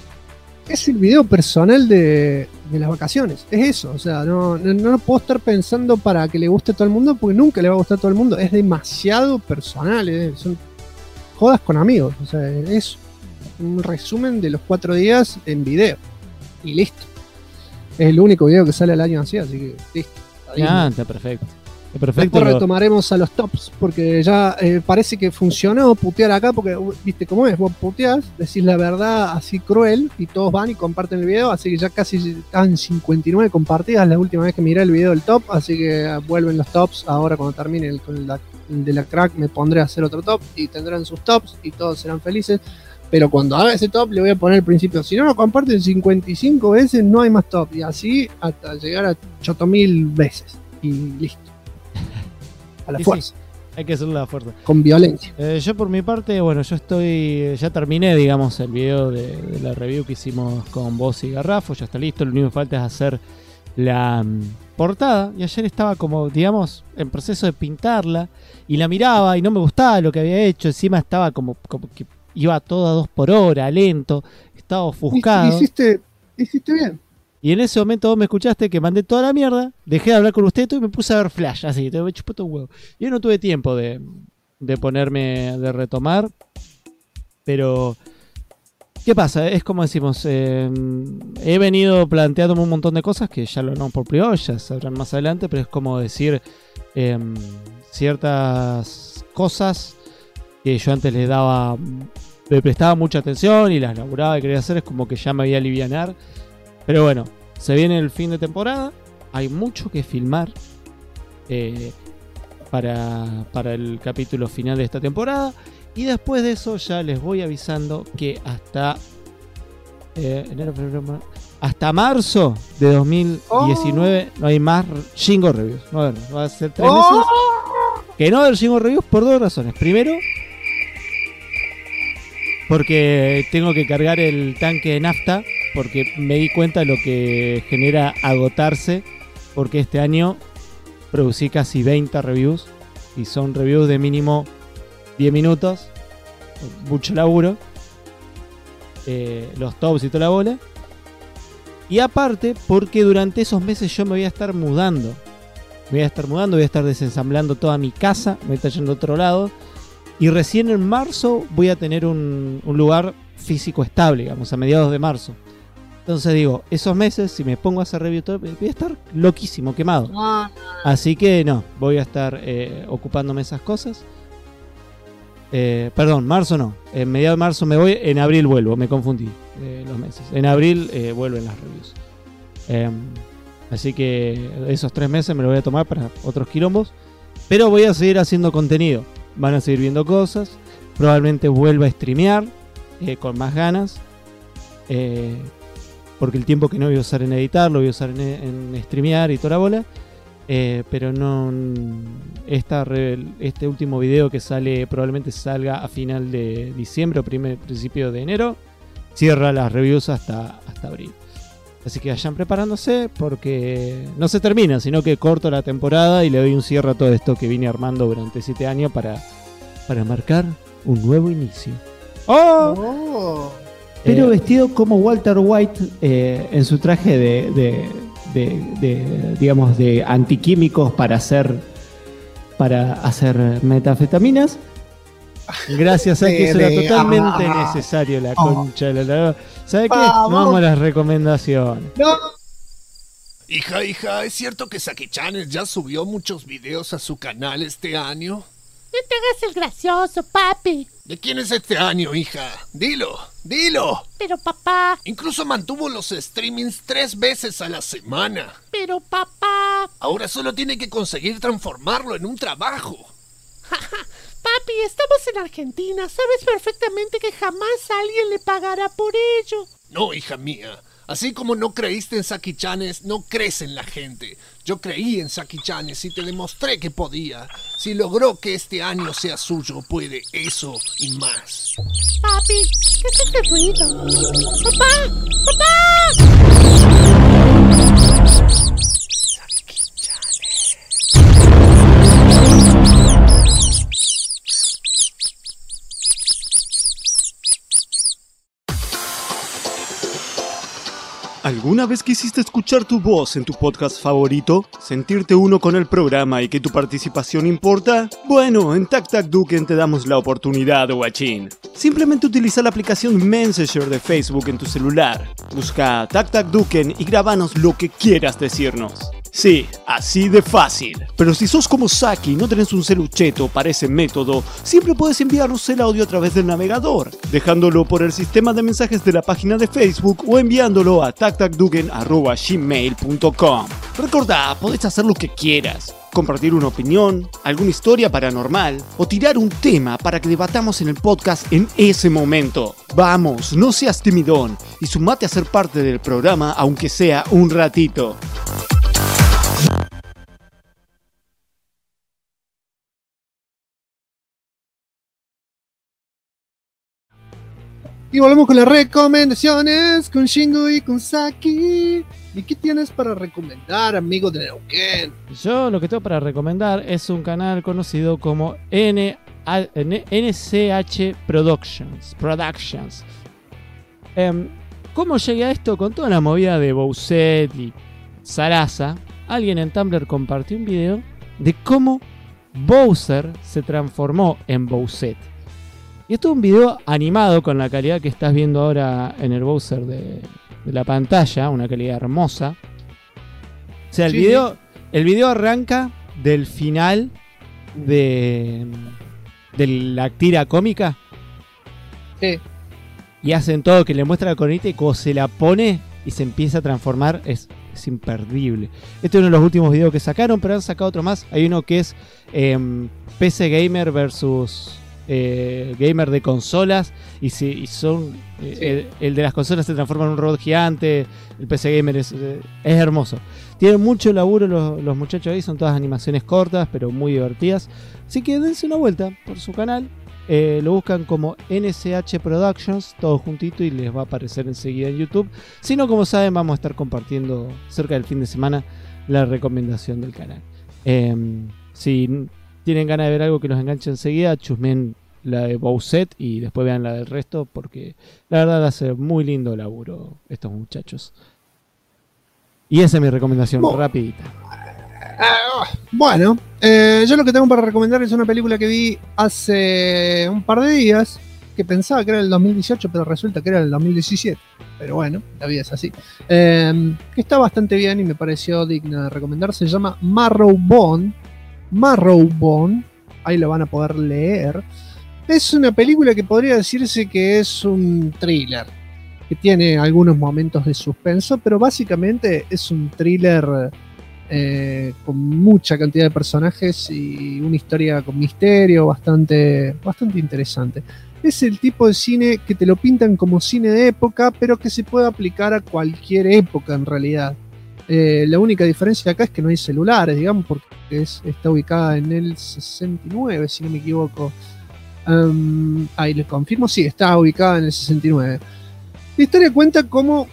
Es el video personal de las vacaciones. Es eso, o sea, no puedo estar pensando para que le guste a todo el mundo, porque nunca le va a gustar a todo el mundo. Es demasiado personal, son jodas con amigos, o sea, es un resumen de los 4 días en video y listo. Es el único video que sale al año así que listo. Está perfecto. Después retomaremos a los tops, porque ya parece que funcionó putear acá, porque viste cómo es, vos puteás, decís la verdad así cruel y todos van y comparten el video, así que ya casi están 59 compartidas la última vez que miré el video del top, así que vuelven los tops. Ahora cuando termine el de la Crack me pondré a hacer otro top y tendrán sus tops y todos serán felices. Pero cuando haga ese top le voy a poner al principio, si no lo comparten 55 veces no hay más top, y así hasta llegar a 8.000 veces y listo. A la fuerza. Sí, hay que hacerlo a la fuerza. Con violencia. Yo por mi parte, bueno, ya terminé, digamos, el video de la review que hicimos con vos y Garrafo, ya está listo, lo único que falta es hacer la portada, y ayer estaba como, digamos, en proceso de pintarla, y la miraba y no me gustaba lo que había hecho, encima estaba como que iba todo a 2 por hora, lento, estaba ofuscado. Hiciste bien. Y en ese momento vos me escuchaste que mandé toda la mierda, dejé de hablar con usted y me puse a ver Flash, así, te me chupó todo un huevo. Yo no tuve tiempo de ponerme, de retomar, pero ¿qué pasa? Es como decimos, he venido planteándome un montón de cosas que ya lo hablamos por privado, ya sabrán más adelante, pero es como decir ciertas cosas que yo antes le prestaba mucha atención y las laburaba y quería hacer, es como que ya me voy a alivianar. Pero bueno, se viene el fin de temporada, hay mucho que filmar para el capítulo final de esta temporada, Y después de eso ya les voy avisando que hasta hasta marzo de 2019 no hay más Shingo Reviews. No va a ser 3 meses que no va a haber Shingo Reviews por 2 razones. Primero, porque tengo que cargar el tanque de nafta, porque me di cuenta de lo que genera agotarse, porque este año producí casi 20 reviews y son reviews de mínimo 10 minutos, mucho laburo, los tops y toda la bola. Y aparte, porque durante esos meses yo me voy a estar mudando. Voy a estar desensamblando toda mi casa, me voy a estar yendo a otro lado. Y recién en marzo voy a tener un lugar físico estable, digamos, a mediados de marzo. Entonces digo, esos meses, si me pongo a hacer review todo, voy a estar loquísimo, quemado. Así que no, voy a estar ocupándome esas cosas. Perdón, marzo no. En mediados de marzo me voy, en abril vuelvo, me confundí los meses. En abril vuelven las reviews. Así que esos 3 meses me lo voy a tomar para otros quilombos. Pero voy a seguir haciendo contenido. Van a seguir viendo cosas. Probablemente vuelva a streamear con más ganas. Porque el tiempo que no voy a usar en editar lo voy a usar en streamear y toda la bola. Pero no. Este último video que sale, probablemente salga a final de diciembre o principio de enero. Cierra las reviews hasta abril. Así que vayan preparándose porque no se termina, sino que corto la temporada y le doy un cierre a todo esto que vine armando durante 7 años para marcar un nuevo inicio. ¡Oh! Pero vestido como Walter White en su traje digamos, de antiquímicos para hacer metanfetaminas. Gracias a que eso era totalmente necesario, la concha de la... ¿Sabe qué? Vamos a las recomendaciones. No. Hija, ¿es cierto que Saki-chan ya subió muchos videos a su canal este año? No te hagas el gracioso, papi. ¿De quién es este año, hija? Dilo. Pero papá... Incluso mantuvo los streamings 3 veces a la semana. Pero papá... Ahora solo tiene que conseguir transformarlo en un trabajo. Papi, estamos en Argentina. Sabes perfectamente que jamás alguien le pagará por ello. No, hija mía. Así como no creíste en Saki-chanes, no crees en la gente. Yo creí en Saki-chanes y te demostré que podía. Si logró que este año sea suyo, puede eso y más. Papi, ¿qué es este ruido? ¡Papá! ¿Alguna vez quisiste escuchar tu voz en tu podcast favorito? ¿Sentirte uno con el programa y que tu participación importa? Bueno, en TacTacDuken te damos la oportunidad, guachín. Simplemente utiliza la aplicación Messenger de Facebook en tu celular. Busca TacTacDuken y grabanos lo que quieras decirnos. Sí, así de fácil. Pero si sos como Saki y no tenés un celucheto para ese método, siempre puedes enviarnos el audio a través del navegador, dejándolo por el sistema de mensajes de la página de Facebook o enviándolo a tactacduken@gmail.com. Recordá, podés hacer lo que quieras. Compartir una opinión, alguna historia paranormal o tirar un tema para que debatamos en el podcast en ese momento. Vamos, no seas timidón y sumate a ser parte del programa aunque sea un ratito. Y volvemos con las recomendaciones con Shingo y con Saki. ¿Y qué tienes para recomendar, amigo de Neuquén? Yo lo que tengo para recomendar es un canal conocido como NCH Productions. ¿Cómo llegué a esto? Con toda la movida de Bowsette y Sarasa, alguien en Tumblr compartió un video de cómo Bowser se transformó en Bowsette. Y esto es un video animado con la calidad que estás viendo ahora en el Bowser de la pantalla, una calidad hermosa. O sea, el video arranca del final de la tira cómica. Sí. Y hacen todo, que le muestra la coronita y cuando se la pone y se empieza a transformar, es imperdible. Este es uno de los últimos videos que sacaron, pero han sacado otro más. Hay uno que es PC Gamer versus gamer de consolas y son el de las consolas se transforma en un robot gigante, el PC gamer es hermoso. Tienen mucho laburo los muchachos ahí, son todas animaciones cortas pero muy divertidas, así que dense una vuelta por su canal. Lo buscan como NSH Productions, todo juntito, y les va a aparecer enseguida en YouTube. Si no, como saben, vamos a estar compartiendo cerca del fin de semana la recomendación del canal. Si tienen ganas de ver algo que los enganche enseguida, chusmen la de Bowsette y después vean la del resto, porque la verdad hace muy lindo laburo estos muchachos. Y esa es mi recomendación, rapidita. Bueno, yo lo que tengo para recomendar es una película que vi hace un par de días, que pensaba que era el 2018, pero resulta que era el 2017. Pero bueno, la vida es así. Que está bastante bien y me pareció digna de recomendar. Se llama Marrowbone. Marrowbone, ahí lo van a poder leer. Es una película que podría decirse que es un thriller, que tiene algunos momentos de suspenso, pero básicamente es un thriller con mucha cantidad de personajes y una historia con misterio bastante interesante. Es el tipo de cine que te lo pintan como cine de época, pero que se puede aplicar a cualquier época en realidad. La única diferencia acá es que no hay celulares, digamos, porque está ubicada en el 69, si no me equivoco. Ahí les confirmo, sí, está ubicada en el 69. La historia cuenta como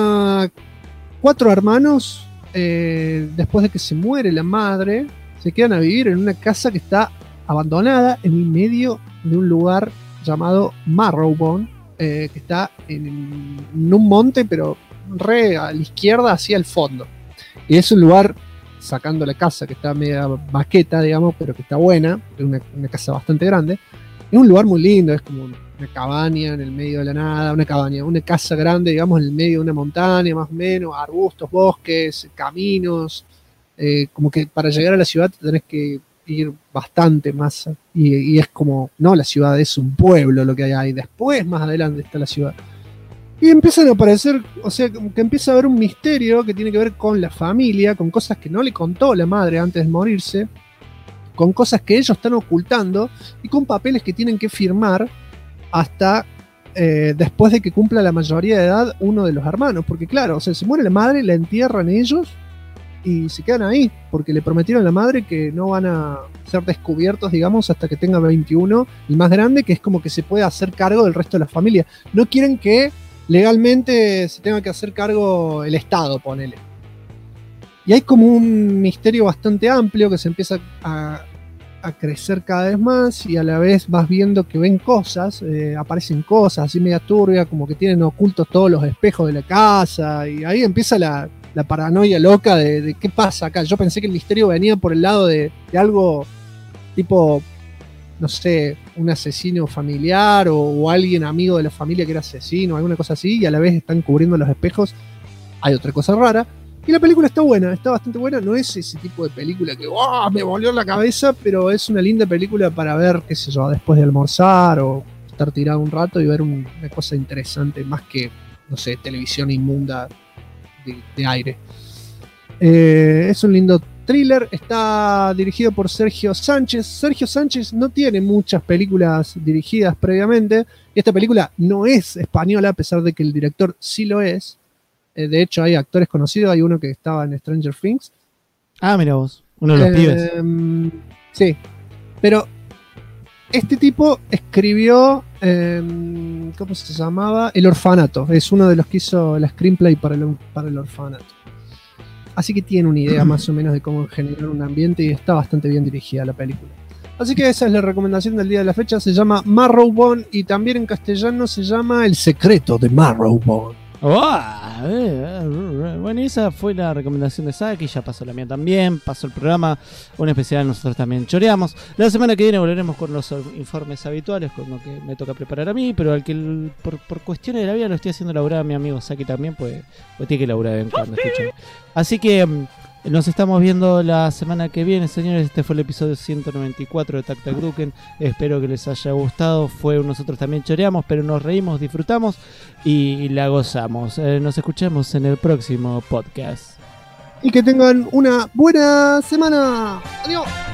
4 hermanos, después de que se muere la madre, se quedan a vivir en una casa que está abandonada en el medio de un lugar llamado Marrowbone, que está en un monte, pero re a la izquierda, hacia el fondo. Y es un lugar, sacando la casa que está media maqueta, digamos, pero que está buena, es una casa bastante grande. Es un lugar muy lindo, es como una cabaña en el medio de la nada, una casa grande, digamos, en el medio de una montaña, más o menos, arbustos, bosques, caminos. Como que para llegar a la ciudad tenés que ir bastante más, y es como, no, la ciudad es un pueblo lo que hay ahí, después más adelante está la ciudad. Y empiezan a aparecer, o sea, como que empieza a haber un misterio que tiene que ver con la familia, con cosas que no le contó la madre antes de morirse, con cosas que ellos están ocultando y con papeles que tienen que firmar hasta después de que cumpla la mayoría de edad uno de los hermanos. Porque claro, o sea, se muere la madre, la entierran ellos y se quedan ahí, porque le prometieron a la madre que no van a ser descubiertos, digamos, hasta que tenga 21, y más grande, que es como que se pueda hacer cargo del resto de la familia. No quieren que legalmente se tenga que hacer cargo el Estado, ponele. Y hay como un misterio bastante amplio que se empieza a crecer cada vez más, y a la vez vas viendo que ven cosas, aparecen cosas así media turbia, como que tienen ocultos todos los espejos de la casa, y ahí empieza la paranoia loca de qué pasa acá. Yo pensé que el misterio venía por el lado de algo tipo, no sé, un asesino familiar o alguien amigo de la familia que era asesino, alguna cosa así, y a la vez están cubriendo los espejos. Hay otra cosa rara. Y la película está buena, está bastante buena. No es ese tipo de película que me volvió la cabeza, pero es una linda película para ver, qué sé yo, después de almorzar o estar tirado un rato y ver una cosa interesante, más que, no sé, televisión inmunda de aire. Es un lindo thriller, está dirigido por Sergio Sánchez. Sergio Sánchez no tiene muchas películas dirigidas previamente, y esta película no es española, a pesar de que el director sí lo es. De hecho, hay actores conocidos, hay uno que estaba en Stranger Things. Ah, mira vos, uno de los pibes. Sí, pero este tipo escribió, ¿cómo se llamaba? El Orfanato. Es uno de los que hizo la screenplay para el Orfanato. Así que tiene una idea más o menos de cómo generar un ambiente, y está bastante bien dirigida la película. Así que esa es la recomendación del día de la fecha. Se llama Marrowbone, y también en castellano se llama El secreto de Marrowbone. Bueno, esa fue la recomendación de Saki. Ya pasó la mía también, pasó el programa, un especial, nosotros también choreamos. La semana que viene volveremos con los informes habituales, con lo que me toca preparar a mí, pero al que por cuestiones de la vida lo estoy haciendo laburar a mi amigo Saki también, pues tiene que laburar de vez en cuando. Así que nos estamos viendo la semana que viene, señores. Este fue el episodio 194 de Tac Tac Duken. Espero que les haya gustado. Nosotros también choreamos, pero nos reímos, disfrutamos y la gozamos. Nos escuchamos en el próximo podcast. Y que tengan una buena semana. Adiós.